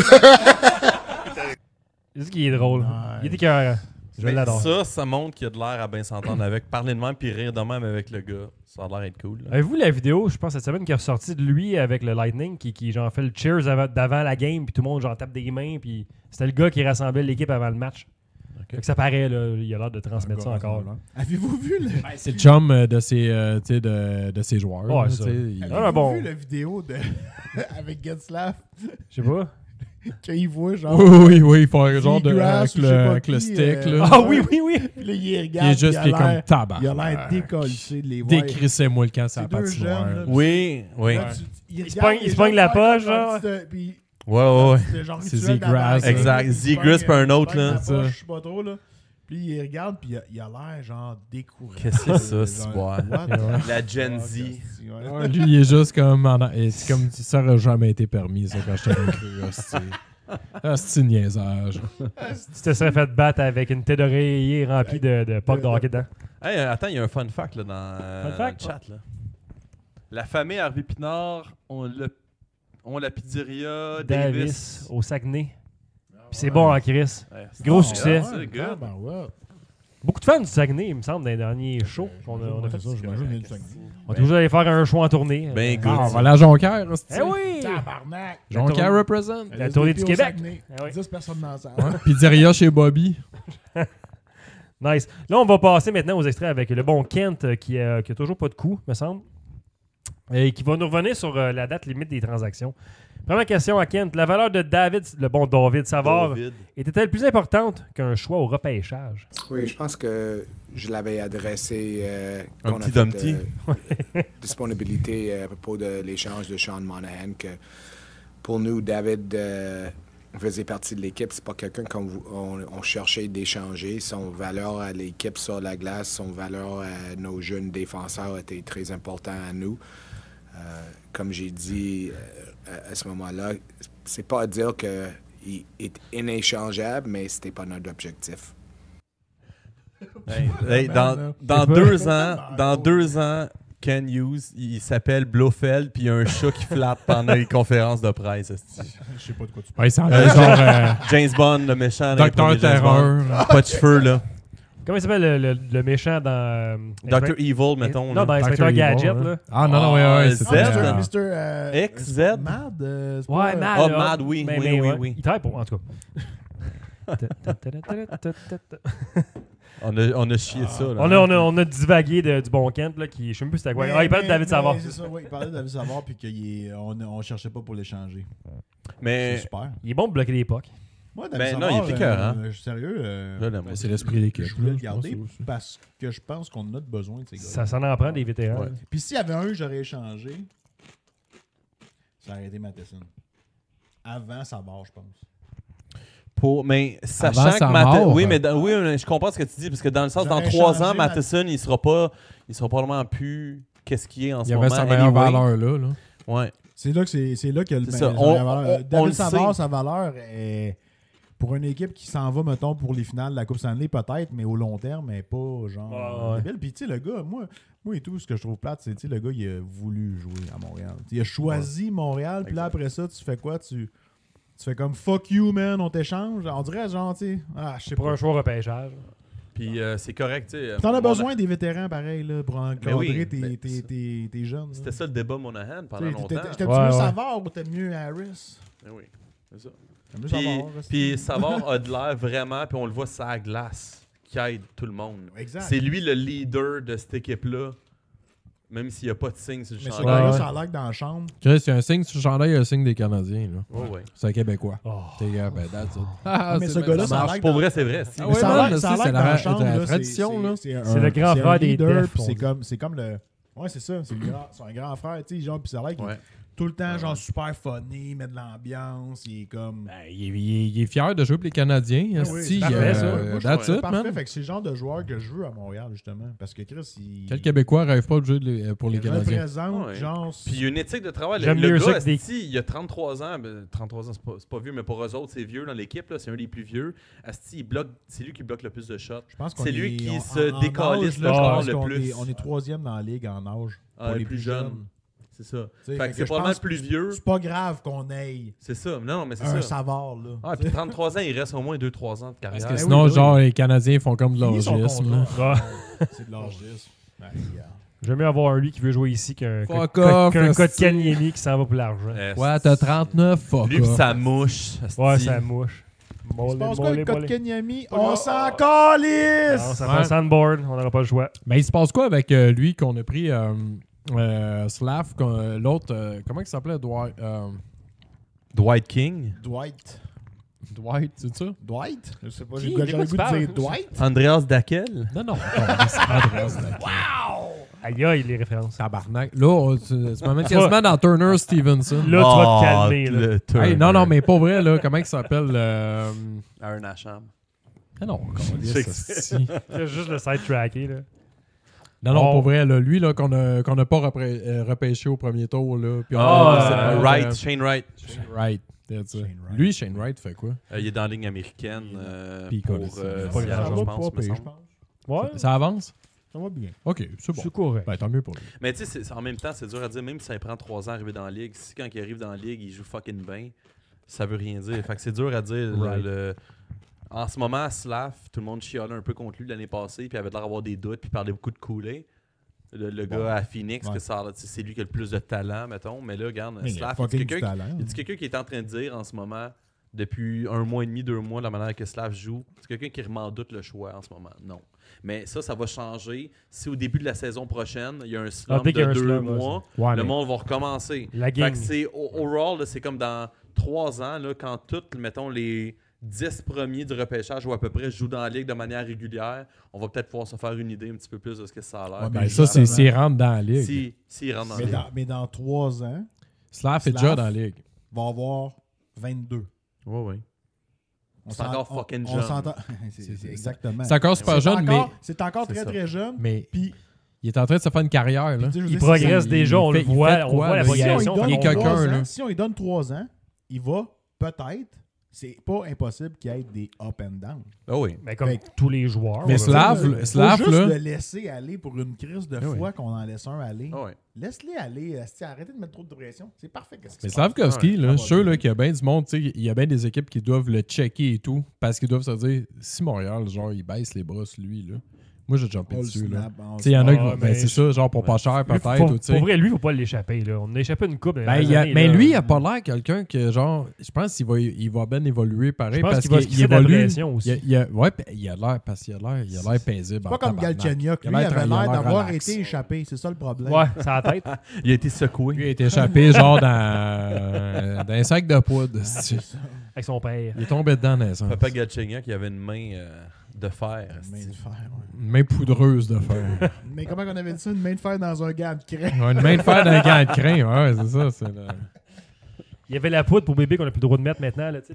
C'est ce qui est drôle. Il est écœurant. Je Mais l'adore. ça montre qu'il y a de l'air à bien s'entendre avec. Parler de même puis rire de même avec le gars. Ça a l'air d'être cool. là. Avez-vous la vidéo, je pense, cette semaine, qui est ressortie de lui avec le Lightning, qui genre fait le cheers d'avant la game, puis tout le monde genre tape des mains, puis c'était le gars qui rassemblait l'équipe avant le match. Fait que ça paraît, là, il a l'air de transmettre ça encore. Là. Avez-vous vu le... C'est le chum de ses joueurs. Ouais, là, ça. tu sais, il- Ah, Avez-vous bon. vu la vidéo de... avec Getzlaff Je sais pas. qu'il voit genre... Oui, il fait un genre de Seagrass avec ou je sais pas avec le qui, stick. Là. Ah oui. Puis là, il Il regarde, est juste puis qui est comme tabac. il a l'air décollissé de les voir. Décrissez-moi le camp sur C'est la deux patinoire. jeunes, là. Oui. Là, Il se pogne la poche, genre. Puis, Ouais. c'est genre C'est rituel Seagrass, d'avant. exact. Il se Seagrass pogne, puis un autre, il se pogne là. la Ça. poche, je sais pas trop, là. Puis il regarde, puis il a l'air genre découragé. Qu'est-ce que c'est ça, Genre, ce bois? what the Ouais. La fuck, Gen Z. ouais. Ouais, lui, il est juste comme... c'est comme si ça aurait jamais été permis, ça, quand j'étais recru. C'est un niaisage. Tu te serais fait battre avec une tête d'oreiller remplie de pucks de hockey dedans. Hey, attends, il y a un fun fact là, dans, Fun fact? le chat. Là. La famille Harvey Pinard ont la pizzeria Davis. Au Saguenay. Puis c'est bon en Chris. Ouais, c'est Gros bon, succès. hein, c'est good. Ben ouais. Beaucoup de fans du Saguenay, il me semble, dans les derniers shows qu'on a Ouais, fait. c'est ça, j'imagine, il y a du Saguenay. On va toujours aller faire un show en tournée. Ben good. On va aller à Jonquière. Eh oui! Tabarnak! Jonquière represent. La tournée du au Québec. Saguenay. Ah oui. 10 personnes dans la salle. Ouais. Pizzeria chez Bobby. Nice. Là, on va passer maintenant aux extraits avec le bon Kent qui a toujours pas de coup, me semble. Et qui va nous revenir sur la date limite des transactions. Première question à Kent. La valeur de le bon David Savard, David. était-elle plus importante qu'un choix au repêchage? Oui, je pense que je l'avais adressé Un qu'on a petit fait Dumpty. disponibilité à propos de l'échange de Sean Monahan. Que pour nous, David faisait partie de l'équipe. C'est pas quelqu'un qu'on cherchait d'échanger. Son valeur à l'équipe sur la glace, son valeur à nos jeunes défenseurs était très important à nous. Comme j'ai dit à ce moment-là, c'est pas à dire qu'il est inéchangeable, mais c'était pas notre objectif. Hey, dans 2 ans, Ken Hughes, il s'appelle Blofeld, puis il y a un chat qui flatte pendant les conférences de presse. esti. Je sais pas de quoi tu Ouais, c'est genre James Bond, le méchant. dans les Docteur premiers James Bond. Terreur. Pas de cheveux, là. Comment il s'appelle le méchant dans... Dr. Evil, mettons. Non, là. dans Inspecteur Dr. Evil, Gadget, hein. là. Ah non, ouais, c'est Z. ça. Mr. XZ? Mad? c'est Ouais, pas- Mad. Ah, là. Mad, oui, Mais, oui. Il travaille pour, en tout cas. On a chié ça, là. On a divagué du bon Kent, là, qui... Je sais même plus c'était quoi. Il parlait de David Savard. C'est ça, oui, il parlait de David Savard, puis qu'on cherchait pas pour l'échanger. C'est Mais super. Il est bon pour bloquer les pucks. Moi, David Ben non, Savard, il est écœurant. je suis sérieux. je l'aime C'est aussi. l'esprit d'équipe. Je voulais là, le je garder pense aussi. parce que je pense qu'on a besoin de ces gars. Ça en prend des vétérans. Ouais. là. Puis s'il y avait un que j'aurais échangé, ça aurait été Matheson. Avant Savard, je pense. Mais sachant Avant que sa Matheson. mort. Oui, mais je comprends ce que tu dis, parce que dans le sens, dans J'aurais 3 ans, changé Matheson, il sera probablement plus qu'est-ce qu'il est en Il ce y moment. avait sa meilleure anyway. valeur là. Ouais. C'est là que le C'est ça. sa valeur. On David le Savard, sait. sa valeur est pour une équipe qui s'en va, mettons, pour les finales de la Coupe Stanley, peut-être, mais au long terme, mais pas genre Ouais. débile. Puis tu sais, le gars, moi et tout, ce que je trouve plate, c'est le gars, il a voulu jouer à Montréal. T'sais, il a choisi Montréal, puis là, après ça, tu fais quoi? Tu fais comme fuck you, man, on t'échange. On dirait genre, tu sais, je sais Pour pas. un choix au repêchage. Puis c'est correct, tu sais. T'en as Mon- besoin des vétérans, pareil, là, pour encadrer oui, tes jeunes. là. C'était ça le débat Monahan pendant T'sais, longtemps. T'aimes-tu Ouais, mieux ouais. Savard ou t'aimes mieux Harris? Ben oui, c'est ça. T'aimes mieux Puis, Savard, puis Savard a de l'air vraiment, puis on le voit sur la glace, qui aide tout le monde. Exact. C'est lui le leader de cette équipe-là, même s'il n'y a pas de signe sur le Mais ce chandail. gars-là, ouais. ça a l'air que dans la chambre. Chris, il y a un signe sur le chandail, il y a un signe des Canadiens. Là. Ouais, ouais. C'est un Québécois. Oh. T'es ben that's it. Ah, mais c'est ce même gars-là, ça ça a marche. l'air que Pour dans- vrai, c'est vrai. si. Ah Mais ouais, ça a man, l'air ça, que c'est dans la la chambre, la là, tradition, là. C'est le grand frère des leader, Defs, puis on c'est comme le. Ouais, c'est ça. C'est un grand frère, tu sais. Genre, puis ça a l'air qu'il Ouais. est tout le temps, genre, super funny, met de l'ambiance. Il est comme. Ben, il est fier de jouer pour les Canadiens. oui, esti, c'est parfait, ça. euh, Moi, je that's trouve ça it, parfait. man. Fait que c'est le genre de joueur que je veux à Montréal, justement. Parce que Chris, il. Quel Québécois rêve pas de jouer pour les il Canadiens? représente, Ouais. genre. Puis il y a une éthique de travail. J'aime Le mieux ça gars, que des- asti, il a 33 ans. 33 ans, c'est pas vieux, mais pour eux autres, c'est vieux dans l'équipe. Là, c'est un des plus vieux. Asti, c'est lui qui bloque le plus de shots. Je pense qu'on C'est lui est- qui en- se en décalisse âge, le là, je score pense le qu'on plus. est- On est troisième dans la ligue en âge. Ah, Pour les les plus plus jeunes. jeunes. C'est ça. T'sais, Fait que c'est je probablement pense plus vieux. C'est pas grave qu'on ait C'est ça. Non, mais c'est un ça. Savard, là. Ah, puis 33 ans, il reste au moins 2-3 ans de carrière. Parce que Ben sinon, oui, ben genre, les Canadiens font comme de Fini son l'orgisme. contrat. là. Ah. C'est de l'orgisme. Ben, regarde. J'aime mieux avoir un lui qui veut jouer ici qu'un Fuck off, qu'un esti. Kotkaniemi qui s'en va pour l'argent. Ouais, t'as 39, fuck Lui pis off. sa mouche. asti. Ouais, ça mouche. Il se Mollet, passe quoi mollet, avec mollet. Kotkaniemi? Oh, On oh, s'en Non, calisse! ça Ouais. fait sandboard, on n'aura pas le choix. Mais il se passe quoi avec lui qu'on a pris Slav, l'autre, comment il s'appelait? Dwight King. Dwight, c'est ça? Dwight? Je sais pas, Qui? j'ai De le quoi goût tu de parles? dire Dwight. Andreas Dakel. Non, non. C'est Andreas Dakel. Aïe, aïe, les références. Tabarnak. Là, tu m'amènes quasiment dans Turner Stevenson. Là, tu vas te Oh, calmer. Là. le Turner. Hey, non, mais pas vrai, là. Comment il s'appelle? Aaron Asham. Ah non, Je sais que C'est juste le side-tracké. Là. Non, non, Oh. pas vrai, là. Lui, là, qu'on a pas repêché au premier tour, là. Puis on Ah, a- Wright, Shane Wright. Shane Wright. that's it. Shane Wright. Lui, Shane Wright fait quoi? Il est dans la ligne américaine Puis il pour connaît ça. Pas Seattle, grand-chose. je pense, me semble. Ouais, Ça avance? Ça va bien. Ok, c'est bon. c'est correct. Ben, tant mieux pour lui. Mais tu sais, en même temps, c'est dur à dire, même si ça lui prend 3 ans à arriver dans la ligue, si quand il arrive dans la ligue, il joue fucking bien, ça veut rien dire. Fait que c'est dur à dire. Right. En ce moment, à Slav, tout le monde chialait un peu contre lui l'année passée, puis il avait l'air d'avoir des doutes, puis il parlait beaucoup de couler. le gars à Phoenix, que c'est lui qui a le plus de talent, mettons. Mais là, regarde, Mais Slav, il y a il du talent. y a quelqu'un qui est en train de dire en ce moment, depuis 1 mois et demi, 2 mois, la manière que Slav joue, c'est quelqu'un qui remet en doute le choix en ce moment. Non. Mais ça va changer. Si au début de la saison prochaine, il y a un slump de 2 mois, le monde va recommencer. La Fait game. que c'est overall, là, c'est comme dans 3 ans, là, quand toutes, mettons, les 10 premiers du repêchage ou à peu près jouent dans la ligue de manière régulière, on va peut-être pouvoir se faire une idée un petit peu plus de ce que ça a l'air. Ouais, Ben, ça, c'est s'il rentre dans la ligue. S'il rentre dans la ligue. Mais dans 3 ans, Slav est déjà dans la ligue. va avoir 22. Oui. C'est encore fucking on jeune. s'entend. C'est exactement. C'est encore super jeune, mais C'est encore C'est très, ça. très jeune. mais Puis, il est en train de se faire une carrière. Là. tu sais, je veux Il dire, progresse si- déjà, on le il fait voit, quoi, on voit la là? si on lui progression. donne Il est quelqu'un, 3 là. ans, si on lui donne 3 ans, il va peut-être, c'est pas impossible qu'il y ait des up and down. Ah oui. Mais comme Fait que- tous les joueurs. Mais on va Slav, dire. Faut Slav, juste là. le laisser aller pour une crise de oui. foi qu'on en laisse un aller. Ah oui. Laisse-les aller. Arrêtez de mettre trop de pression. C'est parfait. Qu'est-ce qui Mais se passe? Slavkovski, là, ça je va suis sûr bien. là, qu'il y a bien du monde, tu sais, il y a bien des équipes qui doivent le checker et tout, parce qu'ils doivent se dire, si Montréal, genre, il baisse les bras sur lui, là, moi, j'ai jumpé On le dessus, là. snap, on Tu sais, il y en a qui Ah, vont, ben, mais c'est ça, genre, pour pas cher, Lui, peut-être, faut- ou tu sais. pour vrai, lui, il faut pas l'échapper. Là. On a échappé une coupe. Ben, mais lui, il a pas l'air quelqu'un que, genre, je pense qu'il va bien évoluer pareil. Je pense parce qu'il va se qu'il crisser de la évolue. pression aussi. Ouais, il a l'air, parce qu'il a l'air paisible. C'est pas comme Galchenyuk. Lui, il avait l'air d'avoir été échappé. C'est ça le problème. Ouais, c'est la tête. Il a été secoué. Lui, il a été échappé, genre, dans un sac de poudre. C'est ça. Avec son père. Il est tombé dedans, dans un sens. Papa Galchenyuk, il avait une main de fer. Une main de fer, ouais. Une main poudreuse de fer. Mais comment on avait dit ça? Une main de fer dans un gant de craie. Ouais, une main de fer dans un gant de crin, ouais, c'est ça. C'est le... Il y avait la poudre pour bébé qu'on a plus le droit de mettre maintenant. Là, tu sais,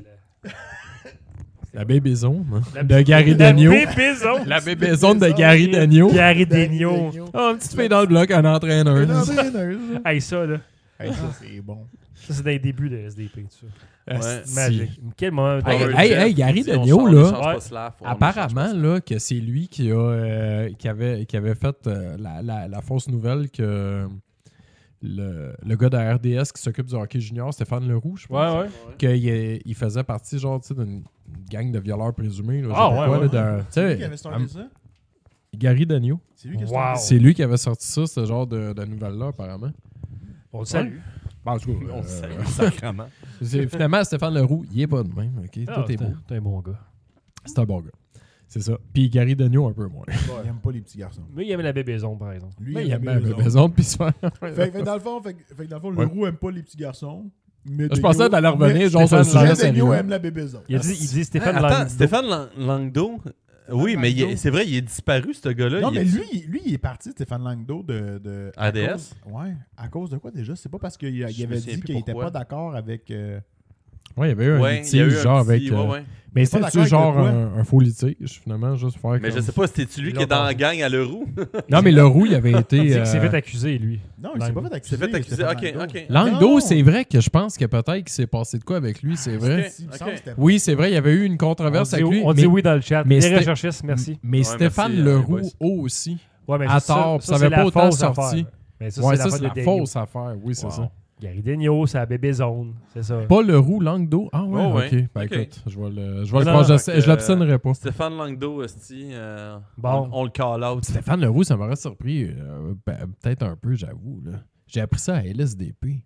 La bébézone la- de Gary la Dagneau. bébézone. La bébézone de Gary Dagneau. Gary Dagneau. Oh, une petite fille dans le bloc, un entraîneur. Une entraîneuse. Hey, ça, là. Hey, ça, c'est bon. Ça, c'est dans les débuts de SDP. Tout ça. Ouais. Magique. Quel moment. Hey, Gary Si on Dagneau, change- là, on change pas Ouais. Slav, on apparemment, change là, que c'est lui qui avait fait la fausse nouvelle que le gars de RDS qui s'occupe du hockey junior, Stéphane Leroux, je pense, Ouais, ouais. qu'il faisait partie, genre, tu sais, d'une gang de violeurs présumés. Là, je sais Ah, pas ouais, quoi, ouais. là, C'est lui qui avait starté ça? Gary Dagneau. C'est lui qui a Wow. starté C'est lui qui avait sorti ça, ce genre de nouvelle-là, apparemment. On le salue. Ben, en tout cas, On le salue sacrément. finalement, Stéphane Leroux, il est pas de même. OK? Ah, Tout est beau. T'es un bon gars. C'est un bon gars. C'est ça. Puis Gary Dagneau, un peu moins. Il aime pas les petits garçons. Mais il aimait la bébézone, par exemple. Lui, Mais il il aime aime bien les la autres. maison, puis se faire. Fait que dans le fond, Ouais. Leroux aime pas les petits garçons. Mais Je pensais d'aller revenir, mais genre, sur le Stéphane sujet Dagneau sérieux. aime la bébézone. Il dit Stéphane Attends, Langdo. Stéphane Langdo. Oui, mais c'est vrai, il est disparu, ce gars-là. Non, Il mais est- lui, il est parti, Stéphane Langdo, de à ADS? cause- Ouais. À cause de quoi déjà? C'est pas parce qu'il Je avait me souviens dit plus qu'il était pourquoi. pas d'accord avec. Ouais, il y avait eu un Ouais, il y a eu litige, genre, un petit- avec. ouais. Mais Pas c'était-tu d'accord genre avec de un faux litige, finalement, juste pour faire Mais comme... je sais pas, c'était-tu lui qui est dans la gang à Leroux? Non, mais Leroux, il avait été... Il dit qu'il s'est euh, fait accuser, lui. Non, il s'est pas fait accuser. C'est fait accuser. Stéphane Ok, Langdo. ok. Langdo, Non. c'est vrai que je pense que peut-être qu'il s'est passé de quoi avec lui, c'est vrai. Il me Ok. semble que c'était pas- Oui, c'est vrai, il y avait eu une controverse avec lui. On dit oui dans le chat. mais Les c'était- recherchistes, merci. Mais Ouais, Stéphane merci, Leroux boys. aussi. Ouais, mais À ça, tort, ça, ça c'est avait la pas autant fausse sorti. affaire. Mais ça, Ouais, c'est ça, la c'est faute la de Dagneau. fausse affaire. Oui, c'est Wow. ça. Gary Dagneau, c'est la bébé zone. C'est ça. Pas Leroux, Langdo. Ah ouais, Oh, ouais. ok. Ben Ok. écoute, je vais le Non, croire. non, Je l'obstinerai pas. Stéphane Langdo, esti, Bon. on le call out. Stéphane Leroux, ça m'aurait surpris. Peut-être un peu, j'avoue. Là. J'ai appris ça à LSDP.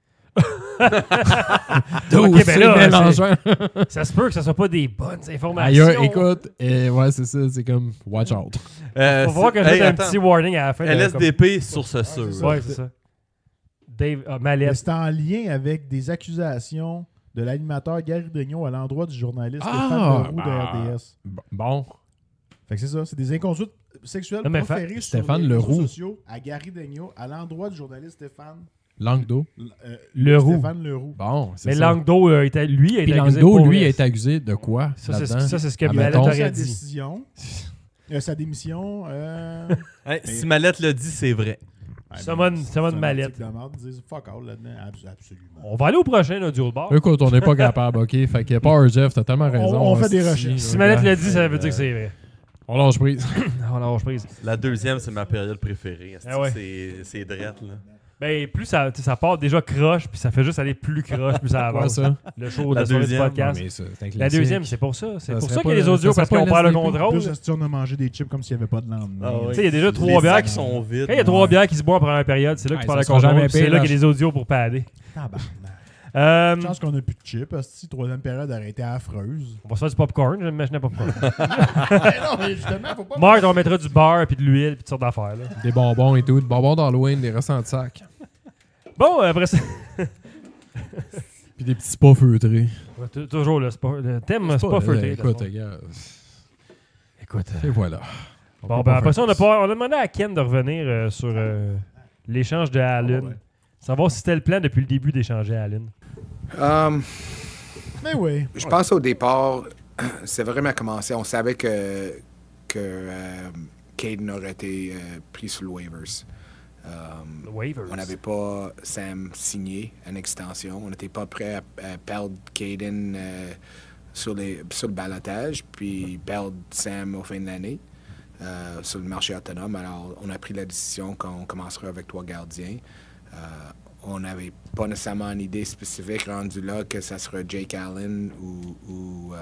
Ok, ben là, mélangeant. Ça se peut que ce soit pas des bonnes informations. Ailleurs, écoute, ouais, c'est ça, c'est comme watch out. Faut voir que je mette un petit warning à la fin. LSDP sur ce sûr. Ouais, c'est ça. Dave Mais Mallette. c'est en lien avec des accusations de l'animateur Gary Dagneau à l'endroit du journaliste Stéphane Leroux de RDS. Bon, Fait que c'est ça, c'est des inconsultes sexuelles Non, mais proférées sur Stéphane les Leroux. réseaux sociaux à Gary Dagneau à l'endroit du journaliste Stéphane Langdo. Leroux. Stéphane Leroux. Bon, c'est Mais ça. Langdo, lui, a été Puis accusé Langdo, pour lui, vrai. a été accusé de quoi Ça, là-dedans? c'est ce que Ah, Mallette mettons, aurait Sa dit. décision, sa démission. Hey, si Mallette le dit, c'est vrai. Ça va de Mallette. De merde, ils disent fuck all là-dedans. Absolument. On va aller au prochain, là, du haut de bord. Écoute, on n'est pas capable, OK? Fait que Power Jeff, t'as tellement raison. On fait des hostie, recherches. Si là, Mallette gars. l'a dit, ça veut dire que c'est vrai. On lâche prise. On lâche prise. La deuxième, c'est ma période préférée. esti, Ah ouais. c'est drette, là. Ben, plus ça part déjà croche, puis ça fait juste aller plus croche, plus ça avance. ça? Le show de La la soirée du deuxième, podcast. Mais ça, c'est un La classique. deuxième, c'est pour ça. C'est Ça pour serait ça qu'il y a pas- les audios, ça parce serait qu'on pas perd le LSDP. contrôle. Plus question de manger des chips comme s'il n'y avait pas de lendemain. Ah, Tu sais, il y a déjà Les 3 bières sacs qui sont vides. Quand il y a 3 bières qui se boivent en première période, c'est là que Ouais, tu parles le ça sera jamais contrôle, puis c'est pire, là là. qu'il y a des audios pour padder. Tabarnak. Euh, Chance qu'on a plus de chips. Si troisième période aurait été affreuse. on va se faire du popcorn, j'imaginais popcorn. non, mais justement, faut pas. Marc, on mettra du beurre, puis de l'huile, puis toutes sortes d'affaires. Là. Des bonbons et tout. Des bonbons d'Halloween, des restants de sac. Bon, après ça, Puis des petits pas feutrés. toujours le thème, c'est pas feutré. Écoute, là. gars. Écoute. Et voilà. Bon, ben après ça, on a demandé à Ken de revenir sur l'échange de Allen. ouais. Savoir si c'était le plan depuis le début d'échanger Allen. Mais oui. Je pense au départ, c'est vraiment commencé. On savait que Caden aurait été pris sur le waivers. Le waivers. On n'avait pas Sam signé une extension. On n'était pas prêt à perdre Caden sur le balotage, puis perdre Sam au fin de l'année sur le marché autonome. Alors, on a pris la décision qu'on commencerait avec 3 gardiens. On n'avait pas nécessairement une idée spécifique rendu là que ça serait Jake Allen ou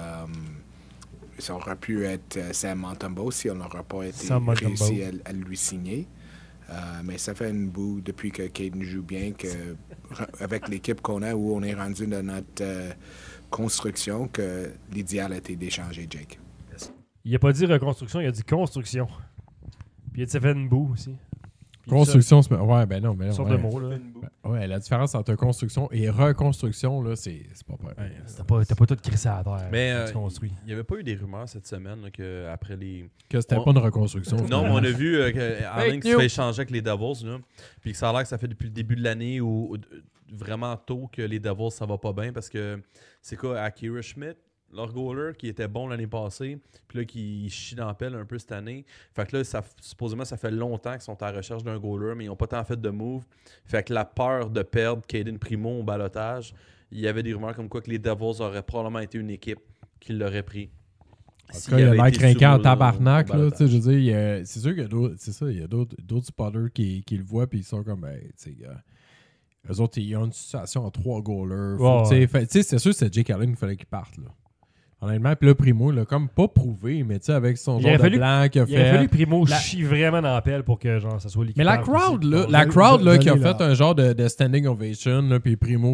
ça aurait pu être Sam Montembeault si on n'aurait pas été Sam Montembeault. réussi à lui signer. Mais ça fait une bout depuis que Caden joue bien, que avec l'équipe qu'on a, où on est rendu dans notre construction, que l'idéal a été d'échanger Jake. Il a pas dit reconstruction, il a dit construction. Puis il a dit ça fait une boue aussi. Puis Construction, c'est... Ouais, ben non, mais Une non. sorte Ouais. de mot, là. Ouais, la différence entre construction et reconstruction, là, c'est pas pareil. T'as pas tout crissé à terre. Mais quand tu construis. il n'y avait pas eu des rumeurs cette semaine là, que après les. Que c'était On- pas une reconstruction. Non, mais on a vu que Allen qui se news. fait échanger avec les Devils, là, puis que ça a l'air que ça fait depuis le début de l'année ou vraiment tôt que les Devils, ça va pas bien parce que c'est quoi, Akira Schmidt, leur goaler qui était bon l'année passée, puis là qui chie dans la pelle un peu cette année. Fait que là, supposément, ça fait longtemps qu'ils sont à la recherche d'un goaler, mais ils n'ont pas tant fait de move. Fait que la peur de perdre Caden Primo au balotage, il y avait des rumeurs comme quoi que les Devils auraient probablement été une équipe qui l'aurait pris. En tout S'il cas, il y a avait l'air été craquant en sur tabarnak, au là. Tu sais, je balotage. veux dire, c'est sûr qu'il y a d'autres, c'est ça, il y a d'autres spotters qui le voient, puis ils sont comme, ben, tu sais, eux autres, ils ont une situation à 3 goalers. Ouais, Tu sais, c'est sûr que c'est Jake Allen qu'il fallait qu'il parte, là. Honnêtement, puis là, Primo, là, comme pas prouvé, mais tu sais, avec son Il genre aurait de fallu- blanc qu'il a Il aurait fallu fait. que Primo La- chie vraiment dans la pelle pour que genre, ça soit liquide. Mais la crowd, là, qui a fait un genre de standing ovation, là, puis Primo,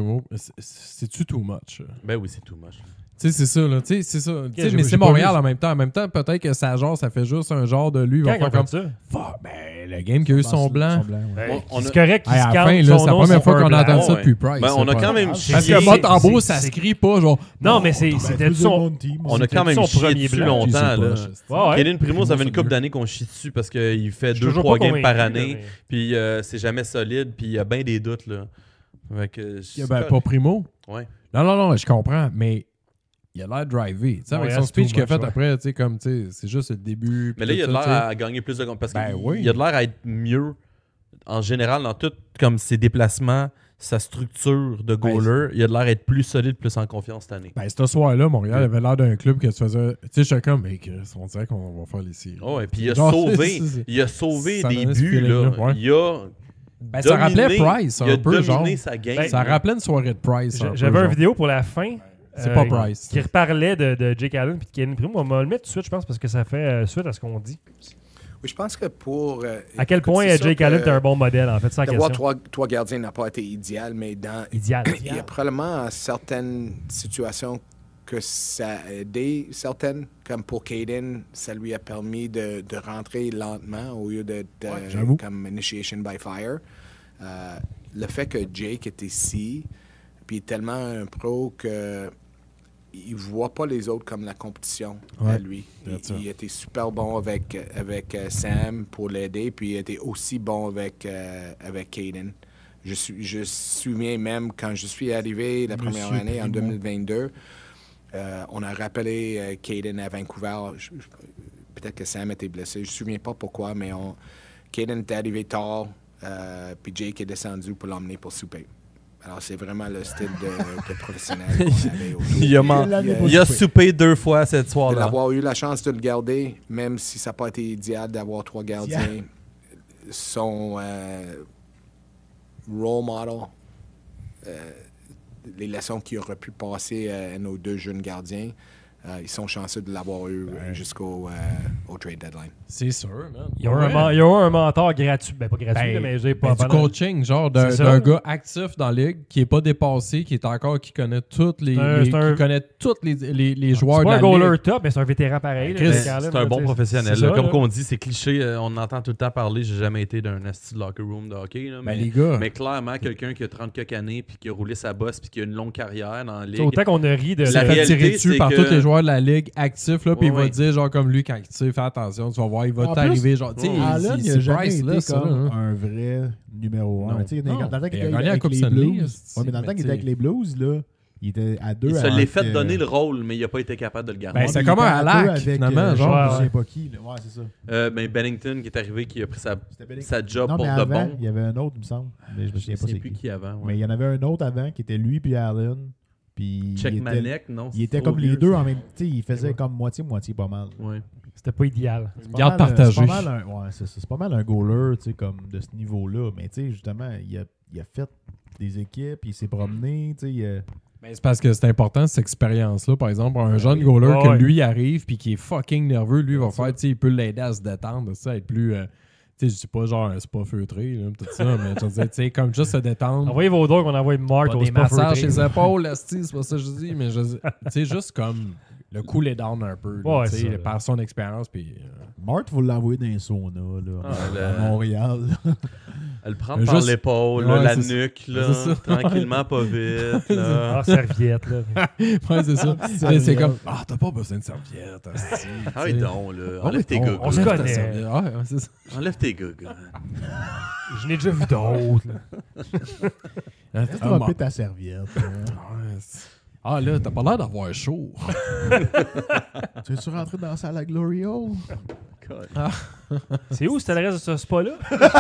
c'est-tu too much? Ben oui, c'est tout moche. Tu sais, c'est ça, là. Tu sais, c'est ça. Tu sais, j'ai- mais j'ai c'est pas Montréal vu. en même temps. En même temps, peut-être que ça fait juste un genre de lui. Il Quand va ils ont faire comme. fait ça? Fuck, ben, le game qui a eu son blanc. Ben, On a- c'est correct qu'il Hey, se à la calme fin, là, son c'est la nom première sur fois un qu'on blanc. entend ça Ouais. depuis Price. Ben, on a c'est quand pas- même Parce chié. que Montembeault, c'est- ça se crie pas, genre. Non, mais c'était son... On a quand même son chié premier dessus blanc. longtemps. Là. Ouais, ouais. Caden Primo, ça fait une c'est couple mieux. d'années qu'on chie dessus parce qu'il fait Je suis toujours 2-3 pas games par convaincu, année. là, mais- Puis c'est jamais solide. Puis il y a bien des doutes. Là. Fait que, Ben, pas Primo. Ouais. Non, je comprends, mais il a l'air drivé. Tu sais, avec Ouais, son c'est speech too qu'il a much, fait ouais. après, tu sais, comme, tu sais, c'est juste le début. Mais puis là, il a tout de ça, l'air tu sais. à gagner plus de comptes. Parce Ben qu'il oui. il a de l'air à être mieux en général dans tout comme ses déplacements, sa structure de goaler. Il a de l'air à être plus solide, plus en confiance cette année. Ben, ce soir-là, Montréal avait l'air d'un club que tu faisais. Tu sais, j'étais comme, mais on dirait qu'on va faire les séries. Oh, et puis il a Genre, sauvé, c'est- il a sauvé ça des donnait ce buts. Là. feeling-là, ouais. Il a Ben, ça rappelait Price, il a un peu, genre. dominé sa game. Ça là. rappelait une soirée de Price. un peu, J'avais une genre. vidéo pour la fin. C'est pas Price. Qui reparlait de Jake Allen et de Caden Primo. On va le mettre tout de suite, je pense, parce que ça fait suite à ce qu'on dit. Oui, je pense que pour... À quel point c'est sûr Jake Allen que est un bon modèle, en fait, sans D'avoir question. trois gardiens n'a pas été idéal, mais dans... Idéal. Il y a probablement certaines situations que ça a aidé, certaines, comme pour Caden, ça lui a permis de rentrer lentement au lieu d'être j'avoue. comme initiation by fire. Le fait que Jake est ici, puis tellement un pro que il voit pas les autres comme la compétition à Ouais, lui. that's it. Il était super bon avec Sam pour l'aider, puis il était aussi bon avec Caden. Je me souviens même quand je suis arrivé la première Monsieur année en Primo. 2022, on a rappelé Caden à Vancouver. Peut-être que Sam était blessé. Je ne me souviens pas pourquoi, mais Caden est arrivé tard, puis Jake est descendu pour l'emmener pour souper. Alors, c'est vraiment le style de professionnel qu'on avait autour. Il a soupé 2 fois cette De soir-là. l'avoir eu la chance de le garder, même si ça n'a pas été idéal d'avoir 3 gardiens, role model. Les leçons qu'il aurait pu passer à nos 2 jeunes gardiens, ils sont chanceux de l'avoir eu jusqu'au au trade deadline. C'est sûr, man. Il y a un mentor gratuit. Ben, pas gratuit, là, mais j'ai pas du coaching, genre d'un gars actif dans la ligue qui est pas dépassé, qui connaît toutes les joueurs c'est de pas la un goaler ligue. top, mais c'est un vétéran pareil. Chris, c'est un bon professionnel. c'est ça, Comme là. qu'on dit, c'est cliché. On entend tout le temps parler. J'ai jamais été d'un asti de locker room de hockey. Là, Les gars. mais clairement, quelqu'un qui a 30 quelques années puis qui a roulé sa bosse puis qui a une longue carrière dans la ligue. Autant qu'on a ri de La Il s'est fait réalité, tirer dessus c'est par que- tous les joueurs de la ligue actifs, là, puis il va Ouais. dire, genre, comme lui, quand tu sais, fais attention, tu vas voir, il va En t'arriver, genre, tu sais, Allen, il c'est a jamais priceless, été ça, comme là. un vrai numéro 1. Non. Tu sais, Non. dans le temps qu'il Il a était gagné à avec Coupe les Stanley, Blues, esti, ouais, mais dans le temps mais qu'il était avec les Blues, là, il était à 2 Il se l'est fait donner le rôle, mais il n'a pas été capable de le garder. Ben, c'est comme un Halak, finalement, genre. Je sais pas qui. Là. Ouais, c'est ça. Ben, Bennington qui est arrivé, qui a pris sa job Non, pour mais de avant, bon. il y avait un autre, il me semble. Mais je me souviens Je pas sais c'est plus qui. qui avant. ouais. Mais il y en avait un autre avant qui était lui puis Allen. Puis Check il était, Manek, non? il était c'est trop comme les vieux, deux ça. en même temps. Il faisait comme moitié-moitié pas mal. Ouais. C'était pas idéal. C'est pas Garde mal, partagée. C'est pas mal un, ouais, c'est pas mal un goaler, tu sais, comme de ce niveau-là. Mais tu sais, justement, il a fait des équipes, il s'est promené, tu sais. Ben, c'est parce que c'est important, cette expérience-là. Par exemple, un jeune goaler Ouais, que ouais. lui arrive puis qui est fucking nerveux, lui va faire, tu sais, il peut l'aider à se détendre, ça, être plus. Tu sais, je dis pas genre un spa feutré, là, tout ça, mais je veux dire, tu sais, comme juste se détendre. Envoyez vos dons qu'on envoie Mark Pas au des spa massages feutré. chez les épaules, asti, c'est pas ça que je dis, mais tu sais, juste comme le cooler down un peu, là, Ouais, tu sais, c'est ça, là. par son expérience. Puis, Marthe, faut l'envoyer dans un sauna, là, à Montréal. Elle prend par Juste- l'épaule, Ouais, la c'est nuque, là, C'est ça. tranquillement, pas vite. Là. Ah, serviette, là. ouais, c'est ça. Mais c'est serviette. comme, t'as pas besoin de serviette, asti, Ah tu oui, sais. donc, là. Ah Enlève oui, tes on- gars. on se enlève ta connaît. serviette. Ouais, c'est ça. Enlève tes gars. Je n'ai déjà vu d'autres. là. Laisse dropper ta serviette. Ah là, t'as pas l'air d'avoir chaud. Tu veux-tu rentrer dans la salle à Glory Hole? C'est où, c'était l'adresse de ce spa-là?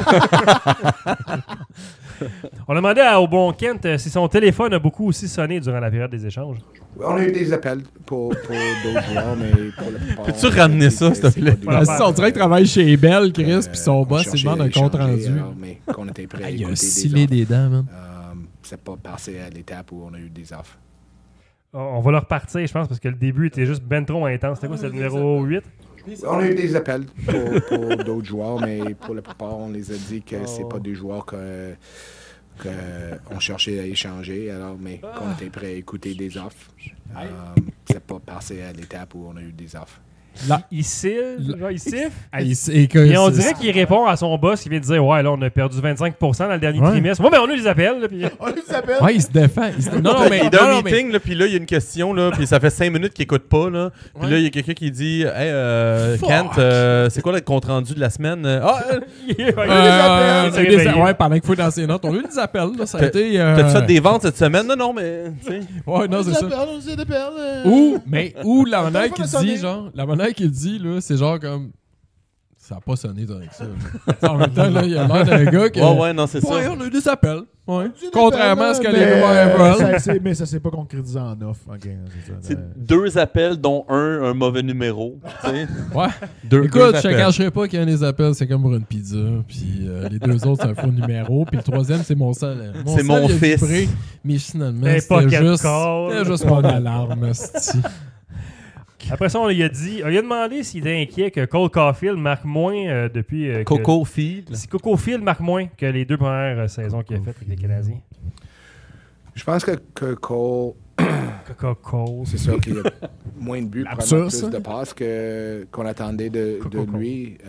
On a demandé au bon Kent si son téléphone a beaucoup aussi sonné durant la période des échanges. On a eu des appels pour d'autres joueurs, mais pour la plupart... Peux-tu ramener ça, s'il te plaît? Ah, si, on dirait qu'il travaille chez Bell, Chris, puis son on boss, il cherchait demande à un compte échanger, rendu. alors, mais qu'on était prêt à Ah, il a écouter scellé offres. des dents, man. C'est pas passé à l'étape où on a eu des offres. On va le repartir, je pense, parce que le début était juste ben trop intense. C'était quoi, c'était le numéro 8? On a eu des appels pour d'autres joueurs, mais pour la plupart, on les a dit que c'est pas des joueurs qu'on cherchait à échanger, alors, mais qu'on était prêt à écouter des offres. C'est pas passé à l'étape où on a eu des offres. Il siffle, genre il siffle. Ah, et Et on dirait qu'il répond à son boss qui vient de dire ouais, là, on a perdu 25% dans le dernier Ouais. trimestre. Ouais, mais on a eu des appels. Là, puis... On les appelle! Ouais, il se défend. Non, mais. Il est non, dans non, un meeting, là, puis là, il y a une question, là, puis ça fait 5 minutes qu'il écoute pas, là. Puis Ouais. là, il y a quelqu'un qui dit Hey, Kent, c'est quoi le compte rendu de la semaine? Ouais, pendant qu'il faut dans ses notes, on a eu des appels, là. Ça a été. T'as-tu fait des ventes cette semaine? Non, mais. tu sais. Ouais, non, c'est ça. On les appelle! Ou la manière téléphone qu'il a sonné. dit, genre, la manière qu'il dit, là, c'est genre comme. Ça n'a pas sonné avec ça. Là. En même temps, là, il a l'air d'un gars qui. Ouais, non, c'est ça. Ouais, on a eu des appels. Ouais. Contrairement à ce que les mais, rumeurs veulent. mais ça s'est pas concrétisé en offre. Ok, c'est ça. C'est 2 appels, dont un mauvais numéro. Tu sais. Ouais. Deux Écoute, je te appels. cacherai pas qu'il y a des appels, c'est comme pour une pizza. Puis les 2 autres, c'est un faux numéro. Puis le 3e, c'est mon seul. C'est mon il a fils. vibré, mais finalement, Un c'était pocket juste, call. c'était juste mon alarme. esti. Après ça, on lui a demandé s'il était inquiet que Cole Caulfield marque moins depuis. que- Coco Field. Si Coco Field marque moins que les 2 premières saisons qu'il a faites avec les Canadiens. Je pense que Cole, Coco Cole. c'est sûr qu'il y a moins de buts, Lapsus, probablement plus ça. de passes qu'on attendait de lui.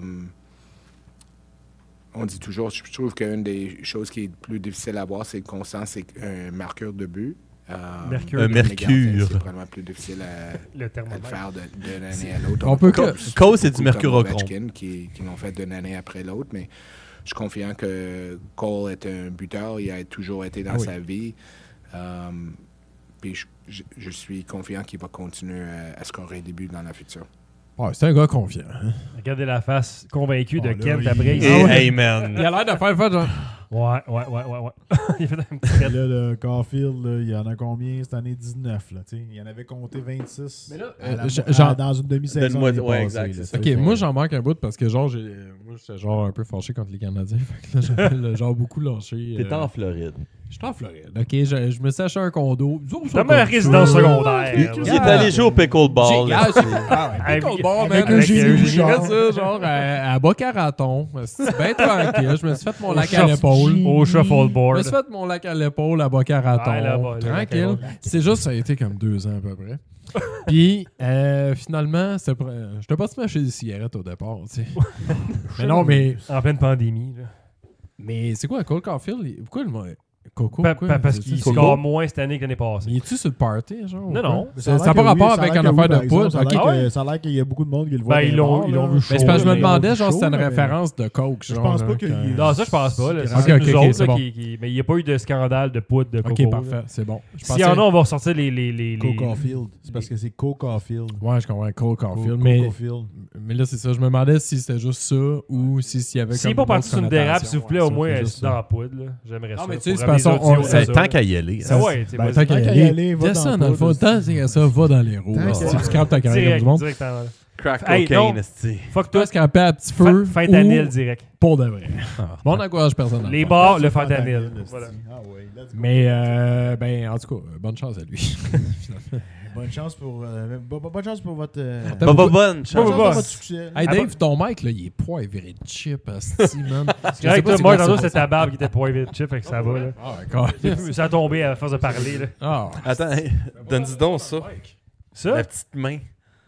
On dit toujours, je trouve qu'une des choses qui est plus difficile à voir, c'est Constant, c'est un marqueur de but. Mercure. Un Mercure. Les gardiens, c'est probablement plus difficile à Le le thermomètre. faire d'une année à l'autre. On peut pas que- Cole, c'est du beaucoup mercurochrome. comme Ovechkin qui l'ont fait d'une année après l'autre, mais je suis confiant que Cole est un buteur. Il a toujours été dans Ah oui. sa vie. Puis je suis confiant qu'il va continuer à scorer des buts dans le futur. Ouais, c'est un gars confiant. Hein. Regardez la face convaincue de là, Kent il- après. Et Ah ouais. hey, man. Il a l'air de faire genre. Ouais. Il a fait un petit Là, le Caulfield, là, il y en a combien cette année? 19. Là, il y en avait compté 26 Mais là, dans une demi-saison. Donne-moi- l'année ouais, passée, exact, là, c'est ça. tu sais. Ok, moi j'en manque un bout parce que genre, moi j'étais genre un peu fâché contre les Canadiens. Fait que là, j'avais genre beaucoup lâché. T'étais en Floride. J'étais en Floride. Ok, je me suis acheté un condo. T'as même un résidence secondaire. Il est allé jouer au pickleball. là. Pickleball, man. Avec J'ai Eugénie fait Bouchard. ça, genre, à Boca-Raton. C'était bien tranquille. Je me suis fait mon Au lac à shuff- l'épaule. Au Je me shuffleboard. suis fait mon lac à l'épaule à Boca-Raton. Ouais, là-bas, là, Tranquille. C'est juste, ça a été comme 2 ans à peu près. Puis, finalement, j'étais pas si m'acheter des cigarettes au départ, tu sais. Mais non, mais En pleine pandémie. Là. c'est quoi, Cole Caulfield? Pourquoi le Coco? Parce qu'il Coco? score moins cette année que l'année passée. Il est-tu sur le party, genre? Non, non. Mais Ça a n'a l'air pas que rapport oui, ça a avec l'air une que affaire oui, par de poudre. exemple. Ça a Ok. l'air que- ça a l'air qu'il y a beaucoup de monde qui le voit. Ben, dans ils les l'ont bars, vu là. chaud. Mais c'est parce que je me Ils demandais, l'ont genre, vu si c'était une chaud, mais- référence de Coke. Je genre, pense là, pas qu'il que- y ait- Non, ça, je pense pas. Là. Ok, C'est ok, nous ok, autres, c'est là, bon. mais il n'y a pas eu de scandale de poudre de Coco. Ok, parfait, c'est bon. Je S'il y en a, on va ressortir les... Caulfield. C'est parce que c'est Caulfield. Ouais, je comprends, Cole Caulfield. Mais là, c'est ça. Je me demandais si c'était juste ça ou s'il y avait S'il n'est comme pas une parti autre sur une dérape, connotation. s'il vous plaît, Ouais, au ça, moins, c'est juste c'est dans ça. la poudre. Là. J'aimerais ça. Non, mais tu sais, Pour c'est ramener parce les qu'on- audios à C'est ça. tant qu'à y aller. Ça, ouais, tu sais, Ben, vas-y. tant qu'à qu'à y y aller, aller, va descends dans dans le le fond. poudre, Tant que ça, va dans les roues. Tant Si qu'à- tu scrapes ta carrière Direct, comme du monde. directement. Crack Hey, cocaine, non. esti. Fuck toi. Toi, scraper à petit feu Fentanyl ou direct. pour de vrai. Bon, on encourage personne. à Les le faire. bars, le fentanyl. Voilà. Ah ouais, let's go. Mais, ben, en tout cas, bonne chance à lui. Bonne chance pour bonne chance pour votre Bonne bonne chance chance. pour votre succès. Hey, Ah, Dave, ton mic, là, il est poivré de chip, asti, man. C'est vrai que moi, tantôt, c'était ta barbe qui était poivre de chip, fait que ça va. Là. Ah, d'accord. Ça a tombé à force de parler. Là. Ah, Attends, hey, donne-y donc ça. Ça, La petite main.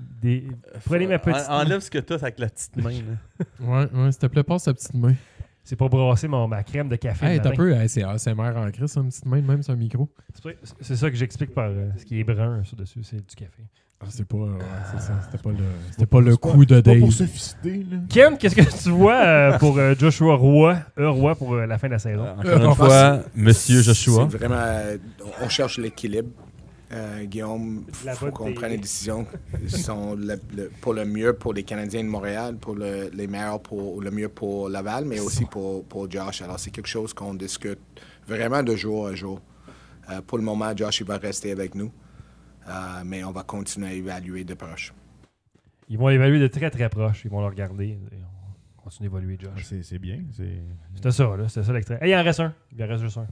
prenez ma petite main. Enlève ce que t'as avec la petite main. là. ouais, s'il te plaît, passe sa petite main. C'est pour brasser ma crème de café. le Hey, t'as matin. peu, hey, c'est ASMR en crise, une petite main de même sur un micro. C'est ça que j'explique par ce qui est brun sur dessus, c'est du café. Ah, c'est pas, c'est ça, c'était pas le coup de Pas Dave. pour se fister, là. Ken, qu'est-ce que tu vois pour Joshua Roy, pour la fin de la saison? Encore une fois, Monsieur Joshua. C'est vraiment, on cherche l'équilibre. Guillaume, La il faut bonne qu'on télé. prenne des décisions qui sont pour le mieux pour les Canadiens de Montréal, pour les meilleurs pour le mieux pour Laval, mais aussi pour Josh. Alors, c'est quelque chose qu'on discute vraiment de jour à jour. Pour le moment, Josh, il va rester avec nous, mais on va continuer à évaluer de proche. Ils vont l'évaluer de très très proche. Ils vont le regarder. Et on continue d'évaluer Josh. C'est bien. C'était ça, là. C'était ça l'extrait. Hey, il en reste un. Il en reste juste un.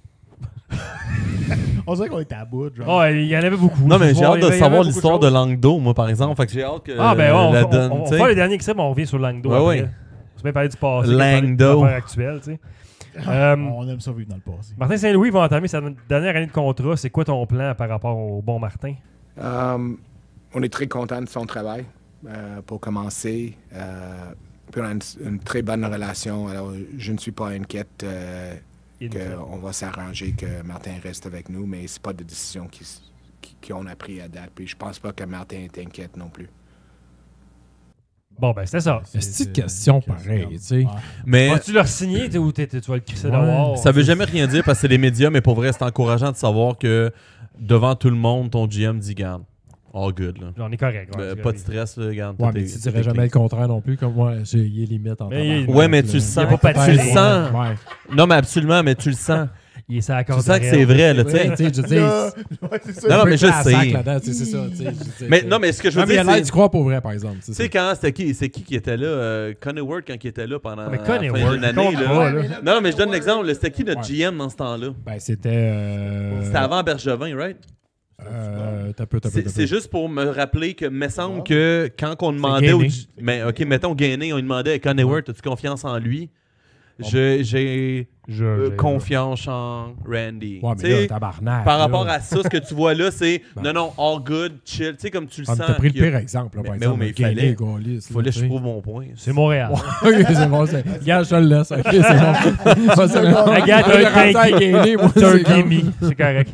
On dirait qu'on était à bout, genre. Oh, il y en avait beaucoup. Non, mais j'ai hâte Il y de avait savoir beaucoup l'histoire de choses. Langdo, moi, par exemple. Fait que j'ai hâte que Ah, ben ouais, la on donne. va tu sais. faire le dernier extrait, mais on revient sur Langdo. Ouais, après. ouais. On se met à parler du passé. Langdo. L'affaire actuelle, tu sais. On aime ça vivre dans le passé. Martin Saint-Louis va entamer sa dernière année de contrat. C'est quoi ton plan par rapport au bon Martin? On est très content de son travail pour commencer. Puis on a une très bonne relation. Alors, je ne suis pas inquiète qu'on va s'arranger que Martin reste avec nous, mais c'est pas de décision qu'on a pris à date. Puis je pense pas que Martin est inquiète non plus. Bon, ben, c'était ça. C'est une question pareille, tu sais. Mais Vas-tu leur signer ou tu vas le crisser dehors? ça veut jamais rien dire parce que c'est les médias, mais pour vrai, c'est encourageant de savoir que devant tout le monde, ton GM dit garde. All good, là. On est correct. ouais, c'est Pas de correct. stress, là, garde. Ouais, tout mais est- tu tout dirais est jamais clean. le contraire non plus, comme moi, j'ai les limites en Mais tabarnak, Ouais, mais tu là. le sens. Il y a pas de Tu le patine. sens. Ouais. Non, mais absolument, mais tu le sens. Il est sa Tu corde sens que de c'est rail. vrai, là, tu sais. Ouais, tu sais, je dis, Ouais, c'est ça. Non, non, mais je la sac sais. là-dedans, tu sais, c'est ça. Tu sais, je dis, Mais tu sais. non, mais ce que je veux Non, mais il dire, a l'air c'est. d'y croire pour vrai, par exemple. Tu sais, quand c'était qui? C'est qui était là? Connie Ward, quand il était là pendant Mais la Connie fin Ward, d'une année. compte Là. pas, là. Non, non, mais je donne l'exemple. là. C'était qui notre Ouais. GM dans ce temps-là? Ben, c'était. C'était avant Bergevin, right? T'as peu. C'est juste pour me rappeler que, me semble que quand on demandait au. Gainé. Mais ok, mettons Gainé, on lui demandait à Connie Ward, as-tu confiance en lui? J'ai confiance en Randy. Ouais, Tu mais là, sais, tabarnak. par là. rapport à ça, ce que tu vois là, c'est Ben. non, all good, chill. Tu sais, comme tu le Ah, mais sens. t'as pris le qu'il y a- pire exemple, là, par Mais exemple. oui, mais il Gainé, fallait. Gaulis, Il fallait que je tu sais. prouve mon point. C'est Montréal. Ok, c'est bon. Regarde, je te le laisse. Ok, c'est bon. Regarde, T'as t'as rendu à Gainé, moi, T'as un c'est comme- gimme, c'est correct.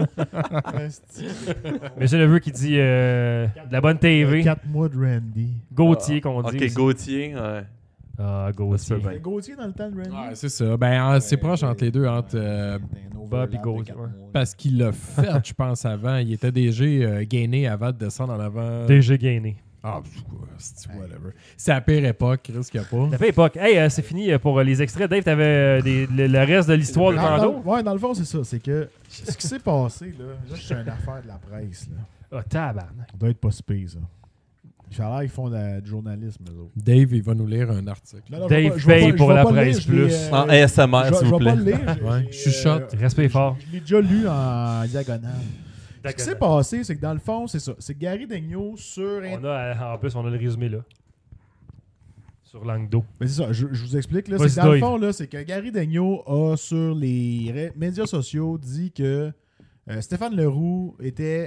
Monsieur Leveux qui dit de la bonne TV. 4 mois de Randy. Gauthier, qu'on dit. Ok, aussi. Gauthier, ouais. Ah, Ça Gauthier. se peut bien. Gauthier dans le temps de Randy. Ouais, c'est ça. Ben, c'est proche entre les deux, entre. Bob et Gauthier, ouais. Parce qu'il l'a fait, je pense, avant. Il était déjà gainé avant de descendre en avant. DG Gainé. Ah, whatever. C'est la pire époque, Chris, qu'il n'y a pas. La belle époque. Hey, c'est fini pour les extraits. Dave, t'avais le reste de l'histoire de tantôt? Ouais, dans le fond, c'est ça. C'est que ce qui s'est passé, là je suis une affaire de la presse. Là. Ah, tabarnak. Ça doit être pas si pire, ça. Ça a l'air qu'ils font du journalisme, eux autres. Dave, il va nous lire un article. Non, Dave je vais paye pas- pour je vais la pas le presse lire, plus. En ASMR, s'il vous Je vais pas plaît. le lire. Ouais, chuchote. Respect fort. Je l'ai déjà lu en diagonale. Ce qui s'est passé, c'est que dans le fond, c'est ça. C'est Gary Daigneault sur... En plus, on a le résumé là. Sur Languedoc. Mais c'est ça, je vous explique. Là, Vas-y, c'est que dans le Dave. fond, là, c'est que Gary Daigneault a, sur les médias sociaux, dit que Stéphane Leroux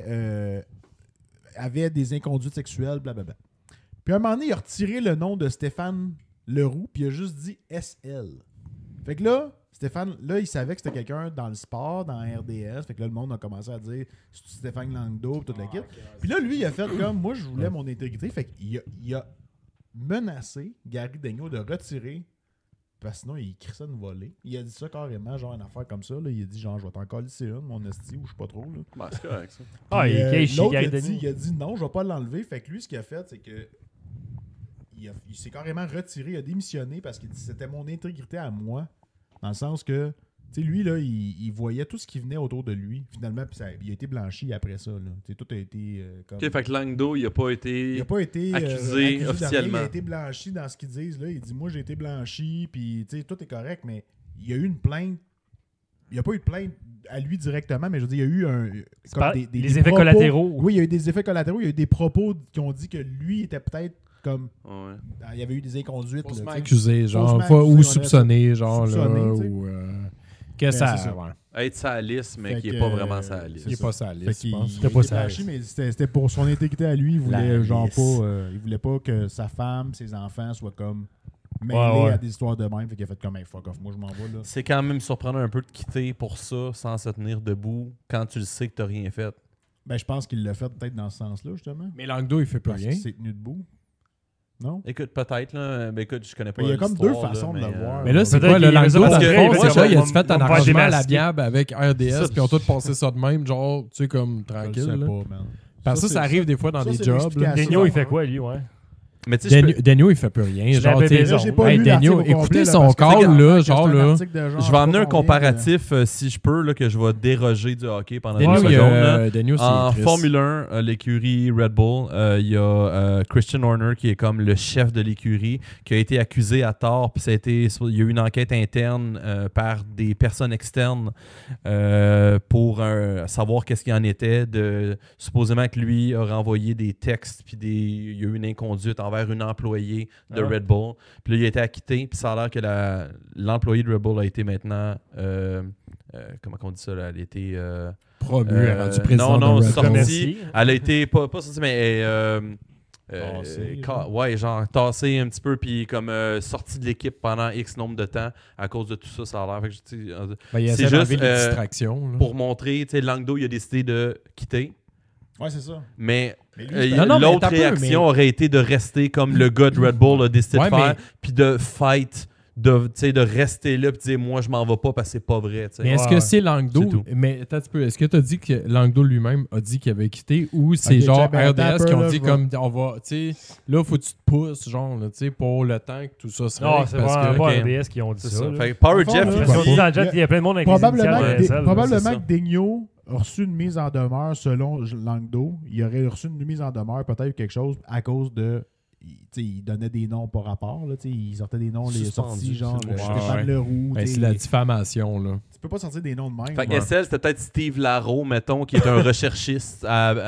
avait des inconduites sexuelles, blablabla. Puis à un moment donné, il a retiré le nom de Stéphane Leroux, puis il a juste dit SL. Fait que là, Stéphane, là, il savait que c'était quelqu'un dans le sport, dans RDS. Fait que là, le monde a commencé à dire c'est Stéphane Languedoc, toute la kit. Puis là, lui, il a fait comme moi, je voulais mon intégrité. Fait qu'il a menacé Gary Daigneault de retirer, parce que sinon, il crie ça de voler. Il a dit ça carrément, genre une affaire comme ça. Là. Il a dit genre, je vais t'en coller une, mon esti, ou je sais pas trop. Là. Ben, c'est correct, ça. Ah, Puis, il est caché, l'autre, Gary il Daigneault. a dit non, je vais pas l'enlever. Fait que lui, ce qu'il a fait, c'est que il s'est carrément retiré, il a démissionné parce qu'il dit c'était mon intégrité à moi. Dans le sens que, tu sais, lui, là, il voyait tout ce qui venait autour de lui. Finalement, puis il a été blanchi après ça. Là. Tu sais, tout a été comme. OK, fait que Languedoc, il a pas été... Il n'a pas été accusé de rien, officiellement. il a été blanchi dans ce qu'ils disent. Là. Il dit moi, j'ai été blanchi, puis tu sais, tout est correct, mais il y a eu une plainte. Il n'y a pas eu de plainte à lui directement, mais je veux dire, il y a eu les effets collatéraux. Oui, il y a eu des effets collatéraux. Il y a eu des propos qui ont dit que lui était peut-être comme. Ouais. Il y avait eu des inconduites. là, Faussement tu sais. accusé, genre, Faussement ou accusé, soupçonné, genre, soupçonné, là, tu sais. ou... que Ben, ça... c'est ça. Ouais. Être sa liste, mais Fait qui que, n'est pas vraiment sa liste. Il n'est pas sa Fait liste, je qu'il- pense. il C'était a pas été ça. blanchi, mais c'était pour son intégrité à lui. Il voulait La genre lisse. pas. Il voulait pas que sa femme, ses enfants soient comme mêlés Ouais. à des histoires de même. Fait qu'il a fait comme un fuck off. Moi, je m'en vais là. C'est quand même surprenant un peu de quitter pour ça sans se tenir debout quand tu le sais que tu n'as rien fait. Ben, je pense qu'il l'a fait peut-être dans ce sens-là, justement. Mais Languedoc, il fait plus Parce rien. qu'il s'est tenu debout. Non? Écoute, peut-être, là. Ben écoute, je connais pas Il y a comme deux l'histoire, façons de là, le voir. Mais là, c'est Peut-être quoi, le qu'il aimait ça Languedoc, dans parce le que, fond, moi, c'est ça, il a on fait va un me faire arrangement à la démasquer. biable avec RDS, Ça, puis on tout passé ça de même, genre, tu sais, comme Je le tranquille. sais là. pas, man. Parce que Ça, ça c'est- arrive des fois dans ça, des c'est jobs. là. l'explication. Daigneault, il fait quoi, lui, ouais? Mais tu sais, je peux- Daigneault, il fait plus rien. Je Genre, l'avais tu sais, raison. Là, j'ai pas Hey, lu l'article Daigneault, au complet, écoutez là, son parce que call, c'est là, un genre, là. article de genre, je vais amener pas un combien, comparatif, si je peux, là, que je vais déroger du hockey pendant une Daigneault, seconde. là. Daigneault, En c'est triste. Formule 1, l'écurie Red Bull, il y a Christian Horner qui est comme le chef de l'écurie, qui a été accusé à tort, puis il y a eu une enquête interne par des personnes externes pour savoir qu'est-ce qu'il en était. Supposément que lui a renvoyé des textes, puis il y a eu une inconduite envers une employée de Red Bull. Puis là, il a été acquitté, puis ça a l'air que l'employée de Red Bull a été maintenant... comment on dit ça, là? Elle a été... Promu, elle a rendu président non, de Red Bull. sorti. Elle a été pas sortie, mais Tassée, ouais, genre tassée un petit peu, puis comme sortie de l'équipe pendant X nombre de temps à cause de tout ça, ça a l'air. Fait que, tu sais, Ben, il c'est essaie d'enlever juste, les distractions. là. pour montrer, tu sais, Languedoc, il a décidé de quitter, Ouais, c'est ça. mais Mais lui, Non, non, mais l'autre attends un peu, réaction mais- aurait été de rester comme le gars de Red Bull a décidé Ouais, de faire, mais- puis de fight, de rester là, puis de dire moi je m'en vais pas parce que c'est pas vrai. Tu sais. Mais est-ce Ouais. que c'est C'est Languedoc? tout. Mais attends un petit peu, est-ce que tu as dit que Languedoc lui-même a dit qu'il avait quitté ou c'est Ok, genre ben, attends un RDS peu, qui ont là, dit je vais- comme on va, tu sais, là faut que tu te pousses, genre, là, tu sais, pour le temps que tout ça se Non, règle, c'est parce vraiment que. pas ok. RDS qui ont dit C'est ça. ça. là. Fait que Power Dans le Jeff fond, là, Parce qu'on aussi, dit dans le chat qu'il y a plein de monde avec les Probablement, initiales que, RSL, là, probablement c'est ça. que Daigneault a reçu une mise en demeure selon Languedoc. Il aurait reçu une mise en demeure, peut-être quelque chose, à cause de. Il donnait des noms par rapport. Là, il sortait des noms, les Suspendu, sorties, genre c'est le mot. Stéphane Ouais. Leroux. Ben, tu sais, c'est la diffamation, là. tu peux pas sortir des noms de même. Fait que Ouais. SL, c'était peut-être Steve Larreau, mettons, qui est un recherchiste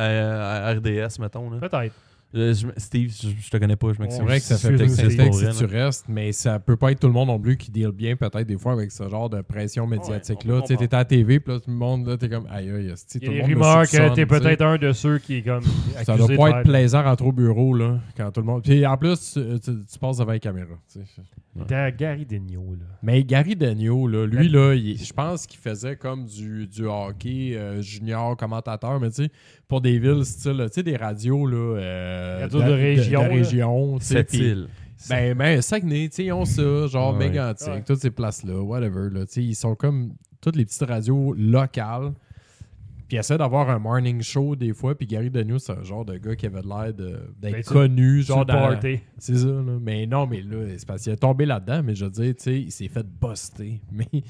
à RDS, mettons. Là. Peut-être. Steve, je te connais pas, je m'excuse. C'est vrai que ça fait Excuse-nous, peut-être c'est que pas si tu restes, mais ça peut pas être tout le monde non plus qui deal bien, peut-être des fois, avec ce genre de pression médiatique-là. on Tu sais, t'es à la TV, puis là, tout le monde, là, t'es comme, aïe, aïe, esti, Il y tout a le des monde me rumeurs que soupçonne, t'es tu sais. peut-être un de ceux qui est comme. Ça accusé doit de pas faire- être plaisant à rentrer au bureau, là, quand tout le monde. Puis en plus, tu passes devant les caméras. Tu sais. T'es Gary Daigneault, là. Mais Gary Daigneault, là, lui, là, je pense qu'il faisait comme du hockey junior commentateur, mais tu sais, pour des villes style, tu sais, des radios, là. Radios de région, De là. région, tu sais, Cette puis- île. Ben, Saguenay, tu sais, ils ont ça, genre Ouais. Mégantic, Ouais. toutes ces places-là, whatever, là, tu sais, ils sont comme toutes les petites radios locales. Puis il essaie d'avoir un morning show des fois. Puis Gary Daniels, c'est un genre de gars qui avait l'air d'être Ben, connu. Sur Genre le party. C'est ça, là. Mais non, mais là, c'est parce qu'il est tombé là-dedans. Mais je veux dire, tu sais, il s'est fait buster.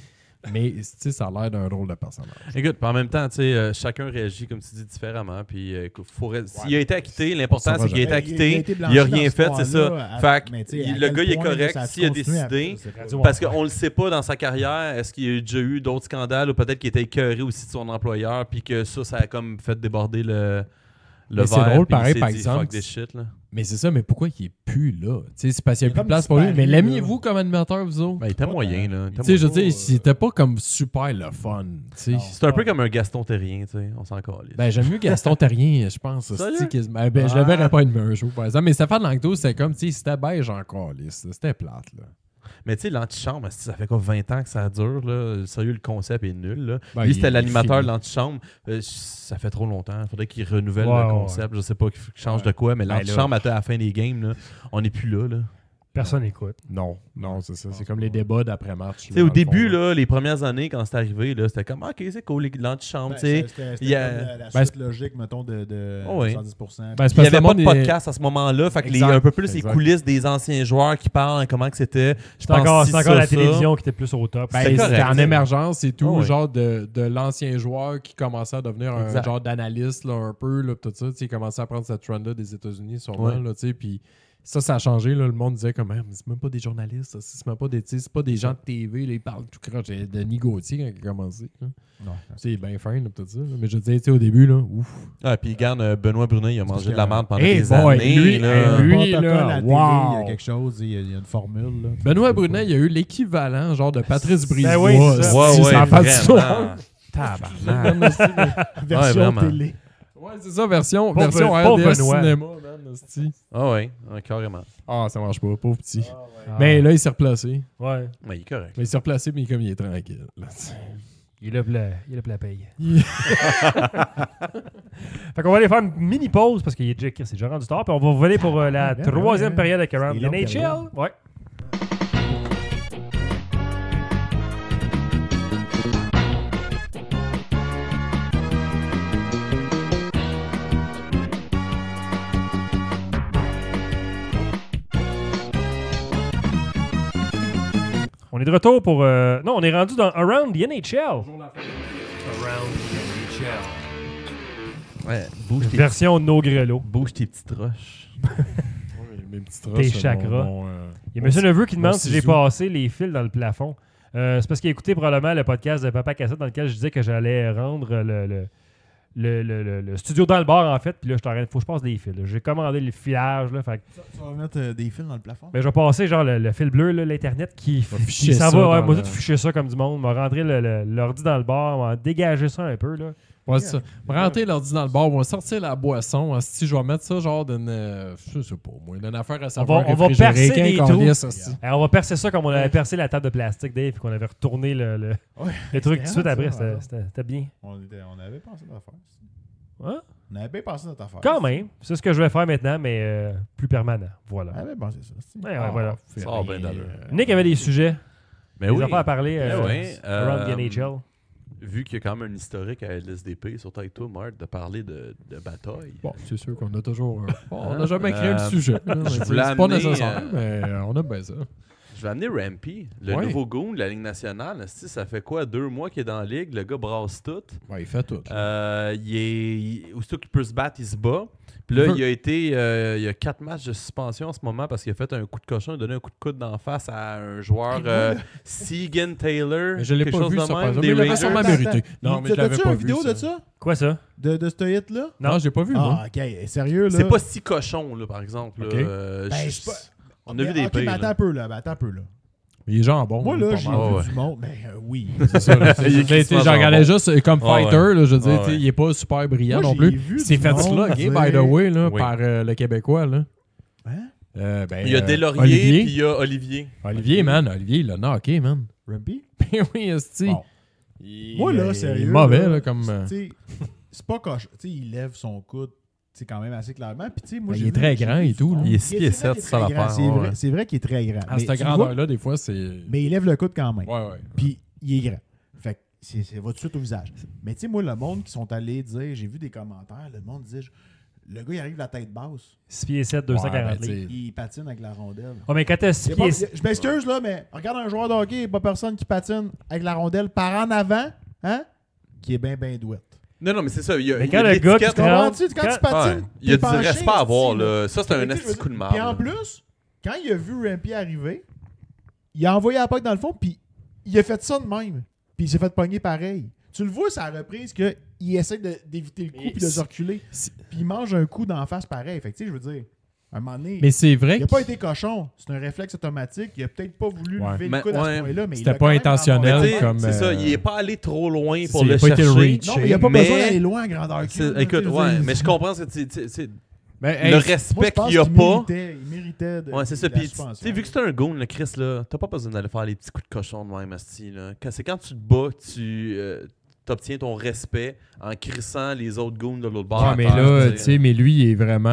Mais tu sais, ça a l'air d'un drôle de personnage. Écoute, puis en même temps, tu sais, chacun réagit, comme tu dis, différemment. Puis, s'il a été acquitté, l'important, c'est qu'il a été acquitté. Il a rien fait, c'est ça. Fait que le gars, il est correct. S'il a décidé, parce qu'on le sait pas dans sa carrière, est-ce qu'il y a déjà eu d'autres scandales ou peut-être qu'il était écœuré aussi de son employeur, puis que ça a comme fait déborder le Mais verre. c'est drôle, puis il pareil, s'est par dit, exemple. fuck this shit, là. Mais c'est ça, mais pourquoi il est plus là? Tu sais, c'est parce qu'il n'y a Il a plus de place pour comme lui. Mais disparu, l'aimiez-vous là. comme animateur, vous autres? Ben, il était moyen, là. Tu sais, je veux dire, c'était pas comme super le fun. Tu sais. Non. C'est un peu comme un Gaston Terrien, tu sais. On s'en calisse. Ben, j'aime mieux Gaston Terrien, je pense. Sérieux? C'est quasiment- Ben, je le verrais pas une show, par exemple. Mais Stéphane Langto, c'était comme, tu sais, c'était beige encore, c'était plate, là. Mais tu sais, l'antichambre, ça fait quoi 20 ans que ça dure, là? Sérieux, le concept est nul, là. Ben, Lui, il c'était est l'animateur fini. de l'antichambre. Ça fait trop longtemps. Il faudrait qu'il renouvelle Ouais, le ouais, concept. Je sais pas qu'il change de quoi, mais Ben, l'antichambre, à la fin des games, là, on n'est plus là. Personne n'écoute. Non, c'est ça. C'est comme les débats d'après-match. Tu sais, au début, là, les premières années, quand c'est arrivé, là, c'était comme, OK, c'est cool, l'antichambre, tu sais. C'était il y a- comme la Ben, suite logique, mettons, de Oh, oui. 110%. Ben, c'est Il n'y parce que avait le pas de monde est- podcast à ce moment-là. Fait que Exact. un peu plus les Exact. coulisses des anciens joueurs qui parlent, comment que c'était. Je C'est encore, ci, c'est encore ça, la ça. télévision qui était plus au top. Ben, C'était correct, c'était en ça. émergence et tout, Oh, oui. genre de l'ancien joueur qui commençait à devenir un Exact. genre d'analyste, là, un peu, là, tout ça. Tu sais, il commençait à prendre cette trend-là des États-Unis, sûrement, Ouais. là, tu sais, puis ça a changé, là, le monde disait comme, mais c'est même pas des journalistes, ça, c'est même pas des, tu sais, c'est pas des gens de TV, là, ils parlent tout croche. Denis Gauthier, quand il a commencé, là. Non. C'est bien fin, là, tout ça, là. Mais je disais, tu sais, au début, là, ouf. Ah, puis regarde, Benoît Brunet, il a mangé de la merde pendant Hey des boy, années. lui, là. lui, Protocole là, à la télé, wow. il y a quelque chose, il y a une formule. Là. Benoît Brunet, il y a eu l'équivalent, genre, de Patrice Brisebois. oui, c'est ça. Ouais, ça a pas de vraiment. sens. Tabarnak. Version vraiment. télé. Ouais, c'est ça, version Pauvre RDS Benoît. Cinéma, man, hostie. Ah ouais, carrément. Ah, ça marche pas, pauvre petit. Ah. Mais là, il s'est replacé. Ouais. Mais il est correct. Mais il s'est replacé, mais comme il est tranquille. Là, Il a la paye. Fait qu'on va aller faire une mini pause parce qu'il est déjà rendu tard. Puis on va revenir pour la bien, troisième bien. période avec Around C'est long, the NHL. Ouais. On est de retour pour... Non, on est rendu dans Around the NHL. Around the NHL. Ouais, Version no grelot. bouge tes petites roches. Mes petites Tes roches, chakras. mon, Il y a M. Neveu qui demande mon si j'ai ciseau. passé les fils dans le plafond. C'est parce qu'il a écouté probablement le podcast de Papa Cassette dans lequel je disais que j'allais rendre le studio dans le bar, en fait. Puis là, il faut que je passe des fils. là. J'ai commandé le filage. Là, fait que- Tu vas mettre des fils dans le plafond? ben, je vais passer genre le fil bleu, là, l'Internet qui ficher ça ça va. Ouais, dans moi, le- tout ficher ça comme du monde. M'a rentré l'ordi dans le bar. M'a dégagé ça un peu. Là. Ouais, c'est ça. On va rentrer l'ordi dans le bar, on va sortir la boisson. Si je vais mettre ça genre d'une. Je sais pas, moi, d'une affaire à savoir. on va percer des trous. Alors, on va percer ça comme on avait percé la table de plastique, Dave, puis qu'on avait retourné le truc tout de suite c'était après. ça, alors. C'était bien. On avait pensé notre affaire. Hein? On avait bien pensé notre affaire. Quand même. C'est ce que je vais faire maintenant, mais plus permanent. Voilà. On avait pensé ça. Ouais, voilà. Ça a bien d'allure. Nick avait des sujets, Mais des oui, affaires à parler Ben oui, around the NHL. vu qu'il y a quand même un historique à LSDP, surtout avec toi, Marc, de parler de bataille. Bon, c'est sûr qu'on a toujours. On n'a jamais créé le Euh, sujet. là. je C'est voulais pas amener, nécessaire, mais on a bien ça. Je vais amener Rampy, le Ouais. nouveau goon de la Ligue nationale. Esti, ça fait quoi, 2 mois qu'il est dans la Ligue? Le gars brasse tout. Ouais, il fait tout. Aussitôt qu'il peut se battre, il se bat. Puis là, il y a 4 matchs de suspension en ce moment parce qu'il a fait un coup de cochon, il a donné un coup de coude d'en face à un joueur Segan Taylor. Mais je l'ai quelque pas chose vu, de ça, par même, exemple. des Il l'avait Rangers. sûrement mérité. Non, mais je l'avais T'as-tu pas une vu. vidéo de ça? Quoi ça? De ce hit-là? Non. Non, j'ai pas vu, moi. Ah, ok. Sérieux, là? C'est pas si cochon, là, par exemple. Ok. Là. Ben, c'est pas- On a vu des Ok, pires. mais attends là. un peu, là. Attends un peu, là. Il est genre bon. Moi, là, j'ai mal. vu Ouais. du monde. Ben oui. C'est ça. là. Il est quasiment J'en regardais genre juste comme Ouais, fighter. Là, je veux dire, Ouais, tu sais, ouais. il est pas super brillant Moi, non j'ai plus. vu C'est du fait monde slugger, dire- by the way, là, Oui. par le Québécois. Là. Hein? Ben, Il y a Deslauriers, Olivier. puis il y a Olivier. Olivier, man. Olivier, il l'a knocké, man. Rumpy? Ben oui, esti. Bon. Moi, là, sérieux. Il est mauvais, là, là, comme. tu sais, c'est pas coche. Tu sais, il lève son coude, tu sais, quand même assez clairement. Puis, tu sais, moi, Ben, j'ai il est vu- très j'ai grand vu et du tout, monde. Il est 6 pieds C'est vrai 7, qu'il est c'est ça très grand, l'affaire. C'est ouais. vrai, c'est vrai qu'il est très grand. À Mais cette tu vois- grandeur-là, des fois, c'est. Mais il lève le coude quand même. Ouais, ouais. Puis, il est grand. Fait que va tout de suite au visage. Mais tu sais, moi, le monde qui sont allés dire, j'ai vu des commentaires, le monde disait, le gars, il arrive la tête basse. 6 pieds 7, 240 Ouais, ben, livres. Il patine avec la rondelle. Oh, mais quand t'as 6 pieds... Je m'excuse, là, mais regarde un joueur de hockey, il n'y a pas personne qui patine avec la rondelle par en avant, hein, qui est bien douette. Non, mais c'est ça. Il y a, Mais il y a quand de le gars qui l'étiquette. te rentre... Quand tu patines, Ouais. Il y a t'es du penché, respect à avoir, esti, là. Ça, c'est un Fait que, esti coup de Puis en marde. plus, quand il a vu Rampy arriver, il a envoyé la puck dans le fond, puis il a fait ça de même. Puis il s'est fait pogner pareil. Tu le vois, ça la reprise qu'il essaie d'éviter le coup Mais puis de se reculer. Puis il mange un coup d'en face pareil. Fait que tu sais, je veux dire, à un moment donné, Mais c'est vrai il que n'a pas été cochon. C'est un réflexe automatique. Il a peut-être pas voulu Ouais. lever le Mais- coude à ce ouais. point-là, mais il C'était l'a pas quand même intentionnel. ramassé. Mais tu sais, comme, c'est ça, il est pas allé trop loin pour il le a pas été chercher. reach. Non, mais il n'y a pas Mais- besoin d'aller loin en grandeur cube. là, Écoute, tu sais, je veux ouais, dire, mais je comprends ce que tu Ben, le hey, moi, je respect pense qu'il y a qu'il pas. Il méritait de Ouais, c'est ça. de la Puis, tu suspension. sais, vu que c'est un goon, le Chris, là, t'as pas besoin d'aller faire les petits coups de cochon de même, asti, là. C'est quand tu te bats, tu obtiens ton respect en crissant les autres goons de l'autre bord. ouais, à mais terre, là, tu tu sais, mais lui, il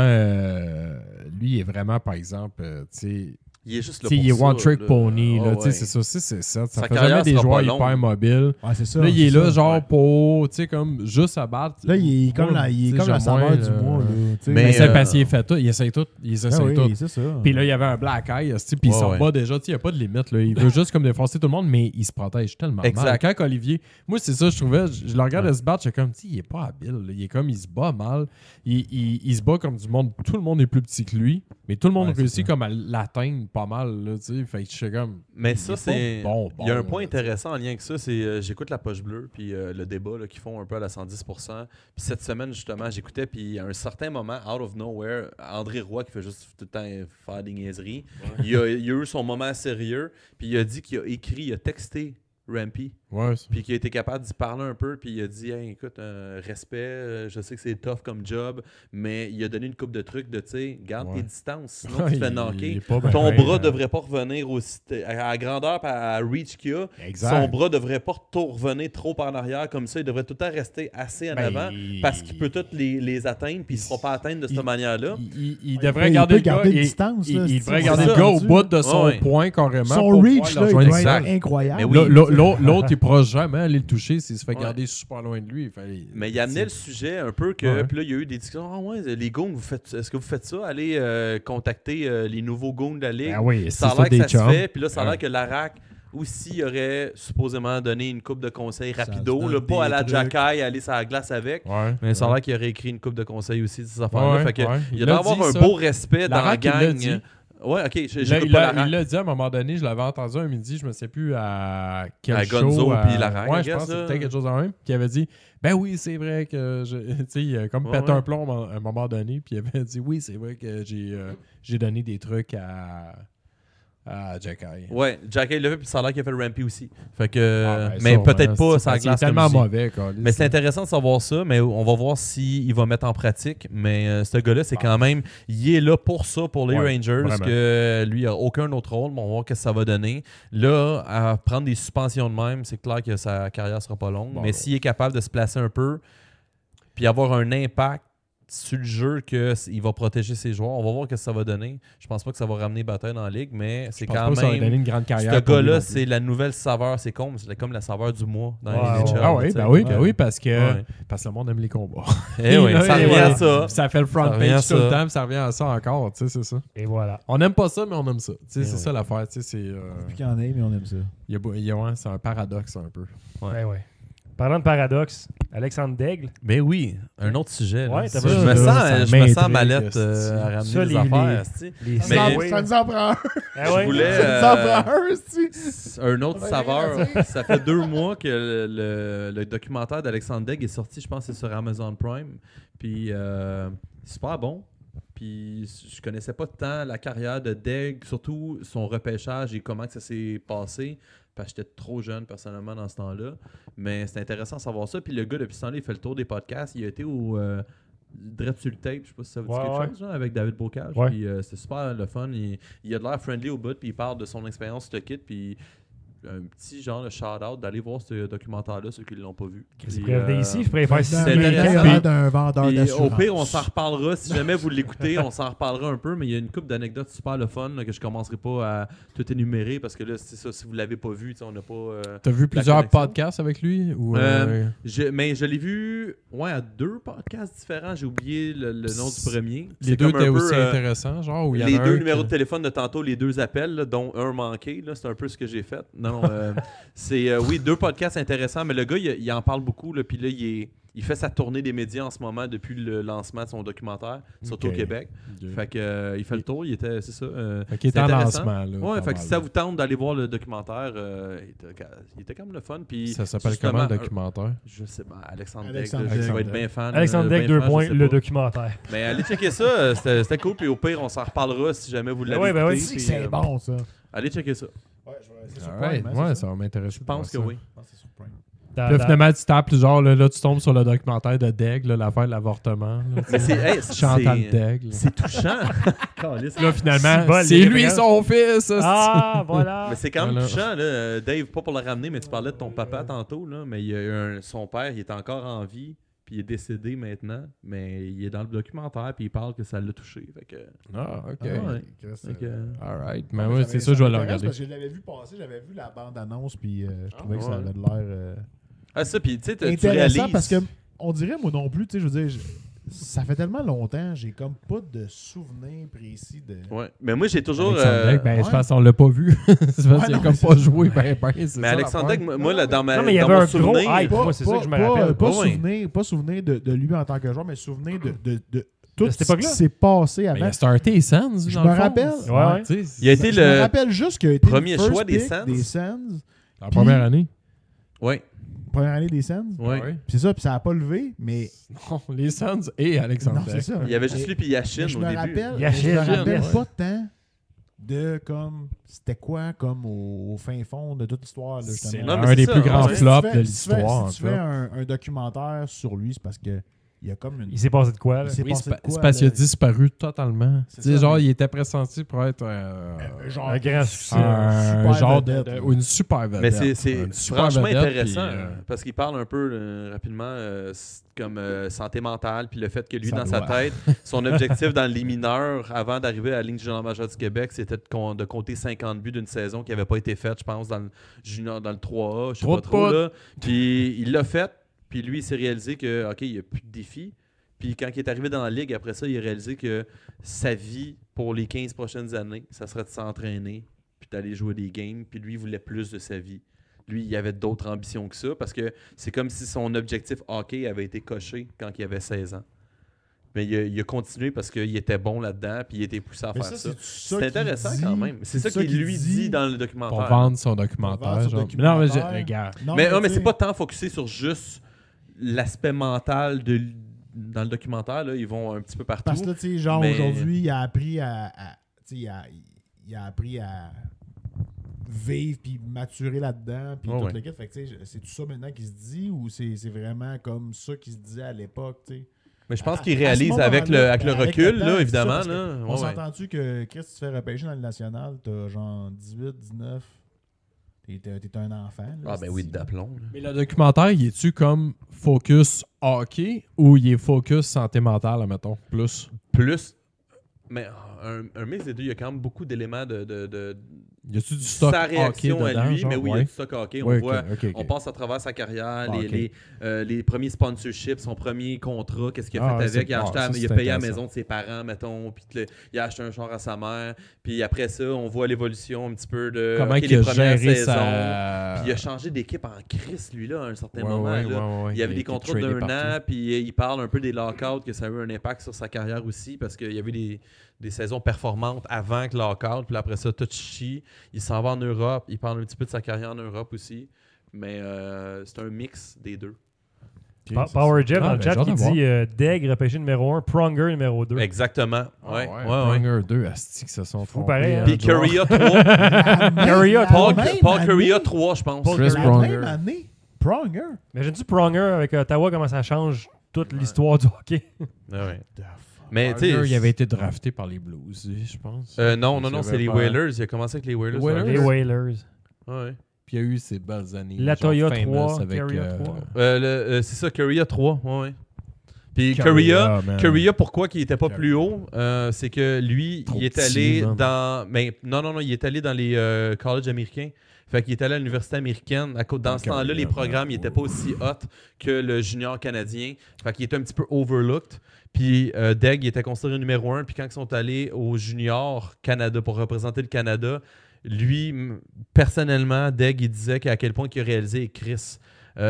est vraiment, par exemple, tu sais, il est juste là tu sais, pour il est ça, one trick là. pony, Ah là, tu sais, ouais. c'est ça, c'est ça. Ça Sa fait carrière jamais des sera joueurs pas longue. hyper mobiles. Ouais, c'est ça. Là, il est c'est là, ça. genre, ouais. pour, tu sais, comme, juste à battre. Là, il est comme Moi, la, il est tu sais, comme la j'aime moins, saveur du là. mois. Là, tu sais. Mais, Mais c'est parce qu'il fait tout, il essaie tout, il essaie Ah oui, tout. c'est ça. Puis là, il y avait un black eye, puis il Ouais, s'en ouais. bat déjà, tu sais, il n'y a pas de limite. Là. Il veut juste comme défoncer tout le monde, mais il se protège tellement mal. Exact. Quand Olivier, moi, c'est ça, je trouvais, je le regardais se battre, j'étais comme, tu sais, il est pas habile. Là. Il se bat mal. Il se bat comme du monde, tout le monde est plus petit que lui, mais tout le monde Ouais, c'est réussit ça. comme à l'atteindre pas mal, là, tu sais. Fait que je suis comme. Mais il ça, est c'est. pas bon, Il y a un bon, point là, intéressant en lien avec ça, c'est j'écoute la poche bleue, puis le débat là, qu'ils font un peu à la 110%. Puis cette semaine, justement, j'écoutais, puis à un certain moment, out of nowhere, André Roy, qui fait juste tout le temps faire des niaiseries, il a eu son moment sérieux, puis il a dit qu'il a écrit, il a texté Rampy, Ouais, puis qu'il a été capable d'y parler un peu, puis il a dit hey, écoute, respect, je sais que c'est tough comme job, mais il a donné une coupe de trucs de, tu sais, garde Ouais. tes distances, sinon tu te fais il knocker. est pas ben Ton ben, bras devrait pas revenir aussi à la grandeur et à la reach qu'il a. Exact. Son bras devrait pas revenir trop en arrière comme ça. Il devrait tout le temps rester assez en Ben, avant parce qu'il peut tous les atteindre puis ils ne se feront pas atteindre de cette manière-là. Il peut- devrait il garder peut le gars. garder une Il distance, là, il c'est devrait ça. garder C'est le ça. gars au bout de son Ouais. point carrément. Son pour reach, pouvoir là, le il rejoindre. doit Exact. être incroyable. Mais oui. L'autre, il pourra jamais aller le toucher s'il se fait Ouais. garder super loin de lui. Mais il amenait le sujet un peu que. Ouais. Puis là, il y a eu des discussions. Ah ouais, les goons, est-ce que vous faites ça? Allez contacter les nouveaux goons de la ligue. Ben oui, Ça a c'est l'air que des ça se chums. fait. Puis là, ça a l'air Ouais. que l'ARAC aussi aurait supposément donné une coupe de conseils Ça rapido. se Là, donne pas à des la trucs. Jacky, aller sur la glace avec. Ouais. Mais ça a l'air qu'il aurait écrit une coupe de conseils aussi de ces affaires-là. Ouais, Fait que ouais. il Il doit l'a avoir dit, un ça. beau respect dans la L'ARAC, il l'a gang. dit. Ouais, ok, Il j'écoute pas la l'a dit à un moment donné, je l'avais entendu un midi, je me sais plus à quel À show. Gonzo puis la Rague, Ouais, I je guess, pense que là. c'était quelque chose de même. Puis il avait dit, ben oui, c'est vrai que tu sais, il a comme Ouais, pété ouais. un plomb à un moment donné, puis il avait dit, oui, c'est vrai que j'ai donné des trucs à Jacky. Ouais, Jacky l'a fait, puis ça a l'air qu'il a fait le Rampy aussi. Fait que. Ah, ben, mais ça, peut-être ouais, pas c'est ça parce qu'il glace est tellement comme mauvais, quoi. Mais c'est intéressant de savoir ça, mais on va voir s'il va mettre en pratique. Mais ce gars-là, c'est quand même. Il est là pour ça, pour les Ouais, Rangers, vraiment. que lui, il n'a aucun autre rôle. Mais on va voir ce que ça va donner. Là, à prendre des suspensions de même, c'est clair que sa carrière sera pas longue. Bon, mais bon. s'il est capable de se placer un peu, puis avoir un impact sur le jeu qu'il va protéger ses joueurs, on va voir ce que ça va donner. Je pense pas que ça va ramener bataille dans la ligue, mais c'est Je pense quand pas que ça va même. donner une grande carrière. Ce pour lui gars-là, non plus. c'est la nouvelle saveur. C'est comme la saveur du mois dans Ouais, les NHL. ouais. Ah oui, tu sais. ben oui, Ouais. parce que Ouais. le monde aime les combats. Eh oui, ça revient à ça. Puis ça fait le front Ça revient à page tout le ça. temps, puis ça revient à ça encore, tu sais, c'est ça. Et voilà. On n'aime pas ça, mais on aime ça. Tu sais, c'est oui. ça l'affaire, tu sais, c'est... Puis qu'il y en ait, mais on aime ça. ouais, c'est un paradoxe un peu. Ouais. Parlant de paradoxe, Alexandre Daigle. Mais oui, un autre sujet. là. Ouais, t'as Ça, pas- je me ça, sens, ça je me sens m'intrigue, mallette esti. à ramener Ça, des les- affaires. esti. Les Mais- Ça nous en prend un. Ah ouais? Je voulais Ça nous en prend un, c'est. un autre On a saveur. rien à dire. Ça fait 2 mois que le documentaire d'Alexandre Daigle est sorti. Je pense que c'est sur Amazon Prime. Puis super bon. Puis je connaissais pas tant la carrière de Daigle, surtout son repêchage et comment que ça s'est passé. Parce que j'étais trop jeune personnellement dans ce temps-là. Mais c'est intéressant de savoir ça. Puis le gars, depuis ce temps-là, il fait le tour des podcasts. Il a été au Drep sur le tape, je sais pas si ça vous dit Ouais, quelque ouais. chose, genre, avec David Bocage. Ouais. Puis c'était super le fun. Il a de l'air friendly au bout, puis il parle de son expérience sur le kit. Puis un petit genre de shout-out d'aller voir ce documentaire-là, ceux qui ne l'ont pas vu. Si vous Puis, prévenez ici, je pourrais faire c'est Dans le intéressant. cas d'un vendeur Puis, d'assurance. au pire, on s'en reparlera. Si jamais vous l'écoutez, on s'en reparlera un peu. Mais il y a une couple d'anecdotes super le fun là, que je commencerai pas à tout énumérer parce que là, c'est ça. Si vous l'avez pas vu, on n'a pas. T'as vu plusieurs connexion. podcasts avec lui? Ou, Mais je l'ai vu à 2 podcasts différents. J'ai oublié le nom du premier. les C'est deux comme un étaient peu, aussi intéressants, genre? Où il y en les a deux un numéros que- de téléphone de tantôt, les 2 appels, là, dont un manqué. Là, c'est un peu ce que j'ai fait. Non, c'est oui, 2 podcasts intéressants, mais le gars, il en parle beaucoup. Là, puis là, il fait sa tournée des médias en ce moment depuis le lancement de son documentaire, surtout Ok. au Québec. Ok. Fait que il fait le tour, c'est ça. Fait qu'il c'est était en intéressant. lancement. Là, Ouais, pas fait que mal. si ça vous tente d'aller voir le documentaire, il était quand même le fun. Puis Ça s'appelle justement, comment le documentaire? Je sais pas, Alexandre Alexandre Daigle, je vais Daigle. être bien fan. Alexandre bien Deck, 2 fan, points, je sais le pas. documentaire. Mais allez checker ça, c'était cool. Puis au pire, on s'en reparlera si jamais vous l'avez Ouais, ben écouté. ouais. puis, C'est bon, ça. Allez checker ça. Ouais, c'est sur Alright, Prime, hein, ouais, c'est ça va m'intéresser. Je pense que oui. Je pense que c'est sur Prime. Dans- Puis là, dans- finalement, tu tapes, genre, là, tu tombes sur le documentaire de Deg, là, l'affaire de l'avortement. là, Mais c'est Chantal c'est- Deg. là. c'est touchant. Calisse. Là, finalement, Cibole, c'est les lui références. son fils. Ah, voilà. Mais c'est quand même Voilà. touchant, là. Dave, pas pour le ramener, mais tu parlais de ton papa tantôt, là, mais il y a son père, il est encore en vie, puis il est décédé maintenant, mais il est dans le documentaire, puis il parle que ça l'a touché. Fait que, Ah, OK. ouais. Chris, fait que- Alright. Mais ouais, c'est ça, je vais le regarder. Parce que je l'avais vu passer, j'avais vu la bande-annonce, puis je trouvais que ouais. ça avait de l'air Ah, ça, puis tu sais, tu intéressant réalises. parce que on dirait, moi non plus, tu sais, je veux dire, ça fait tellement longtemps, j'ai comme pas de souvenir précis de. Ouais. Mais moi, j'ai toujours. Alexandre Deg, ben, ouais. je pense qu'on l'a pas vu. c'est parce qu'il non, a mais comme c'est pas ça. joué, ben, c'est Mais ça, Alexandre l'affaire. Deg, moi, là, dans Non, mais il y dans avait mon un gros souvenir. hype. Moi, c'est ça que je me rappelle. Pas Ouais. souvenir de lui en tant que joueur, mais souvenir de tout cette ce qui époque-là? s'est passé Mais il avant. a starté Sands. Je dans me le fond. rappelle. Ouais. Tu sais, Il a été Je me le rappelle juste qu'il a été premier le first choix des pick Sands. des Sands. la première année. Ouais. Première année des Sands. Ouais. Ouais. Puis c'est ça, puis ça n'a pas levé, mais. Non, les Sands et Alexandre Non, c'est Deg. ça. Il y avait juste lui puis Yashin Mais je au me début. rappelle, Yachine, je me rappelle ouais. pas tant de comme. C'était quoi, comme au fin fond de toute l'histoire, là, C'est justement. Non, mais un c'est des ça, plus grands ouais. flops de Si tu fais- l'histoire. Si tu fais un documentaire sur lui, c'est parce que il y a comme une. Il s'est passé de quoi, là? Il s'est Oui, passé c'est de pa- quoi, c'est parce qu'il a là? disparu totalement. C'est Tu sais, ça, genre, mais- il était pressenti pour être Genre Un grand succès. un super genre vedette, là. ou une super vedette. Mais c'est Une super franchement vedette, intéressant puis, parce qu'il parle un peu rapidement comme santé mentale, puis le fait que lui, Ça dans sa doit. tête, son objectif dans les mineurs, avant d'arriver à la ligne junior majeure du Québec, c'était de compter 50 buts d'une saison qui n'avait pas été faite, je pense, dans le junior, dans le 3A, je sais Trop pas de trop. potes. Là. Puis il l'a fait, puis lui, il s'est réalisé que, OK, il n'y a plus de défi. Puis quand il est arrivé dans la ligue, après ça, il a réalisé que sa vie pour les 15 prochaines années, ça serait de s'entraîner, puis d'aller jouer des games. Puis lui, il voulait plus de sa vie. Lui, il avait d'autres ambitions que ça, parce que c'est comme si son objectif hockey avait été coché quand il avait 16 ans. Mais il a continué parce qu'il était bon là-dedans, puis il était poussé à Mais faire ça. c'est C'est intéressant quand même. C'est ça qu'il lui dit dans le documentaire. pour vendre son Pour documentaire. vendre son genre. documentaire. Non, mais regarde. Non, Mais tu c'est sais, pas tant focusé sur juste l'aspect mental dans le documentaire. Là, ils vont un petit peu partout. Parce que là, tu sais, genre, Mais- aujourd'hui, il a appris tu sais, il a appris à vivre puis maturer là-dedans puis Ouais, toute ouais. l'équipe. Fait que, tu sais, c'est tout ça maintenant qui se dit ou c'est vraiment comme ça qui se disait à l'époque, tu sais? Mais je pense À- qu'il à ce réalise avec le moment-là, recul, temps, là, c'est évidemment. ça, parce que Là. On Ouais, ouais. s'entend-tu que Chris, tu te fais repêcher dans le national, t'as genre 18, 19, t'es un enfant. Là, Ah ben oui, c'est- d'aplomb. là. Mais le documentaire, il est-tu comme focus hockey ou il est focus santé mentale, admettons, plus? Plus. Mais un mix des deux, il y a quand même beaucoup d'éléments de Y a-tu du stock sa hockey réaction dedans, à lui, genre? mais oui, il y a Ouais. du stock hockey. Ouais, On voit, ok. on passe à travers sa carrière, Ah, les premiers sponsorships, son premier contrat, qu'est-ce qu'il a Ah, fait ouais, avec. Il a, c'est- acheté ah, ça, il a c'est payé la intéressant. maison de ses parents, mettons, puis il a acheté un char à sa mère. Puis après ça, on voit l'évolution un petit peu de Comment ok, il les a premières géré saisons. sa... Puis il a changé d'équipe en crise, lui-là, à un certain Ouais, moment. ouais, là. ouais, ouais. Il y avait a des été contrats tradé d'un partout. an, puis il parle un peu des lockouts, que ça a eu un impact sur sa carrière aussi, parce qu'il y avait des saisons performantes avant que le lockout, puis après ça, tout chie. Il s'en va en Europe, il parle un petit peu de sa carrière en Europe aussi, mais c'est un mix des deux. Power Jet dans Ah, le ben, chat j'ai hâte qui de voir. dit Deg, repêché numéro 1, Pronger numéro 2. Exactement. Ah Ouais, ouais, ouais. Pronger 2, asti que se sont Fou trompés. pareil, hein. Puis genre. Curria 3. Curria, Paul Curria 3, je pense. Paul Chris La Pronger. même année, Pronger. Imagine-tu Pronger avec Ottawa, comment ça change toute l'histoire du hockey? Ouais. Mais tu Pronger, sais. il avait été drafté par les Blues, je pense. Non, Il c'est les avait pas- Whalers. Il a commencé avec les Whalers. Les Whalers? Les Whalers. Ouais. Puis il y a eu ces belles années. La genre Toya famous 3, avec, Carrier 3. C'est ça, Korea 3. Ouais. Puis Korea, man. Korea, pourquoi il était pas plus haut? C'est que lui, Trop il est petit, allé man. dans... Mais non, il est allé dans les colleges américains. Fait qu'il est allé à l'université américaine. Dans ce temps-là, les programmes n'étaient pas aussi hot que le junior canadien. Fait qu'il était un petit peu overlooked. Puis Deg, il était considéré numéro 1. Puis quand ils sont allés au junior Canada pour représenter le Canada, lui, personnellement, Deg, il disait qu'à quel point il a réalisé Chris,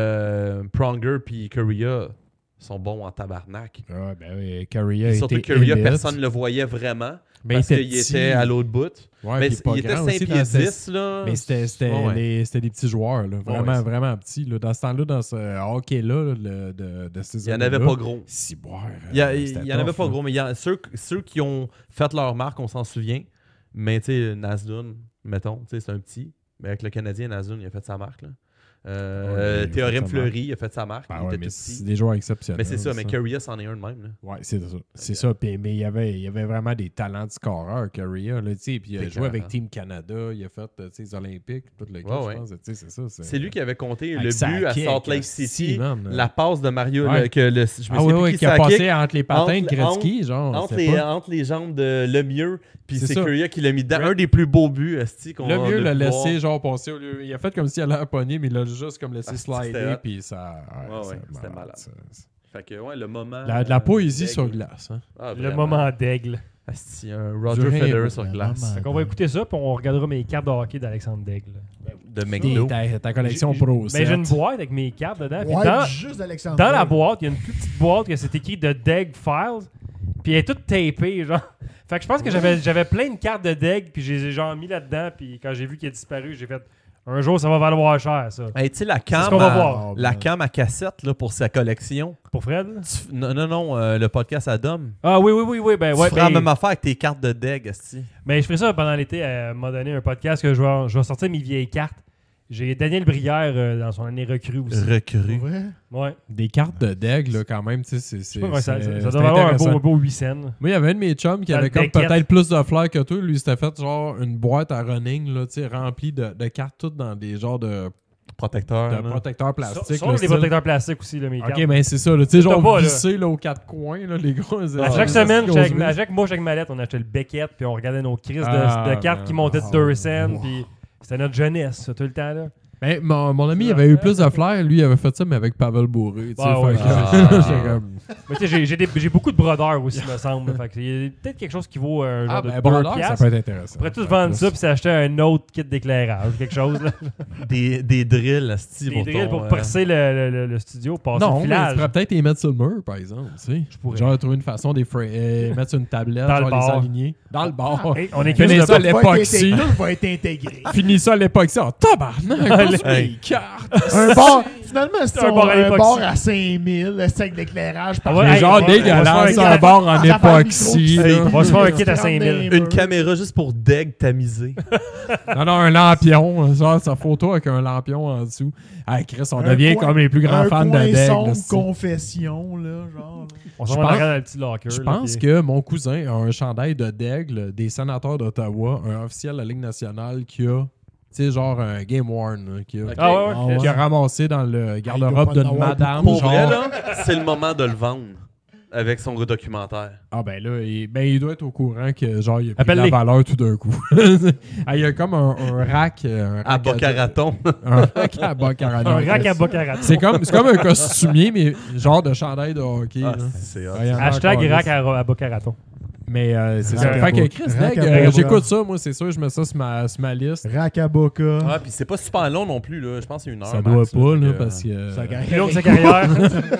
Pronger puis Korea sont bons en tabarnak. Ouais, ben oui, Korea Surtout était que Korea, élite. personne ne le voyait vraiment. Mais parce il était qu'il petit. était à l'autre bout. Ouais, Mais puis pas il était grand 5 aussi pieds dans ce- 10, là. Mais c'était Ouais. c'était des petits joueurs, là. Vraiment, Ouais, vraiment petits. Là. Dans ce temps-là, dans ce hockey-là, de ces Il n'y en avait pas gros. Si, boire. Il y en avait pas gros, mais ceux qui ont fait leur marque, on s'en souvient. Mais tu sais, Nasdun, mettons, tu sais, c'est un petit. Mais avec le Canadien, Nasdun, il a fait sa marque. Là. Ouais, il a fait Théorème sa Fleury, il a fait sa marque. Ben il ouais, était mais tout c'est petit. des joueurs exceptionnels. Mais c'est ça, mais Korea, c'en est un de même. Là. Ouais, c'est ça. C'est ça. Puis, mais il y avait vraiment des talents de scoreur, Korea. Là, tu sais, puis il a C'est joué avec clair, Team Canada, il a fait tu sais, les Olympiques, tout le kit, Ouais. je pense. Tu sais, c'est ça. C'est lui qui avait compté Avec le but à Sakic, Salt Lake si, City, man. la passe de Mario, Ouais. je me souviens plus qui qui a Sakic, passé entre les patins de entre- Gretzky, genre. entre les jambes de Lemieux, puis C'est c'est ça. Korea qui l'a mis dedans. Un des plus beaux buts, esti, qu'on Le mieux a l'a pu voir. laissé genre passer au lieu. Il a fait comme s'il allait à la poignée, mais il l'a juste comme laissé C'était slider, hot. puis ça. Ouais, c'était malade. ça. Fait que, ouais, le moment... De la poésie d'aigle. sur glace. Hein. Ah, Le vraiment. moment d'aigle. Asti, un Roger Je rêve, Federer sur le glace. moment. Fait qu'on va écouter ça, puis on regardera mes cartes de hockey d'Alexandre Daigle. De McDo. Ta collection J'ai- Pro. Mais j'ai une boîte avec mes cartes dedans. Puis Ouais, juste Alexandre. dans la boîte, il y a une plus petite boîte que c'est écrit de Deg Files. Puis elle est toute tapée, genre. Fait que je pense que j'avais plein de cartes de Deg, puis j'ai genre mis là-dedans. Puis quand j'ai vu qu'il a disparu, j'ai fait un jour, ça va valoir cher, ça. Hey, tu sais, la C'est cam, ce qu'on va voir. la cam à cassette là, pour sa collection. Pour Fred? Là? Non, le podcast à Dom. Ah oui, ben Tu ouais. feras la Ben, même affaire avec tes cartes de Deg, asti. mais je ferai ça pendant l'été. Elle m'a donné un podcast que je vais sortir mes vieilles cartes. J'ai Daniel Brière dans son année recrue aussi. Recru. Ouais. Ouais. Des cartes de deg, là, quand même. Tu sais, Je sais pas comment ça c'est doit valoir intéressant. un beau 8 cents. Moi, il y avait un de mes chums qui Dans avait le comme deckette. peut-être plus de flair que toi. Lui, il s'était fait genre une boîte à running, là, tu sais, remplie de cartes, toutes dans des genres de Protecteur. là. protecteurs plastiques. Sont là, des style. protecteurs plastiques aussi, là, mes cartes. Ok, mais c'est ça, là, tu sais, T'as genre pas, là. vissé là, aux quatre coins, là, les gros. À chaque semaine, à chaque mois, chaque mallette, on achetait le Beckett, puis on regardait nos crises de cartes qui montaient de 2 cents, puis c'était notre jeunesse, ça, tout le temps, là. Ben, mon ami, il avait eu plus de flair. Lui, il avait fait ça, mais avec Pavel Bourré. Tu sais, Ah, ouais. fait que- Ah. j'étais comme... Mais tu sais, j'ai beaucoup de brodeurs aussi, me semble. Fait que il y a peut-être quelque chose qui vaut un genre Ah, de ben, 2 brodeur, ça piastres. peut être intéressant. On pourrait tous vendre ça, puis s'acheter un autre kit d'éclairage, quelque chose, là. Des drills, asti, Des drills pour ton, percer le studio, passer Non, le mais tu filage. pourrais peut-être les mettre sur le mur, par exemple. Tu sais. Je pourrais. Genre, trouver une façon de mettre sur une tablette, Dans le genre les bar. aligner. Dans le bar. Hey, on est Finis curieux de ça à pas- l'époxy. Tout va être intégré. Finis ça à l'époxy. Oh, tabarnak! Passe mes cartes! Un bar, finalement, c'est un bar à un l'époxy. bar à 5000, avec de l'éclairage par Ah ouais, C'est hey, genre on va dégueulasse, se faire un bar en Ça fait un époxy. micro là. qui- On va se faire un kit à qui 5000. rentre dans Une les caméra juste pour Deg tamisé. Non, un lampion. Genre, sa photo avec un lampion en dessous. Hey, Chris, on Un devient coin- comme les plus grands un fans de coin Deg. sombre là, c'est- confession, là, genre. On Je s'en va pense- dans le petit locker. Je là, pense puis- que mon cousin a un chandail de Daigle des sénateurs d'Ottawa, un officiel de la Ligue nationale qui a, tu sais, genre un Game Worn, là, qui a, Ok. Ah ouais, Ah ouais. ouais. qui a ramassé dans le Il garde-robe doit pas en d'une avoir madame. Pour genre... vrai, là, c'est le moment de le vendre avec son documentaire. Ah ben là, il doit être au courant que genre il a pris de Appelle-les. la valeur tout d'un coup. Ah, il y a comme un rack. Un À rack Boca-Raton. Un rack à Boca-Raton. Un rack à Boccarat. C'est comme un costumier, mais genre de chandail de hockey. Ah, là. c'est hot. Ah, il y en a Hashtag encore, rack là. à Bocaraton. Mais c'est Rack ça. à Fait que Boca. Chris Rack Deg, à Boca. j'écoute ça, moi c'est sûr, je mets ça sur ma liste. Racaboca. Ah, puis c'est pas super long non plus, là. Je pense que c'est une heure. Ça doit max, pas, là, fait que, parce que... Ça gagne. Plus long que sa carrière.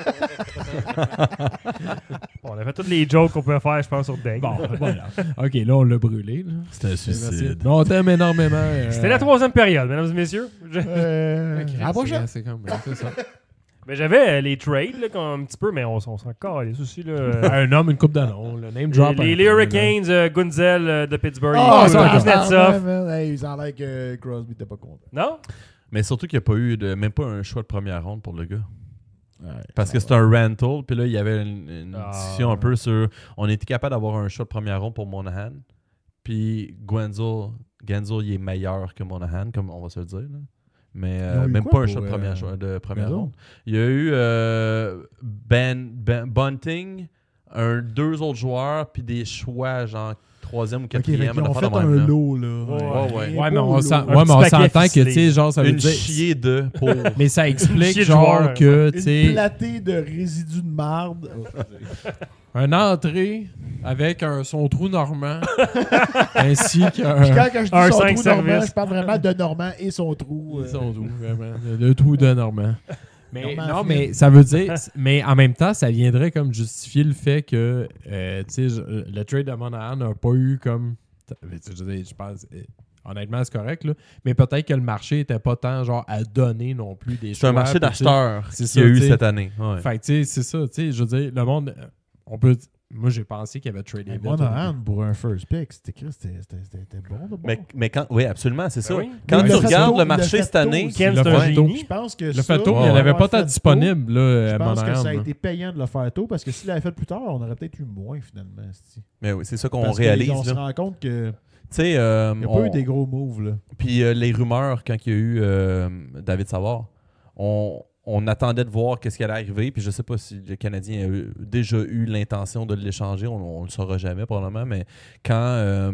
Bon, on a fait toutes les jokes qu'on pouvait faire, je pense, sur Deg. Bon, voilà. OK, là, on l'a brûlé. Là. C'était un Merci. suicide. Mais on t'aime énormément. C'était la 3e période, mesdames et messieurs. Chris, À la prochaine. C'est comme... C'est ça. Mais j'avais les trades, là, comme un petit peu, mais on s'en calisse aussi, là. Un homme, une coupe d'annon. Le name drop. Les Hurricanes, Gunzel de Pittsburgh. Ah, ils ça, ont tous Kuznetsov. Ils en l'air que Crosby était pas content. Non? Mais surtout qu'il n'y a pas eu même pas un choix de première ronde pour le gars. Ouais, Parce que ça c'est un rental, puis là, il y avait une Ah. discussion un peu sur... On était capable d'avoir un choix de première ronde pour Monahan, puis Genzel, il est meilleur que Monahan, comme on va se le dire. Là. Mais Ils ont eu même quoi pas un pour, choix de première eux ronde. Il y a eu Bunting, 2 autres joueurs, puis des choix, genre 3e ou 4e. Ils ont fait un lot, là. Ouais. Ouais, mais on lot. s'entend que, tu sais, genre, ça veut Une dire. chier de pour. Mais ça Une explique, chier de genre, joueur. que, tu Une sais, platée de résidus de marde. un entrée avec son trou normand, ainsi qu'un. Puis quand je dis Un son 5 trou normand, services. je parle vraiment de Normand et son trou. Son trou, vraiment. Le trou de Normand. Mais, Normand non, Flynn. mais ça veut dire. Mais en même temps, ça viendrait comme justifier le fait que tu sais, le trade de Monahan n'a pas eu comme. Je pense. Honnêtement, c'est correct, là. Mais peut-être que le marché n'était pas tant genre à donner non plus des C'est un choix, marché puis, d'acheteurs c'est qu'il y a ça, eu tu sais. cette année. Ouais. Fait que, tu sais, c'est ça, tu sais, je veux dire, le monde, on peut. Moi, j'ai pensé qu'il y avait tradé vite. Monahan, pour un first pick, c'était bon de bon. Mais quand, oui, absolument, c'est ça. oui. Quand Mais tu le fait regardes tôt, le il marché l'a cette fait année, tôt aussi. Ken, Le c'est un fait tôt. génie. Je pense que Le ça, fait tôt, il ouais, n'y en avait l'avoir pas tant fait disponible, tôt, là, je à pense que Monahan. ça a là. été payant de le faire tôt parce que s'il l'avait fait plus tard, on aurait peut-être eu moins finalement. mais oui, c'est ça qu'on Parce réalise. on se là. rend compte qu'il Tu sais, n'y a pas eu des gros moves. Là. Puis les rumeurs, quand il y a eu David Savard, on attendait de voir qu'est-ce qui allait arriver. Puis je sais pas si le Canadien a déjà eu l'intention de l'échanger. On le saura jamais probablement. Mais quand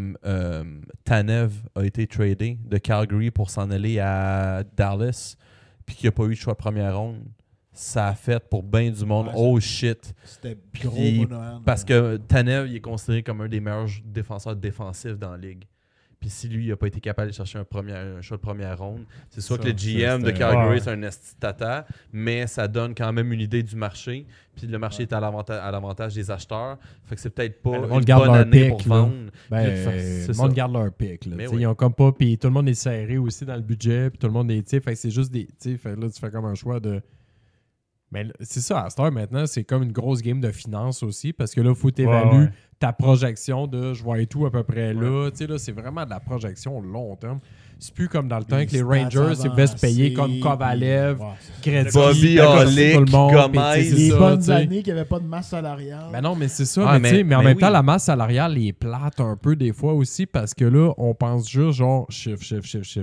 Tanev a été tradé de Calgary pour s'en aller à Dallas, puis qu'il n'y a pas eu de choix de première ronde, ça a fait pour bien du monde. Ouais, Oh shit! C'était Puis, gros Monahan. Parce que Tanev, il est considéré comme un des meilleurs défenseurs défensifs dans la ligue. Puis si lui, il n'a pas été capable de chercher un choix de première ronde, c'est sûr que le GM de c'était- Calgary, ouais. c'est un esti de tata, mais ça donne quand même une idée du marché. Puis le marché est à l'avantage des acheteurs. Fait que c'est peut-être pas Ben, le une monde garde bonne leur année pick, pour là. vendre. Ben, Puis, c'est le ça. monde garde leur pic. Là, Mais tu sais, oui. Ils ont comme pas. Puis tout le monde est serré aussi dans le budget. Puis tout le monde est. Tu sais, fait que c'est juste des. Tu sais, fait que là, tu fais comme un choix de. Mais c'est ça, à cette heure maintenant, c'est comme une grosse game de finance aussi. Parce que là, il faut t'évaluer ouais. ta projection de je vois et tout à peu près là. Tu sais, là, c'est vraiment de la projection long terme. C'est plus comme dans le temps que les Rangers, ils pouvaient se payer comme Kovalev, Gretzky, Bobby tout Orlick, le monde, Gomez. puis tu sais, Les c'est ça, bonnes tu sais. années qu'il n'y avait pas de masse salariale. Ben non, mais c'est ça. Ah, mais tu sais, mais en mais même oui. temps, la masse salariale est plate un peu des fois aussi parce que là, on pense juste genre chiffre.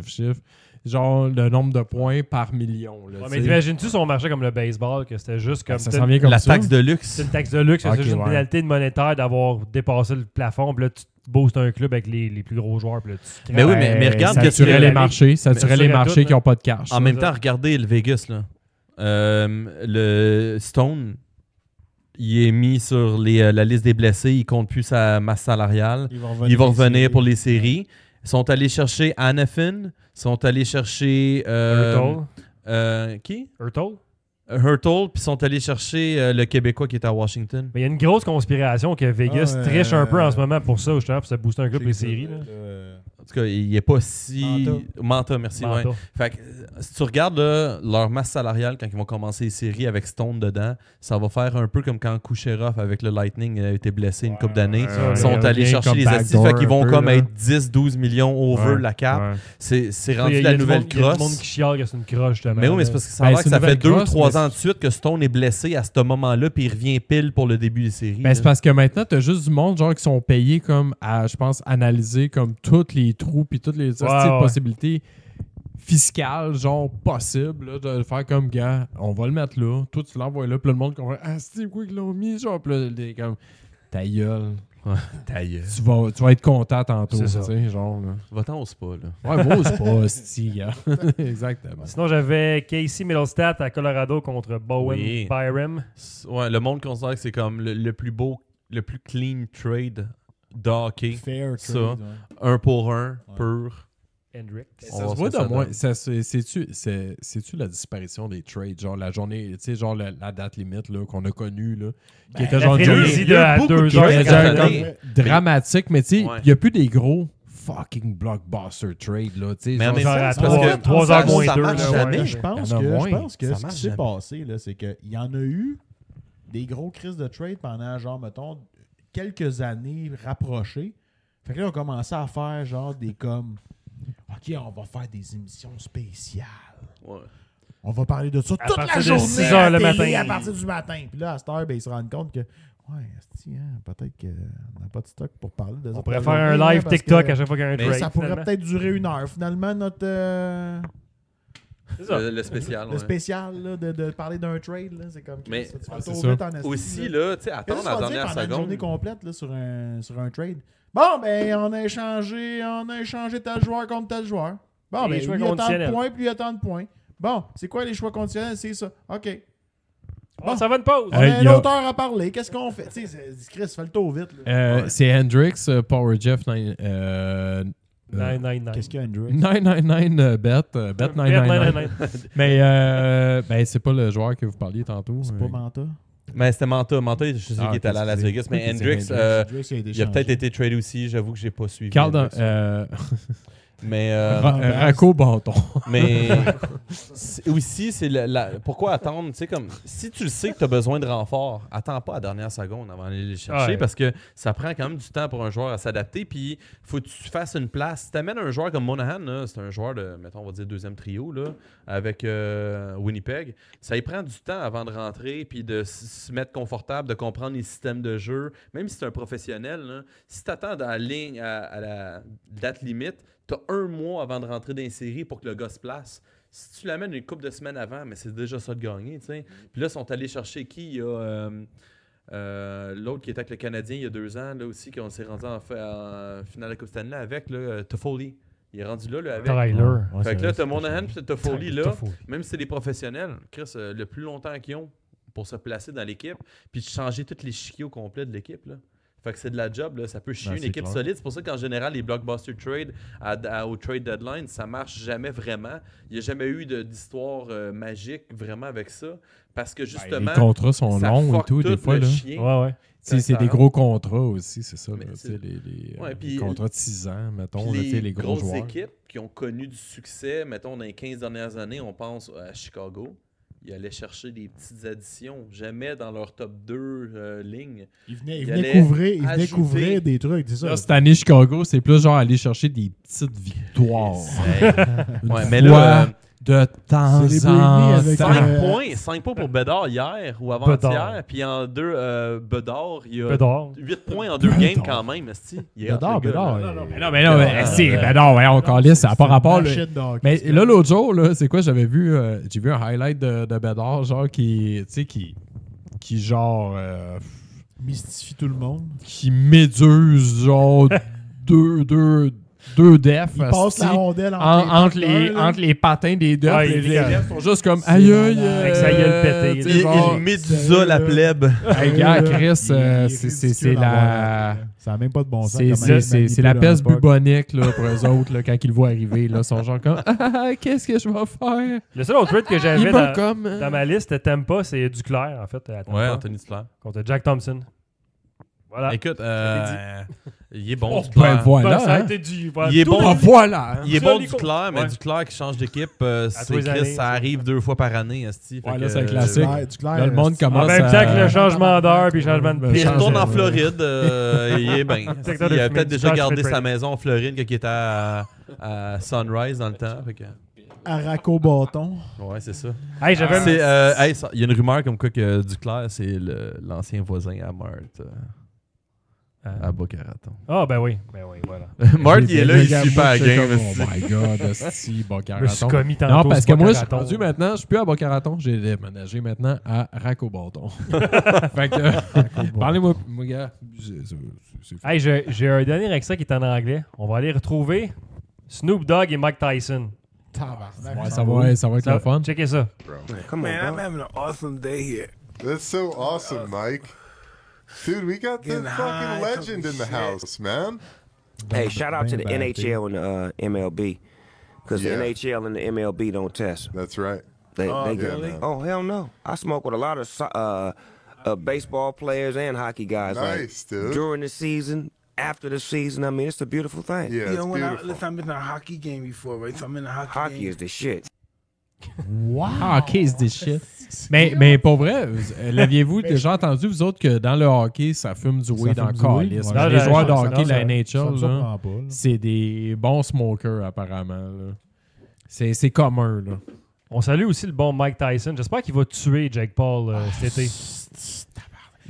Genre le nombre de points par million. Là, Ouais, tu mais sais. t'imagines-tu son marché comme le baseball, que c'était juste comme. Ça s'en vient comme La ça. taxe de luxe. C'est une taxe de luxe, Ok, c'est juste une ouais. pénalité monétaire d'avoir dépassé le plafond. Puis là, tu boostes un club avec les plus gros joueurs. Puis là, tu Mais oui, mais regarde ça qu'est-ce tuerait que- les marchés. Ça tuerait les tuerait marchés tout, qui n'ont pas de cash. En même temps, regardez le Vegas. Là. Le Stone, il est mis sur la liste des blessés. Il compte plus sa masse salariale. Il va revenir pour les séries. Ils sont allés chercher Hanifin. Ils sont allés chercher... qui? Hurtle. Hurtle. Puis ils sont allés chercher le Québécois qui est à Washington. Mais il y a une grosse conspiration que Vegas triche un peu en ce moment pour ça, justement, pour se booster un club les séries. Là. En tout cas, il n'est pas si... Manta, merci. Ouais. Manta. Fait que, si tu regardes là, leur masse salariale quand ils vont commencer les séries avec Stone dedans, ça va faire un peu comme quand Kucherov avec le Lightning a été blessé une couple d'années. ouais, Ils sont ouais, allés bien chercher comme les assises, backdoor fait qu'ils vont un peu, comme là. être 10-12 millions over Ouais, la cap. ouais. C'est Il y rendu a la du nouvelle monde- il y a du monde crosse. qui chiale que c'est une crosse, justement. Mais oui, mais là. c'est parce que ça a Ben, l'air que c'est ça une fait nouvelle 2-3 crosse, ans mais de suite que Stone est blessé à ce moment-là, puis il revient pile pour le début des séries. Ben, c'est là. parce que maintenant, tu as juste du monde genre qui sont payés comme à, je pense, analyser comme tous les trous puis toutes les Ouais. possibilités fiscales, genre possibles, là, de faire comme gars, on va le mettre là, toi tu l'envoies là, puis le monde comprend, ah, c'est quoi qu'ils l'ont mis, genre, puis là, t'es comme, ta gueule, Ta gueule. tu vas être content tantôt, C'est tu ça. sais, genre, là. Va-t'en au spa, là. Ouais, moi, c'est pas, si, gars. Exactement. Sinon, j'avais Casey Middlestat à Colorado contre Bowen Oui. Byram. Ouais, le monde considère que c'est comme le plus beau, le plus clean trade de hockey. Fair Ça. trade. Un pour un, pur. Hendrick. On Ça va se voit voir de ça moins. donne. C'est-tu la disparition des trades? Genre la journée, tu sais, genre la date limite là, qu'on a connue, là, qui était La genre une journée frénésie il y de a à beaucoup de 2 trades heures. était cette genre année. comme dramatique, mais tu sais, il Ouais. n'y a plus des gros fucking blockbuster trades, là, tu sais. Mais en genre, même genre temps, à c'est parce que 3 heures moins ça 2. marche jamais. Je pense Il y en a que, moins. ce Ça qui marche s'est jamais. passé, là, c'est qu'il y en a eu des gros crises de trade pendant, genre, mettons, quelques années rapprochées. Fait que là, on commençait à faire, genre, des comme... OK, on va faire des émissions spéciales. Ouais. On va parler de ça À toute partir la de journée 6 à heures le télé, matin. à partir du matin. Puis là, à cette heure, ben, ils se rendent compte que ouais, esti, hein, peut-être qu'on n'a pas de stock pour parler de ça. On pourrait faire un live TikTok à chaque fois qu'il y a un Mais trade. ça pourrait finalement. peut-être durer 1 heure. Finalement, notre C'est ça. Le spécial. Le ouais. spécial là, de parler d'un trade, là, c'est comme... Mais- tu fais Ah, le c'est tour ça. vite en esti, Aussi, là. là, tu sais, attendre Qu'est-ce la qu'on va dire dernière pendant une journée seconde. complète là, sur un trade? Bon, ben, on a échangé tel joueur contre tel joueur. Bon, Les ben, choix lui, il a tant de conditionnels. points, puis il a tant de points. Bon, c'est quoi les choix conditionnels? C'est ça. OK. Bon, ça va une pause. On a un il y a- autre heure à parler. Qu'est-ce qu'on fait? Tu sais, Chris, fais le tour vite. Là. C'est Hendrix, Power Jeff, 999. Qu'est-ce qu'il y a, Andrew? 999 bet 999. Mais ben, c'est pas le joueur que vous parliez tantôt. C'est pas Manta? Mais c'était Manta. Manta, je sais qu'il est allé à Las Vegas. Mais Hendrix, il a peut-être été tradé aussi. J'avoue que j'ai pas suivi. Carl Hendrix. Mais Racco Bâton. Mais aussi, c'est pourquoi attendre? Tu sais, comme si tu le sais que tu as besoin de renfort, attends pas à la dernière seconde avant d'aller les chercher Ouais. parce que ça prend quand même du temps pour un joueur à s'adapter. Puis faut que tu fasses une place. Si tu amènes un joueur comme Monahan, là, c'est un joueur de, mettons, on va dire deuxième trio là, avec Winnipeg, ça y prend du temps avant de rentrer puis de se mettre confortable, de comprendre les systèmes de jeu. Même si c'est un professionnel, là, si tu attends dans la ligne à la date limite, tu as un mois avant de rentrer dans les séries pour que le gars se place. Si tu l'amènes une couple de semaines avant, mais c'est déjà ça de gagner. T'sais. Puis là, ils sont allés chercher qui? Il y a l'autre qui était avec le Canadien il y a 2 ans, là aussi, qu'on s'est rendu en finale de Coupe Stanley avec, là, Toffoli. Il est rendu là, avec. Tyler. Fait que là, t'as Monahan et Toffoli là. Toffoli. Même si c'est des professionnels, Chris, le plus longtemps qu'ils ont pour se placer dans l'équipe, puis changer tous les chiquiers au complet de l'équipe, là. Fait que c'est de la job, là. Ça peut chier Ben, une c'est équipe clair. solide. C'est pour ça qu'en général, les blockbuster trades au trade deadline, ça marche jamais vraiment. Il n'y a jamais eu d'histoire magique vraiment avec ça. Parce que justement, Les contrats sont ça longs et fuck tout, des tout fois. le Là. chien. Ouais, ouais. C'est des gros contrats aussi, c'est ça. Mais Là, c'est- les Ouais, puis contrats de 6 ans, mettons, Puis là, les gros grosses joueurs. équipes qui ont connu du succès, mettons dans les 15 dernières années, on pense à Chicago. Ils allaient chercher des petites additions, jamais dans leur top 2 lignes. Il venait, Il allait ajouter- couvrir des trucs, c'est ça. Là, cette année, Chicago, c'est plus genre aller chercher des petites victoires. Une Ouais, mais fois là, de temps C'est les en Brady avec, temps. 5 points pour Bedard hier ou avant-hier, puis en 2, Bedard, il y a Bedard. 8 points en 2 games quand même, esti. Il est hot, le gars, Bédard. là. Mais non, mais c'est. Ben non, ouais, on calisse, ça n'a pas rapport. Là. Mais là, l'autre jour, là, c'est quoi? J'avais vu, j'ai vu un highlight de Bédard, genre, qui, tu sais, qui genre, mystifie tout le monde. qui méduse, genre, deux defs. Il passe asti, la rondelle entre les patins des defs. Ah, il est les dégueulasse. defs sont juste comme, C'est aïe, aïe, malade. Avec sa gueule pétée. tu sais, genre, Il médusa la plèbe. hey, gars, Chris, Il est c'est ridicule à la... voir. Ça n'a même pas de bon sens. C'est comment il c'est la manipule peste un puck. bubonique là, pour eux autres là, quand ils le voient arriver. Là, ils sont genre comme qu'est-ce que je vais faire? Le seul autre trade que Il j'avais m'a dans, comme. dans ma liste, Tampa, c'est Duclair, en fait. à Tampa, Ouais, Anthony Duclair. contre Jack Thompson. Voilà. Écoute, il est bon, Oh, Duclair. ben voilà. Ça a hein. été du... Il est tout bon. le- Ah, voilà. hein. Il est Ça, bon Nico. Duclair, mais Ouais. Duclair qui change d'équipe, tous c'est les Chris, années, ça arrive 2 fois par année, esti. Ouais, Fait là, que, c'est un classique. Duclair, Là, le monde En commence même temps que le à... changement d'heure puis le changement de Ben, Puis il pitch. retourne en Ouais. Floride, il est bien. Secteur de Il a fumée, peut-être du déjà change gardé free sa trade. maison en Floride quand il était à Sunrise dans le temps. Fait que, Araco Bâton. ouais, c'est ça. Hey, j'avais un- Il y a une rumeur comme quoi que Duclair, c'est l'ancien voisin à Marthe, à Boca Raton. Ah, ben oui, voilà. Marthe, il est là, il est super game. Oh my god, esti, Boca Je me suis Raton. commis tantôt. Non, parce sur que moi, je suis Boca Raton. rendu maintenant, je suis plus à Boca Raton, j'ai déménagé maintenant à Racco-Bâton. Fait que, parlez-moi, mon gars. C'est fou. Hey, j'ai un dernier extrait qui est en anglais. On va aller retrouver Snoop Dogg et Mike Tyson. Tabarnak, Ouais, ça va être le fun. Checkez ça. Come on, I'm having an awesome day here. That's so awesome, Mike. Dude, we got the Getting high, fucking legend in the talking house, man. Hey, shout out to the Bang, bang, NHL and the MLB. Because Yeah. the NHL and the MLB don't test. That's right. They yeah, go, man. oh, hell no. I smoke with a lot of baseball players and hockey guys. Nice, like, dude. During the season, after the season, I mean, it's a beautiful thing. Yeah, You know, it's when beautiful. listen, I've been to a hockey game before, right? So I'm in a hockey, Hockey game. is the shit. Ah, ok, c'est des shit. Mais pour vrai, l'aviez-vous déjà entendu, vous autres, que dans le hockey, ça fume du weed Ça en fume du weed? calice? Ouais. Non, Les j'ai- joueurs de non, hockey de la Ça me NHL, là, surprend pas. là. c'est des bons smokers, apparemment. là. C'est commun, là. On salue aussi le bon Mike Tyson. J'espère qu'il va tuer Jake Paul cet été.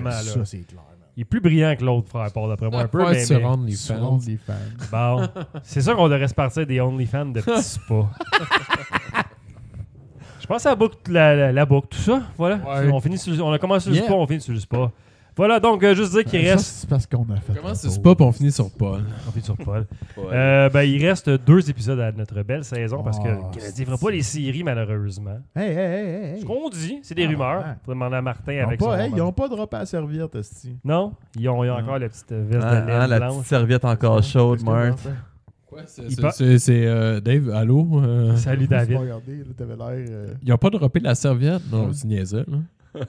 vraiment. Là. Ça, c'est clair. Man. Il est plus brillant que l'autre frère, Paul, d'après moi, un peu. Ouais, Mais, sur mais- OnlyFans. Bon, c'est sûr qu'on devrait se partir des OnlyFans de petits spas. Je pense à la boucle, tout ça. Voilà. Ouais. On a commencé sur le Yeah. spa, on finit sur le spa. Voilà, donc, juste dire qu'il Ça, reste. c'est parce qu'on a fait. Comment le c'est tour. pas, puis on finit sur Paul. On finit sur Paul. Ouais. Il reste 2 épisodes à notre belle saison parce que Oh, le Canadien ne fera pas les séries, malheureusement. Hey. Ce qu'on dit, c'est des Ah, rumeurs. ouais. Faut demander à Martin Ils ont avec pas, son. ils n'ont pas droppé à servir, Testi. Non, ils ont encore la petite veste de laine La blanche. petite serviette encore chaude, Mart. Quoi, Il c'est Dave, allô? Salut David. Regardez, là, t'avais l'air. Ils ont pas droppé la serviette? Non, c'est niaiseux, là.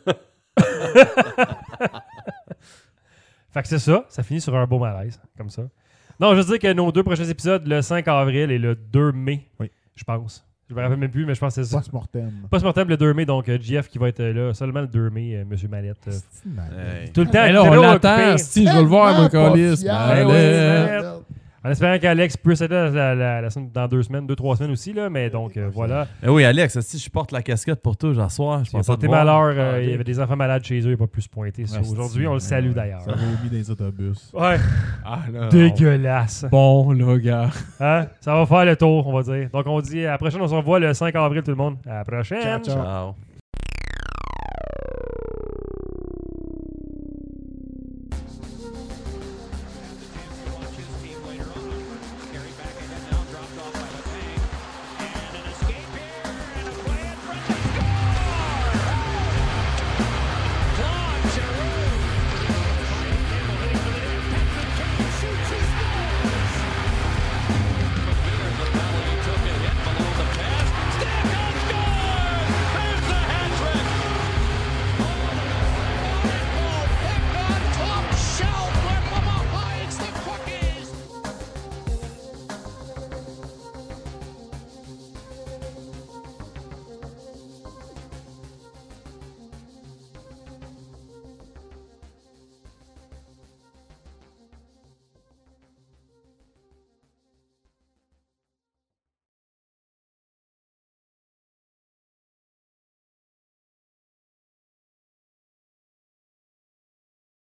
Fait que c'est ça. Ça finit sur un beau malaise, comme ça. Non, je veux dire que nos 2 prochains épisodes, le 5 avril et le 2 mai, Oui. je pense. Je me rappelle même plus, mais je pense que c'est ça. Post-mortem. Post-mortem le 2 mai, donc JF qui va être là seulement le 2 mai, Monsieur Mallette. C'est malade. Hey. Tout le temps, Hey, là, tout on le temps l'attend. occupé. Si, je veux le voir, mon Tellement pas calice. fier. Ben oui, Allez. man. En espérant qu'Alex puisse être là la semaine, dans 2 semaines, 2-3 semaines aussi, là, mais donc voilà. Eh oui, Alex, si je porte la casquette pour toi, j'en soir. Je Il a pense à te porté voir. malheur, Ah, il y ok. avait des enfants malades chez eux, il n'a pas pu se pointer. Ouais, Aujourd'hui, on le c'est- salue ouais, d'ailleurs. Ça vomit dans les autobus. Ouais, Ah, là, dégueulasse. Bon, là, gars. Hein? Ça va faire le tour, on va dire. Donc on dit à la prochaine, on se revoit le 5 avril tout le monde. À la prochaine. Ciao, ciao. Ciao.